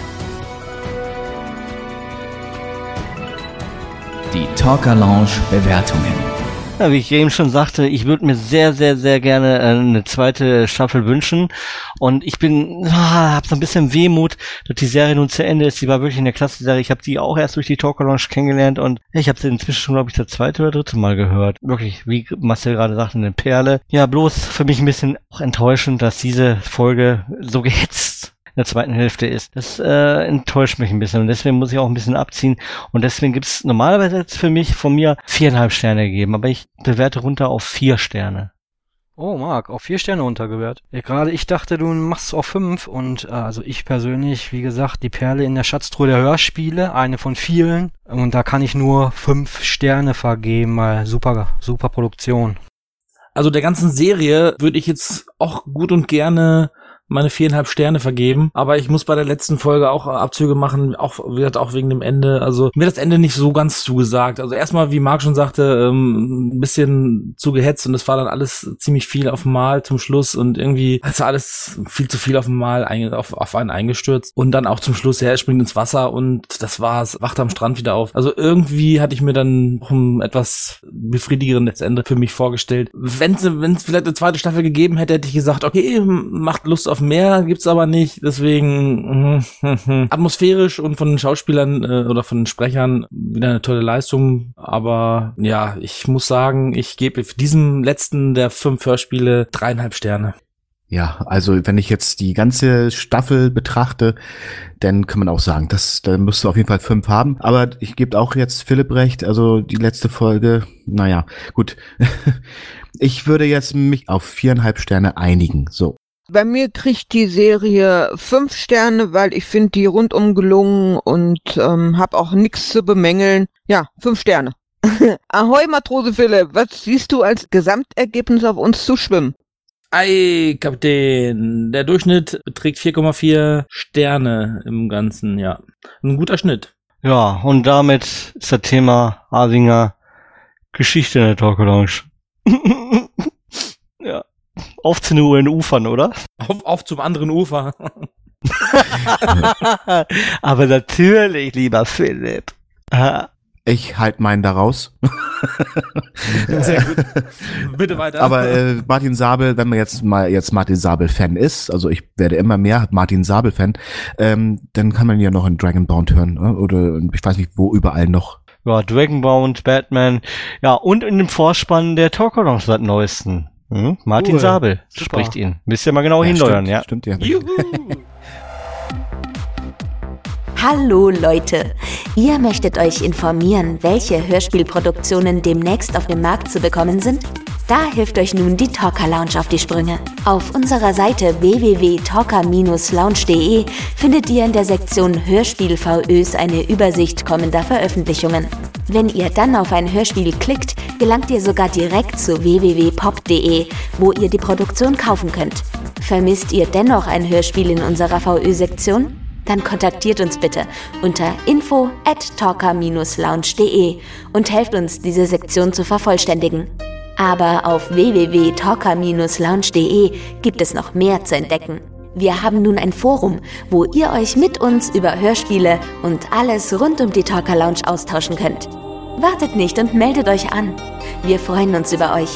Die Talker Lounge Bewertungen. Ja, wie ich eben schon sagte, ich würde mir sehr, sehr, sehr gerne äh, eine zweite Staffel wünschen. Und ich bin, ah, hab so ein bisschen Wehmut, dass die Serie nun zu Ende ist. Die war wirklich eine klasse Serie. Ich habe die auch erst durch die Talker Lounge kennengelernt und ich habe sie inzwischen schon, glaube ich, das zweite oder dritte Mal gehört. Wirklich, wie Marcel gerade sagte, eine Perle. Ja, bloß für mich ein bisschen auch enttäuschend, dass diese Folge so gehetzt in der zweiten Hälfte ist. Das äh, enttäuscht mich ein bisschen und deswegen muss ich auch ein bisschen abziehen und deswegen gibt es normalerweise jetzt für mich von mir viereinhalb Sterne gegeben, aber ich bewerte runter auf vier Sterne. Oh, Marc, auf vier Sterne runtergewert. Ja, gerade ich dachte, du machst es auf fünf und äh, also ich persönlich, wie gesagt, die Perle in der Schatztruhe der Hörspiele, eine von vielen und da kann ich nur fünf Sterne vergeben, weil super, super Produktion. Also der ganzen Serie würde ich jetzt auch gut und gerne meine viereinhalb Sterne vergeben, aber ich muss bei der letzten Folge auch Abzüge machen, auch wird auch wegen dem Ende, also mir das Ende nicht so ganz zugesagt. Also erstmal, wie Marc schon sagte, ähm, ein bisschen zu gehetzt und es war dann alles ziemlich viel auf einmal zum Schluss und irgendwie ist alles viel zu viel auf einmal ein, auf, auf einen eingestürzt und dann auch zum Schluss, ja, er springt ins Wasser und das war's, wacht am Strand wieder auf. Also irgendwie hatte ich mir dann noch ein etwas befriedigendes Ende für mich vorgestellt. Wenn es wenn es vielleicht eine zweite Staffel gegeben hätte, hätte ich gesagt, okay, macht Lust auf mehr, gibt's aber nicht, deswegen mm, atmosphärisch und von den Schauspielern äh, oder von den Sprechern wieder eine tolle Leistung, aber ja, ich muss sagen, ich gebe für diesen letzten der fünf Hörspiele dreieinhalb Sterne. Ja, also wenn ich jetzt die ganze Staffel betrachte, dann kann man auch sagen, das, da müsste auf jeden Fall fünf haben. Aber ich gebe auch jetzt Philipp recht, also die letzte Folge, naja, gut. Ich würde jetzt mich auf viereinhalb Sterne einigen, so. Bei mir kriegt die Serie fünf Sterne, weil ich finde die rundum gelungen und ähm, habe auch nichts zu bemängeln. Ja, fünf Sterne. Ahoi, Matrose Philipp, was siehst du als Gesamtergebnis auf uns zuschwimmen? Ei, Kapitän, der Durchschnitt beträgt vier Komma vier Sterne im Ganzen, ja. Ein guter Schnitt. Ja, und damit ist das Thema Arwinger Geschichte in der Talker Lounge. Ja. Auf zu den Ufern, oder? Auf, auf zum anderen Ufer. Aber natürlich, lieber Philipp. Ich halte meinen da raus. Sehr gut. Bitte weiter. Aber äh, Martin Sabel, wenn man jetzt mal jetzt Martin Sabel-Fan ist, also ich werde immer mehr Martin Sabel-Fan, ähm, dann kann man ja noch in Dragonbound hören, ne? Oder ich weiß nicht, wo überall noch. Ja, Dragonbound, Batman, ja, und in dem Vorspann der Talker Lounge seit neuesten. Hm? Martin cool. Sabel Super. Spricht ihn. Müsst ihr mal genau ja, hinhören, ja. Stimmt, ja. Juhu. Hallo Leute, ihr möchtet euch informieren, welche Hörspielproduktionen demnächst auf dem Markt zu bekommen sind? Da hilft euch nun die Talker Lounge auf die Sprünge. Auf unserer Seite w w w punkt talker Bindestrich lounge punkt d e findet ihr in der Sektion Hörspiel-V Ös eine Übersicht kommender Veröffentlichungen. Wenn ihr dann auf ein Hörspiel klickt, gelangt ihr sogar direkt zu w w w punkt pop punkt d e, wo ihr die Produktion kaufen könnt. Vermisst ihr dennoch ein Hörspiel in unserer V Ö-Sektion? Dann kontaktiert uns bitte unter info at talker Bindestrich lounge punkt d e und helft uns, diese Sektion zu vervollständigen. Aber auf w w w punkt talker Bindestrich lounge punkt d e gibt es noch mehr zu entdecken. Wir haben nun ein Forum, wo ihr euch mit uns über Hörspiele und alles rund um die Talker Lounge austauschen könnt. Wartet nicht und meldet euch an. Wir freuen uns über euch.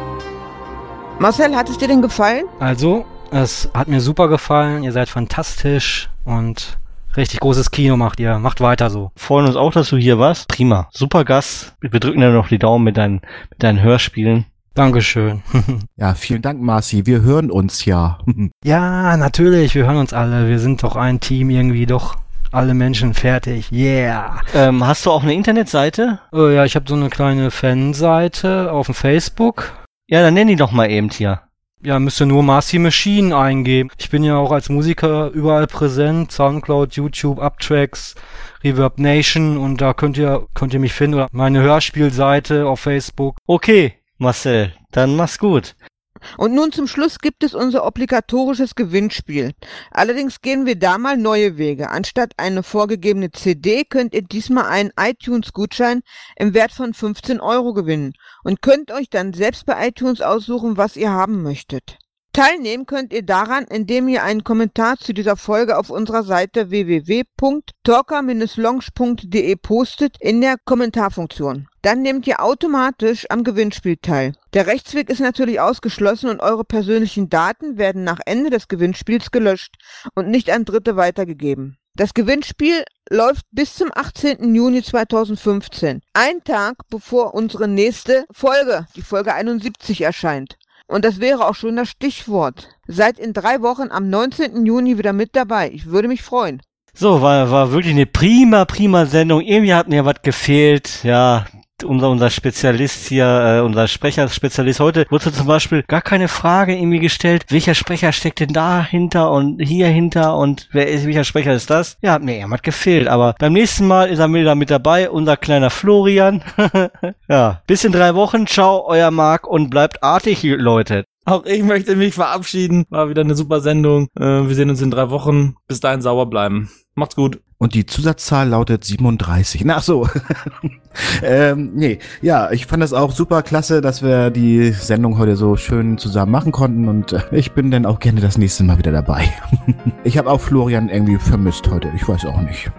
Marcel, hat es dir denn gefallen? Also, es hat mir super gefallen. Ihr seid fantastisch und richtig großes Kino macht ihr. Macht weiter so. Freuen uns auch, dass du hier warst. Prima. Super Gast. Wir drücken dir noch die Daumen mit deinen, mit deinen Hörspielen. Dankeschön. Ja, vielen Dank, Marci. Wir hören uns ja. Ja, natürlich. Wir hören uns alle. Wir sind doch ein Team irgendwie doch. Alle Menschen fertig. Yeah. Ähm, hast du auch eine Internetseite? Oh ja, ich habe so eine kleine Fanseite auf dem Facebook. Ja, dann nenn die doch mal eben hier. Ja, müsst ihr nur Marci Machine eingeben. Ich bin ja auch als Musiker überall präsent. Soundcloud, YouTube, Uptracks, Reverb Nation und da könnt ihr, könnt ihr mich finden. Oder meine Hörspielseite auf Facebook. Okay, Marcel, dann mach's gut. Und nun zum Schluss gibt es unser obligatorisches Gewinnspiel. Allerdings gehen wir da mal neue Wege. Anstatt eine vorgegebene C D könnt ihr diesmal einen iTunes-Gutschein im Wert von fünfzehn Euro gewinnen und könnt euch dann selbst bei iTunes aussuchen, was ihr haben möchtet. Teilnehmen könnt ihr daran, indem ihr einen Kommentar zu dieser Folge auf unserer Seite w w w punkt talker Bindestrich lounge punkt d e postet in der Kommentarfunktion. Dann nehmt ihr automatisch am Gewinnspiel teil. Der Rechtsweg ist natürlich ausgeschlossen und eure persönlichen Daten werden nach Ende des Gewinnspiels gelöscht und nicht an Dritte weitergegeben. Das Gewinnspiel läuft bis zum achtzehnten Juni zweitausendfünfzehn, ein Tag bevor unsere nächste Folge, die Folge einundsiebzig, erscheint. Und das wäre auch schon das Stichwort. Seid in drei Wochen am neunzehnten Juni wieder mit dabei. Ich würde mich freuen. So, war, war wirklich eine prima, prima Sendung. Irgendwie hat mir was gefehlt. Ja, unser, unser Spezialist hier, äh, unser Sprecherspezialist heute, wurde zum Beispiel gar keine Frage irgendwie gestellt, welcher Sprecher steckt denn dahinter und hier hinter und wer ist, welcher Sprecher ist das? Ja, hat mir eher was gefehlt. Aber beim nächsten Mal ist er wieder mit dabei, unser kleiner Florian. Ja, bis in drei Wochen. Ciao, euer Marc und bleibt artig, Leute. Auch ich möchte mich verabschieden. War wieder eine super Sendung. Äh, wir sehen uns in drei Wochen. Bis dahin sauber bleiben. Macht's gut. Und die Zusatzzahl lautet siebenunddreißig. Na, ach so. ähm, nee, ja, ich fand das auch super klasse, dass wir die Sendung heute so schön zusammen machen konnten und äh, ich bin dann auch gerne das nächste Mal wieder dabei. Ich habe auch Florian irgendwie vermisst heute. Ich weiß auch nicht.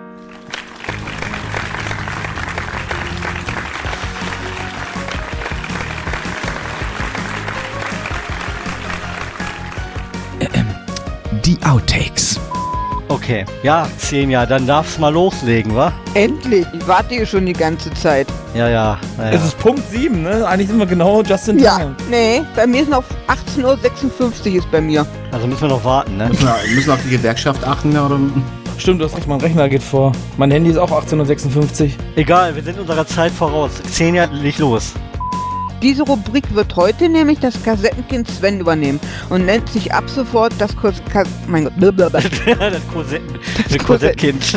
Die Outtakes. Okay, ja, zehn Jahre, dann darf's mal loslegen, wa? Endlich, ich warte hier schon die ganze Zeit. Ja, ja, ja. Es ist Punkt sieben, ne? Eigentlich sind wir genau just in time. Ja, nee, bei mir ist noch achtzehn Uhr sechsundfünfzig ist bei mir. Also müssen wir noch warten, ne? Müssen wir, müssen wir auf die Gewerkschaft achten, oder? Stimmt, du hast recht, mein Rechner geht vor. Mein Handy ist auch achtzehn Uhr sechsundfünfzig. Egal, wir sind unserer Zeit voraus. zehn Jahre, leg los. Diese Rubrik wird heute nämlich das Kassettenkind Sven übernehmen und nennt sich ab sofort das Kurs... Kas mein Gott, blablabla. Das Korsetten, das Korsettkind.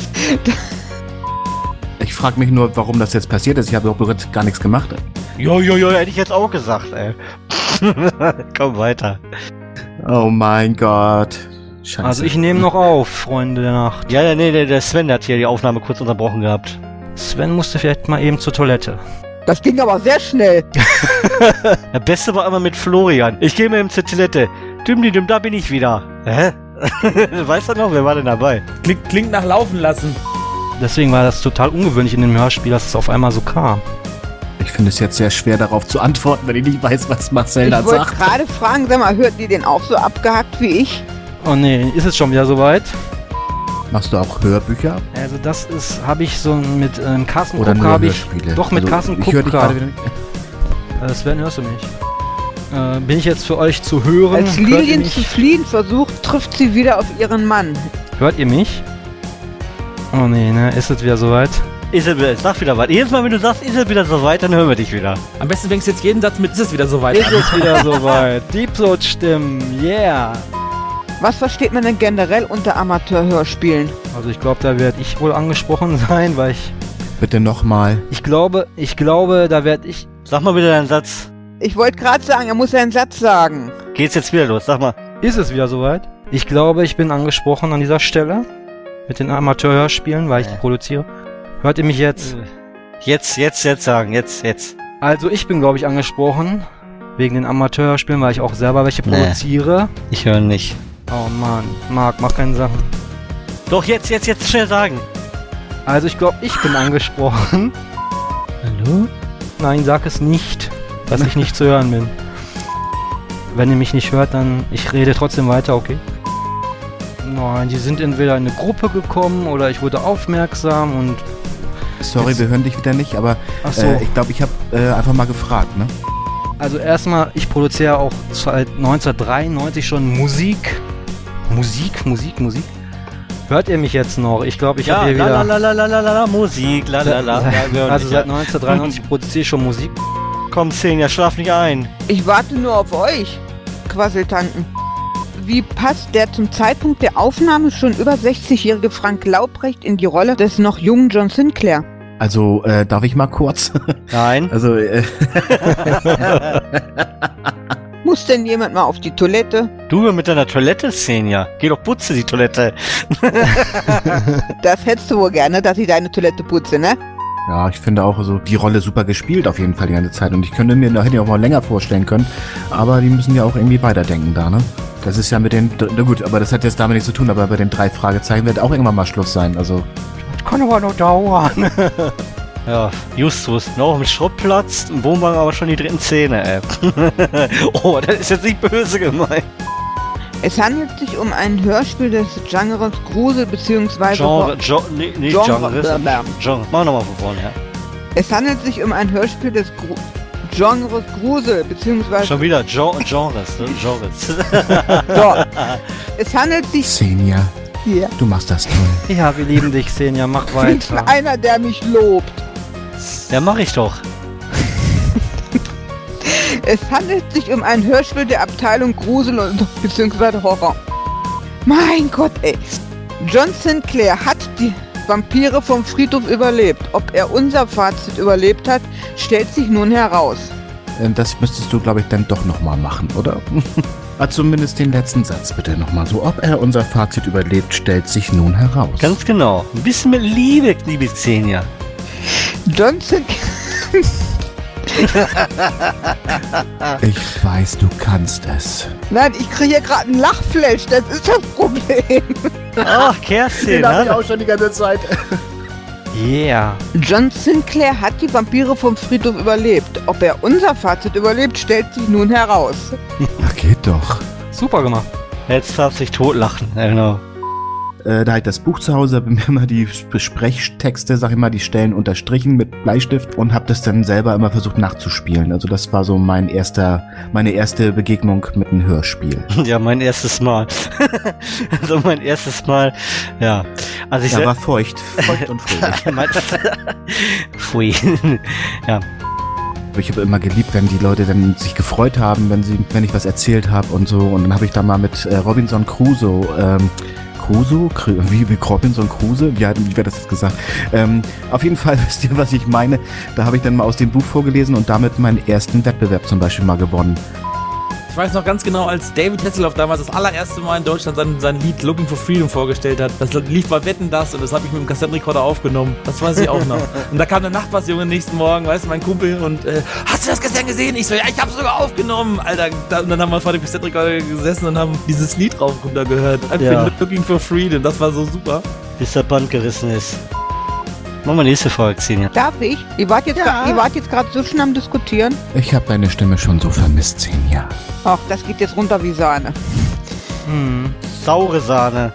Ich frage mich nur, warum das jetzt passiert ist. Ich habe überhaupt gar nichts gemacht. Jo, jo, jo, hätte ich jetzt auch gesagt, ey. Komm weiter. Oh mein Gott. Scheiße. Also ich nehme noch auf, Freunde der Nacht. Ja, ja, nee, nee, der Sven hat hier die Aufnahme kurz unterbrochen gehabt. Sven musste vielleicht mal eben zur Toilette. Das ging aber sehr schnell. Der Beste war immer mit Florian. Ich gehe mal eben zur Toilette. Düm-di-düm, da bin ich wieder. Hä? Weißt du noch, wer war denn dabei? Klingt, klingt nach Laufen lassen. Deswegen war das total ungewöhnlich in dem Hörspiel, dass es auf einmal so kam. Ich finde es jetzt sehr schwer darauf zu antworten, wenn ich nicht weiß, was Marcel da sagt. Ich wollte gerade fragen, sag mal, hört ihr den auch so abgehackt wie ich? Oh nee, ist es schon wieder soweit? Machst du auch Hörbücher? Also das ist, habe ich so mit ähm, Carsten Oder Kupka, habe ich, Hörspiele? doch mit Also, Carsten ich höre dich Kupka. gerade wieder. Äh, Sven, hörst du mich? Äh, bin ich jetzt für euch zu hören? Als Hört ihr Lilien mich? zu fliehen versucht, trifft sie wieder auf ihren Mann. Hört ihr mich? Oh nee, ne, ist es wieder soweit? Ist es wieder, sag wieder was. Jedes Mal, wenn du sagst, ist es wieder soweit, dann hören wir dich wieder. Am besten fängst du jetzt jeden Satz mit, ist es wieder soweit Ist an. es wieder soweit. Deep Throat Stimmen, yeah. Was versteht man denn generell unter Amateurhörspielen? Also ich glaube, da werde ich wohl angesprochen sein, weil ich... Bitte nochmal. Ich glaube, ich glaube, da werde ich... Sag mal wieder deinen Satz. Ich wollte gerade sagen, er muss seinen Satz sagen. Geht's jetzt wieder los? Sag mal. Ist es wieder soweit? Ich glaube, ich bin angesprochen an dieser Stelle. Mit den Amateurhörspielen, weil ich die produziere. Hört ihr mich jetzt? Jetzt, jetzt, jetzt sagen. Jetzt, jetzt. Also ich bin, glaube ich, angesprochen. Wegen den Amateurhörspielen, weil ich auch selber welche Nee. produziere. Ich höre nicht. Oh Mann, Marc, mach keine Sachen. Doch, jetzt, jetzt, jetzt schnell sagen. Also ich glaube, ich bin angesprochen. Hallo? Nein, sag es nicht, dass ich nicht zu hören bin. Wenn ihr mich nicht hört, dann ich rede trotzdem weiter, okay? Nein, die sind entweder in eine Gruppe gekommen oder ich wurde aufmerksam und... Sorry, Jetzt- wir hören dich wieder nicht, aber Ach so. äh, ich glaube, ich habe äh, einfach mal gefragt, ne? Also erstmal, ich produziere auch seit neunzehnhundertdreiundneunzig schon Musik. Musik, Musik, Musik. Hört ihr mich jetzt noch? Ich glaube, ich ja, habe hier la, wieder... la, la, la, la, la, la, Musik, la, la, la. Ja, wir hören also dich, seit ja. neunzehnhundertdreiundneunzig produziere ich schon Musik. Komm, Xenia, schlaf nicht ein. Ich warte nur auf euch, Quasseltanten. Wie passt der zum Zeitpunkt der Aufnahme schon über sechzigjährige Frank Laubrecht in die Rolle des noch jungen John Sinclair? Also, äh, darf ich mal kurz? Nein. Also, äh, Muss denn jemand mal auf die Toilette? Du mit deiner Toilette, Xenia. Geh doch putze die Toilette. Das hättest du wohl gerne, dass ich deine Toilette putze, ne? ja, ich finde auch so die Rolle super gespielt auf jeden Fall die ganze Zeit. Und ich könnte mir, da hätte ich auch mal länger vorstellen können. Aber die müssen ja auch irgendwie weiterdenken da, ne? Das ist ja mit den, na gut, aber das hat jetzt damit nichts zu tun, aber bei den drei Fragezeichen wird auch irgendwann mal Schluss sein, also. Das kann aber noch dauern. Ja, Justus, noch im Schrottplatz, im Wohnwagen aber schon die dritten Zähne, ey. Oh, das ist jetzt nicht böse gemeint. Es handelt sich um ein Hörspiel des Genres Grusel bzw. Genre, Genre, nee, nicht Genre, Genre, blablabla. Genre. Mach nochmal von vorne, ja. Es handelt sich um ein Hörspiel des Gru Genres Grusel bzw. Schon wieder Gen Genres, ne? Genres. So. Es handelt sich... Xenia, Hier. du machst das toll. Ja, wir lieben dich, Xenia, mach Ich bin weiter. einer, der mich lobt. Ja, mach ich doch. Es handelt sich um ein Hörspiel der Abteilung Grusel und bzw. Horror. Mein Gott, ey. John Sinclair hat die Vampire vom Friedhof überlebt. Ob er unser Fazit überlebt hat, stellt sich nun heraus. Äh, Das müsstest du, glaube ich, dann doch nochmal machen, oder? Ah, zumindest den letzten Satz bitte nochmal. So, ob er unser Fazit überlebt, stellt sich nun heraus. Ganz genau. Ein bisschen mit Liebe, liebe Xenia. John Sinclair... Ich weiß, du kannst es. Nein, ich kriege hier gerade einen Lachflash, das ist das Problem. Ach, Kerstin, Den hab ich ne? auch schon die ganze Zeit. Yeah. John Sinclair hat die Vampire vom Friedhof überlebt. Ob er unser Fazit überlebt, stellt sich nun heraus. Na, geht doch. Super gemacht. Jetzt darf sich totlachen, ja, genau. Äh, da habe ich das Buch zu Hause, habe mir immer die Besprechtexte, sag ich mal, die Stellen unterstrichen mit Bleistift und habe das dann selber immer versucht nachzuspielen. Also das war so mein erster, meine erste Begegnung mit einem Hörspiel. Ja, mein erstes Mal. Also mein erstes Mal, ja. Also ich Ja, sel- war feucht, feucht und fröhlich. Mein- Pfui. Ja. Aber ich habe immer geliebt, wenn die Leute dann sich gefreut haben, wenn sie, wenn ich was erzählt habe und so. Und dann habe ich da mal mit äh, Robinson Crusoe, ähm, Crusoe? Kr- Wie, wie Robinson Crusoe? Wie, hat- wie wird das jetzt gesagt? Ähm, auf jeden Fall wisst ihr, was ich meine. Da habe ich dann mal aus dem Buch vorgelesen und damit meinen ersten Wettbewerb zum Beispiel mal gewonnen. Ich weiß noch ganz genau, als David Hasselhoff damals das allererste Mal in Deutschland sein, sein Lied Looking for Freedom vorgestellt hat. Das lief bei Wetten, das, und das habe ich mit dem Kassettenrekorder aufgenommen. Das weiß ich auch noch. Und da kam der Nachbarsjunge nächsten Morgen, weißt du, mein Kumpel, und äh, hast du das gestern gesehen? Ich so, ja, ich hab's sogar aufgenommen. Alter, da, und dann haben wir vor dem Kassettenrekorder gesessen und haben dieses Lied rauf und runter gehört. Einfach Ja. Looking for Freedom, das war so super. Bis der Band gerissen ist. Machen wir nächste Folge, Xenia. Darf ich? Ihr wart jetzt, Ja. gra- ihr wart jetzt gerade so schön am Diskutieren. Ich habe deine Stimme schon so vermisst, Xenia. Ach, das geht jetzt runter wie Sahne. Hm. Saure Sahne.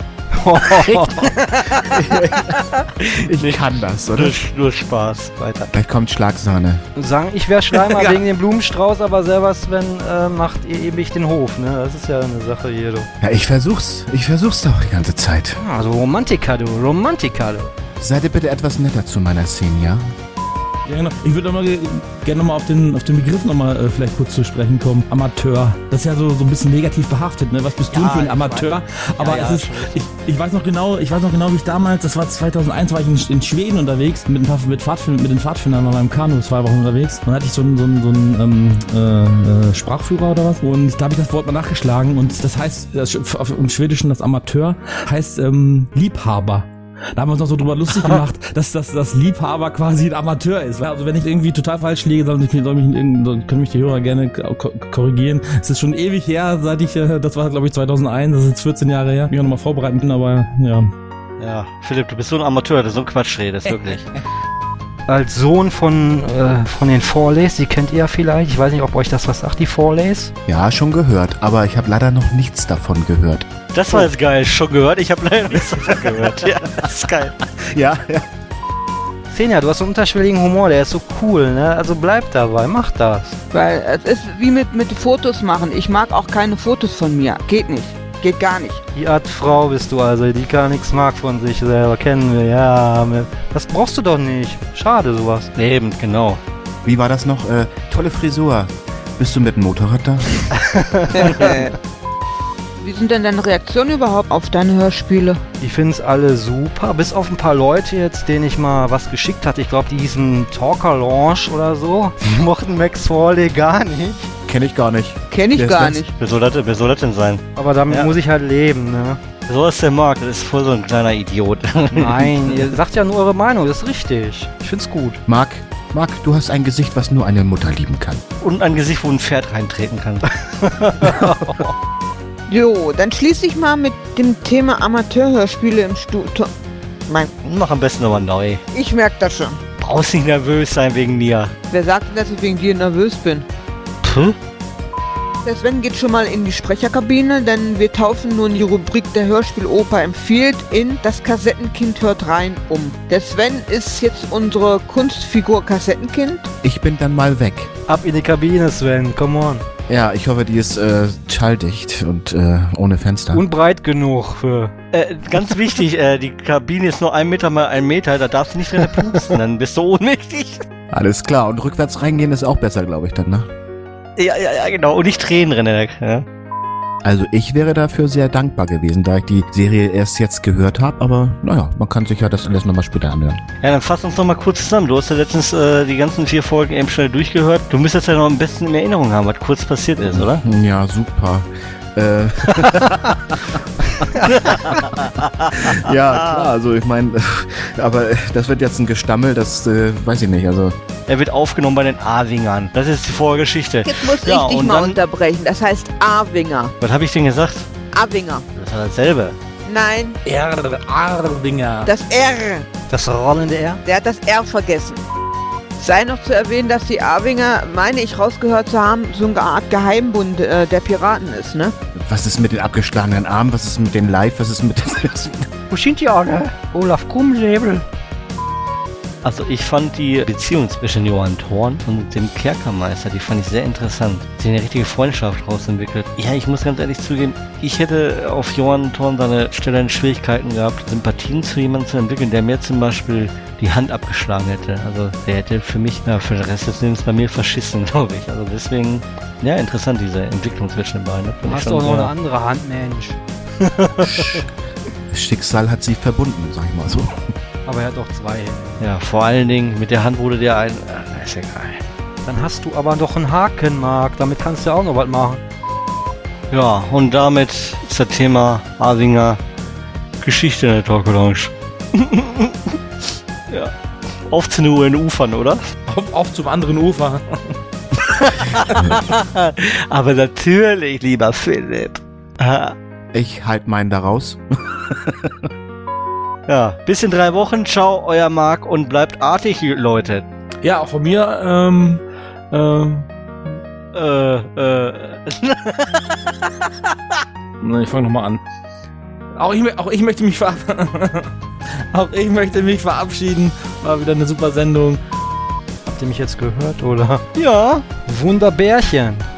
Ich kann das, oder? Nur, nur Spaß. Weiter. Gleich kommt Schlagsahne. Sagen, ich wäre Schleimer Ja. wegen dem Blumenstrauß, aber selber Sven äh, macht ihr ewig den Hof, ne? Das ist ja eine Sache hier, du. Ja, ich versuch's. Ich versuch's doch die ganze Zeit. Ah, so Romantiker, du. Romantiker, du. Seid ihr bitte etwas netter zu meiner Xenia? Ja, genau. Ich würde noch gerne nochmal auf den, auf den Begriff nochmal äh, vielleicht kurz zu sprechen kommen. Amateur. Das ist ja so, so ein bisschen negativ behaftet, ne? Was bist du Ja, für ein Amateur? weiß. Aber Ja, es ja, ist, ich, ich weiß noch genau, ich weiß noch genau, wie ich damals, das war zweitausendeins, war ich in, in Schweden unterwegs, mit, ein paar, mit, Pfadfind, mit den Pfadfindern an meinem Kanu, zwei Wochen unterwegs. Und dann hatte ich so einen, so einen, so einen ähm, äh, Sprachführer oder was. Und da habe ich das Wort mal nachgeschlagen. Und das heißt, das, im Schwedischen das Amateur heißt ähm, Liebhaber. Da haben wir uns noch so drüber lustig gemacht, dass das, das Liebhaber quasi ein Amateur ist. Also wenn ich irgendwie total falsch liege, soll mich, soll mich, können mich die Hörer gerne ko- korrigieren. Es ist schon ewig her, seit ich, das war glaube ich zweitausendeins, das ist jetzt vierzehn Jahre her. Ich kann nochmal vorbereiten bin, aber ja. Ja, Philipp, du bist so ein Amateur, der so ein Quatsch redest, wirklich. Als Sohn von, äh, von den Forleys, die kennt ihr ja vielleicht. Ich weiß nicht, ob euch das was sagt, die Forleys. Ja, schon gehört, aber ich habe leider noch nichts davon gehört. Das war jetzt geil, schon gehört? Ich habe leider nichts davon gehört. Ja, das ist geil. Ja, ja. Xenia, du hast so einen unterschwelligen Humor, der ist so cool, ne? Also bleib dabei, mach das. Weil es ist wie mit, mit Fotos machen. Ich mag auch keine Fotos von mir. Geht nicht. Geht gar nicht. Die Art Frau bist du also, die gar nichts mag von sich selber, kennen wir, ja. Das brauchst du doch nicht. Schade, sowas. Eben, genau. Wie war das noch? Äh, tolle Frisur. Bist du mit dem Motorrad da? Wie sind denn deine Reaktionen überhaupt auf deine Hörspiele? Ich find's alle super, bis auf ein paar Leute jetzt, denen ich mal was geschickt hatte. Ich glaube, diesen Talker Launch oder so, die mochten Max Forley gar nicht. Kenn ich gar nicht. Kenn ich Wer ist gar das? nicht. Wer soll das, wer soll das denn sein? Aber damit Ja. muss ich halt leben, ne? Wer soll das denn mag? Das ist voll so ein kleiner Idiot. Nein, ihr sagt ja nur eure Meinung, das ist richtig. Ich find's gut. Marc, Marc, du hast ein Gesicht, was nur eine Mutter lieben kann. Und ein Gesicht, wo ein Pferd reintreten kann. Jo, dann schließe ich mal mit dem Thema Amateurhörspiele im Studio. Mein, Mach am besten nochmal neu. ich merke das schon. Brauchst nicht nervös sein wegen mir. Wer sagt denn, dass ich wegen dir nervös bin? Puh. Der Sven geht schon mal in die Sprecherkabine, denn wir taufen nun die Rubrik der Hörspieloper empfiehlt in Das Kassettenkind hört rein um. Der Sven ist jetzt unsere Kunstfigur Kassettenkind. Ich bin dann mal weg. Ab in die Kabine, Sven, come on. Ja, ich hoffe, die ist äh, schalldicht und äh, ohne Fenster. Und breit genug für... Äh, ganz wichtig, äh, die Kabine ist nur ein Meter mal ein Meter, da darfst du nicht drin pusten, dann bist du ohnmächtig. Alles klar, und rückwärts reingehen ist auch besser, glaube ich dann, ne? Ja, ja, ja, genau. Und nicht Tränen drin, ja. Also ich wäre dafür sehr dankbar gewesen, da ich die Serie erst jetzt gehört habe, aber naja, man kann sich ja das alles nochmal später anhören. Ja, dann fass uns noch mal kurz zusammen. Du hast ja letztens äh, die ganzen vier Folgen eben schnell durchgehört. Du müsstest ja noch am besten in Erinnerung haben, was kurz passiert ist, oder? Ja, super. Äh ja, klar, also ich meine, aber das wird jetzt ein Gestammel, das äh, weiß ich nicht, also... Er wird aufgenommen bei den A-Wingern. Das ist die Vorgeschichte. Jetzt muss Ja, ich dich und mal dann- unterbrechen. Das heißt A-Winger. Was habe ich denn gesagt? A-Winger. Das war dasselbe. Nein, R, Ardinger. das R. Das rollende R? Der hat das R vergessen. Sei noch zu erwähnen, dass die A-Winger, meine ich rausgehört zu haben, so eine Art Geheimbund äh, der Piraten ist, ne? Was ist mit den abgeschlagenen Armen, was ist mit den Live, was ist mit den... Wo sind die alle? Olaf Krummsäbel. Also ich fand die Beziehung zwischen Johann Thorn und dem Kerkermeister, die fand ich sehr interessant. Sie haben eine richtige Freundschaft rausentwickelt. Ja, ich muss ganz ehrlich zugeben, ich hätte auf Johann Thorn seine Stelle Schwierigkeiten gehabt, Sympathien zu jemandem zu entwickeln, der mir zum Beispiel die Hand abgeschlagen hätte. Also der hätte für mich, na, für den Rest des Lebens bei mir verschissen, glaube ich. Also deswegen, ja, interessant diese Entwicklung zwischen den beiden. Das fand ich Hast schon du auch noch sehr- eine andere Hand, Mensch. Schicksal hat sie verbunden, sag ich mal so. Aber er hat auch zwei Hände. Ja, vor allen Dingen mit der Hand wurde der ein... Ach, ist egal. Dann hast du aber noch einen Haken, Marc. Damit kannst du auch noch was machen. Ja, und damit ist das Thema A-Winger Geschichte in der Talk Lounge. Ja. Auf zu den Ufern, oder? Auf, auf zum anderen Ufer. Aber natürlich, lieber Philipp. Ah, Ich halte meinen da raus. Ja, bis in drei Wochen. Ciao, euer Marc und bleibt artig, Leute. Ja, auch von mir, ähm, ähm, Äh, äh. Na, ich fange nochmal an. Auch ich, mö- auch ich möchte mich verabschieden. Auch ich möchte mich verabschieden. War wieder eine super Sendung. Habt ihr mich jetzt gehört, oder? Ja. Wunderbärchen.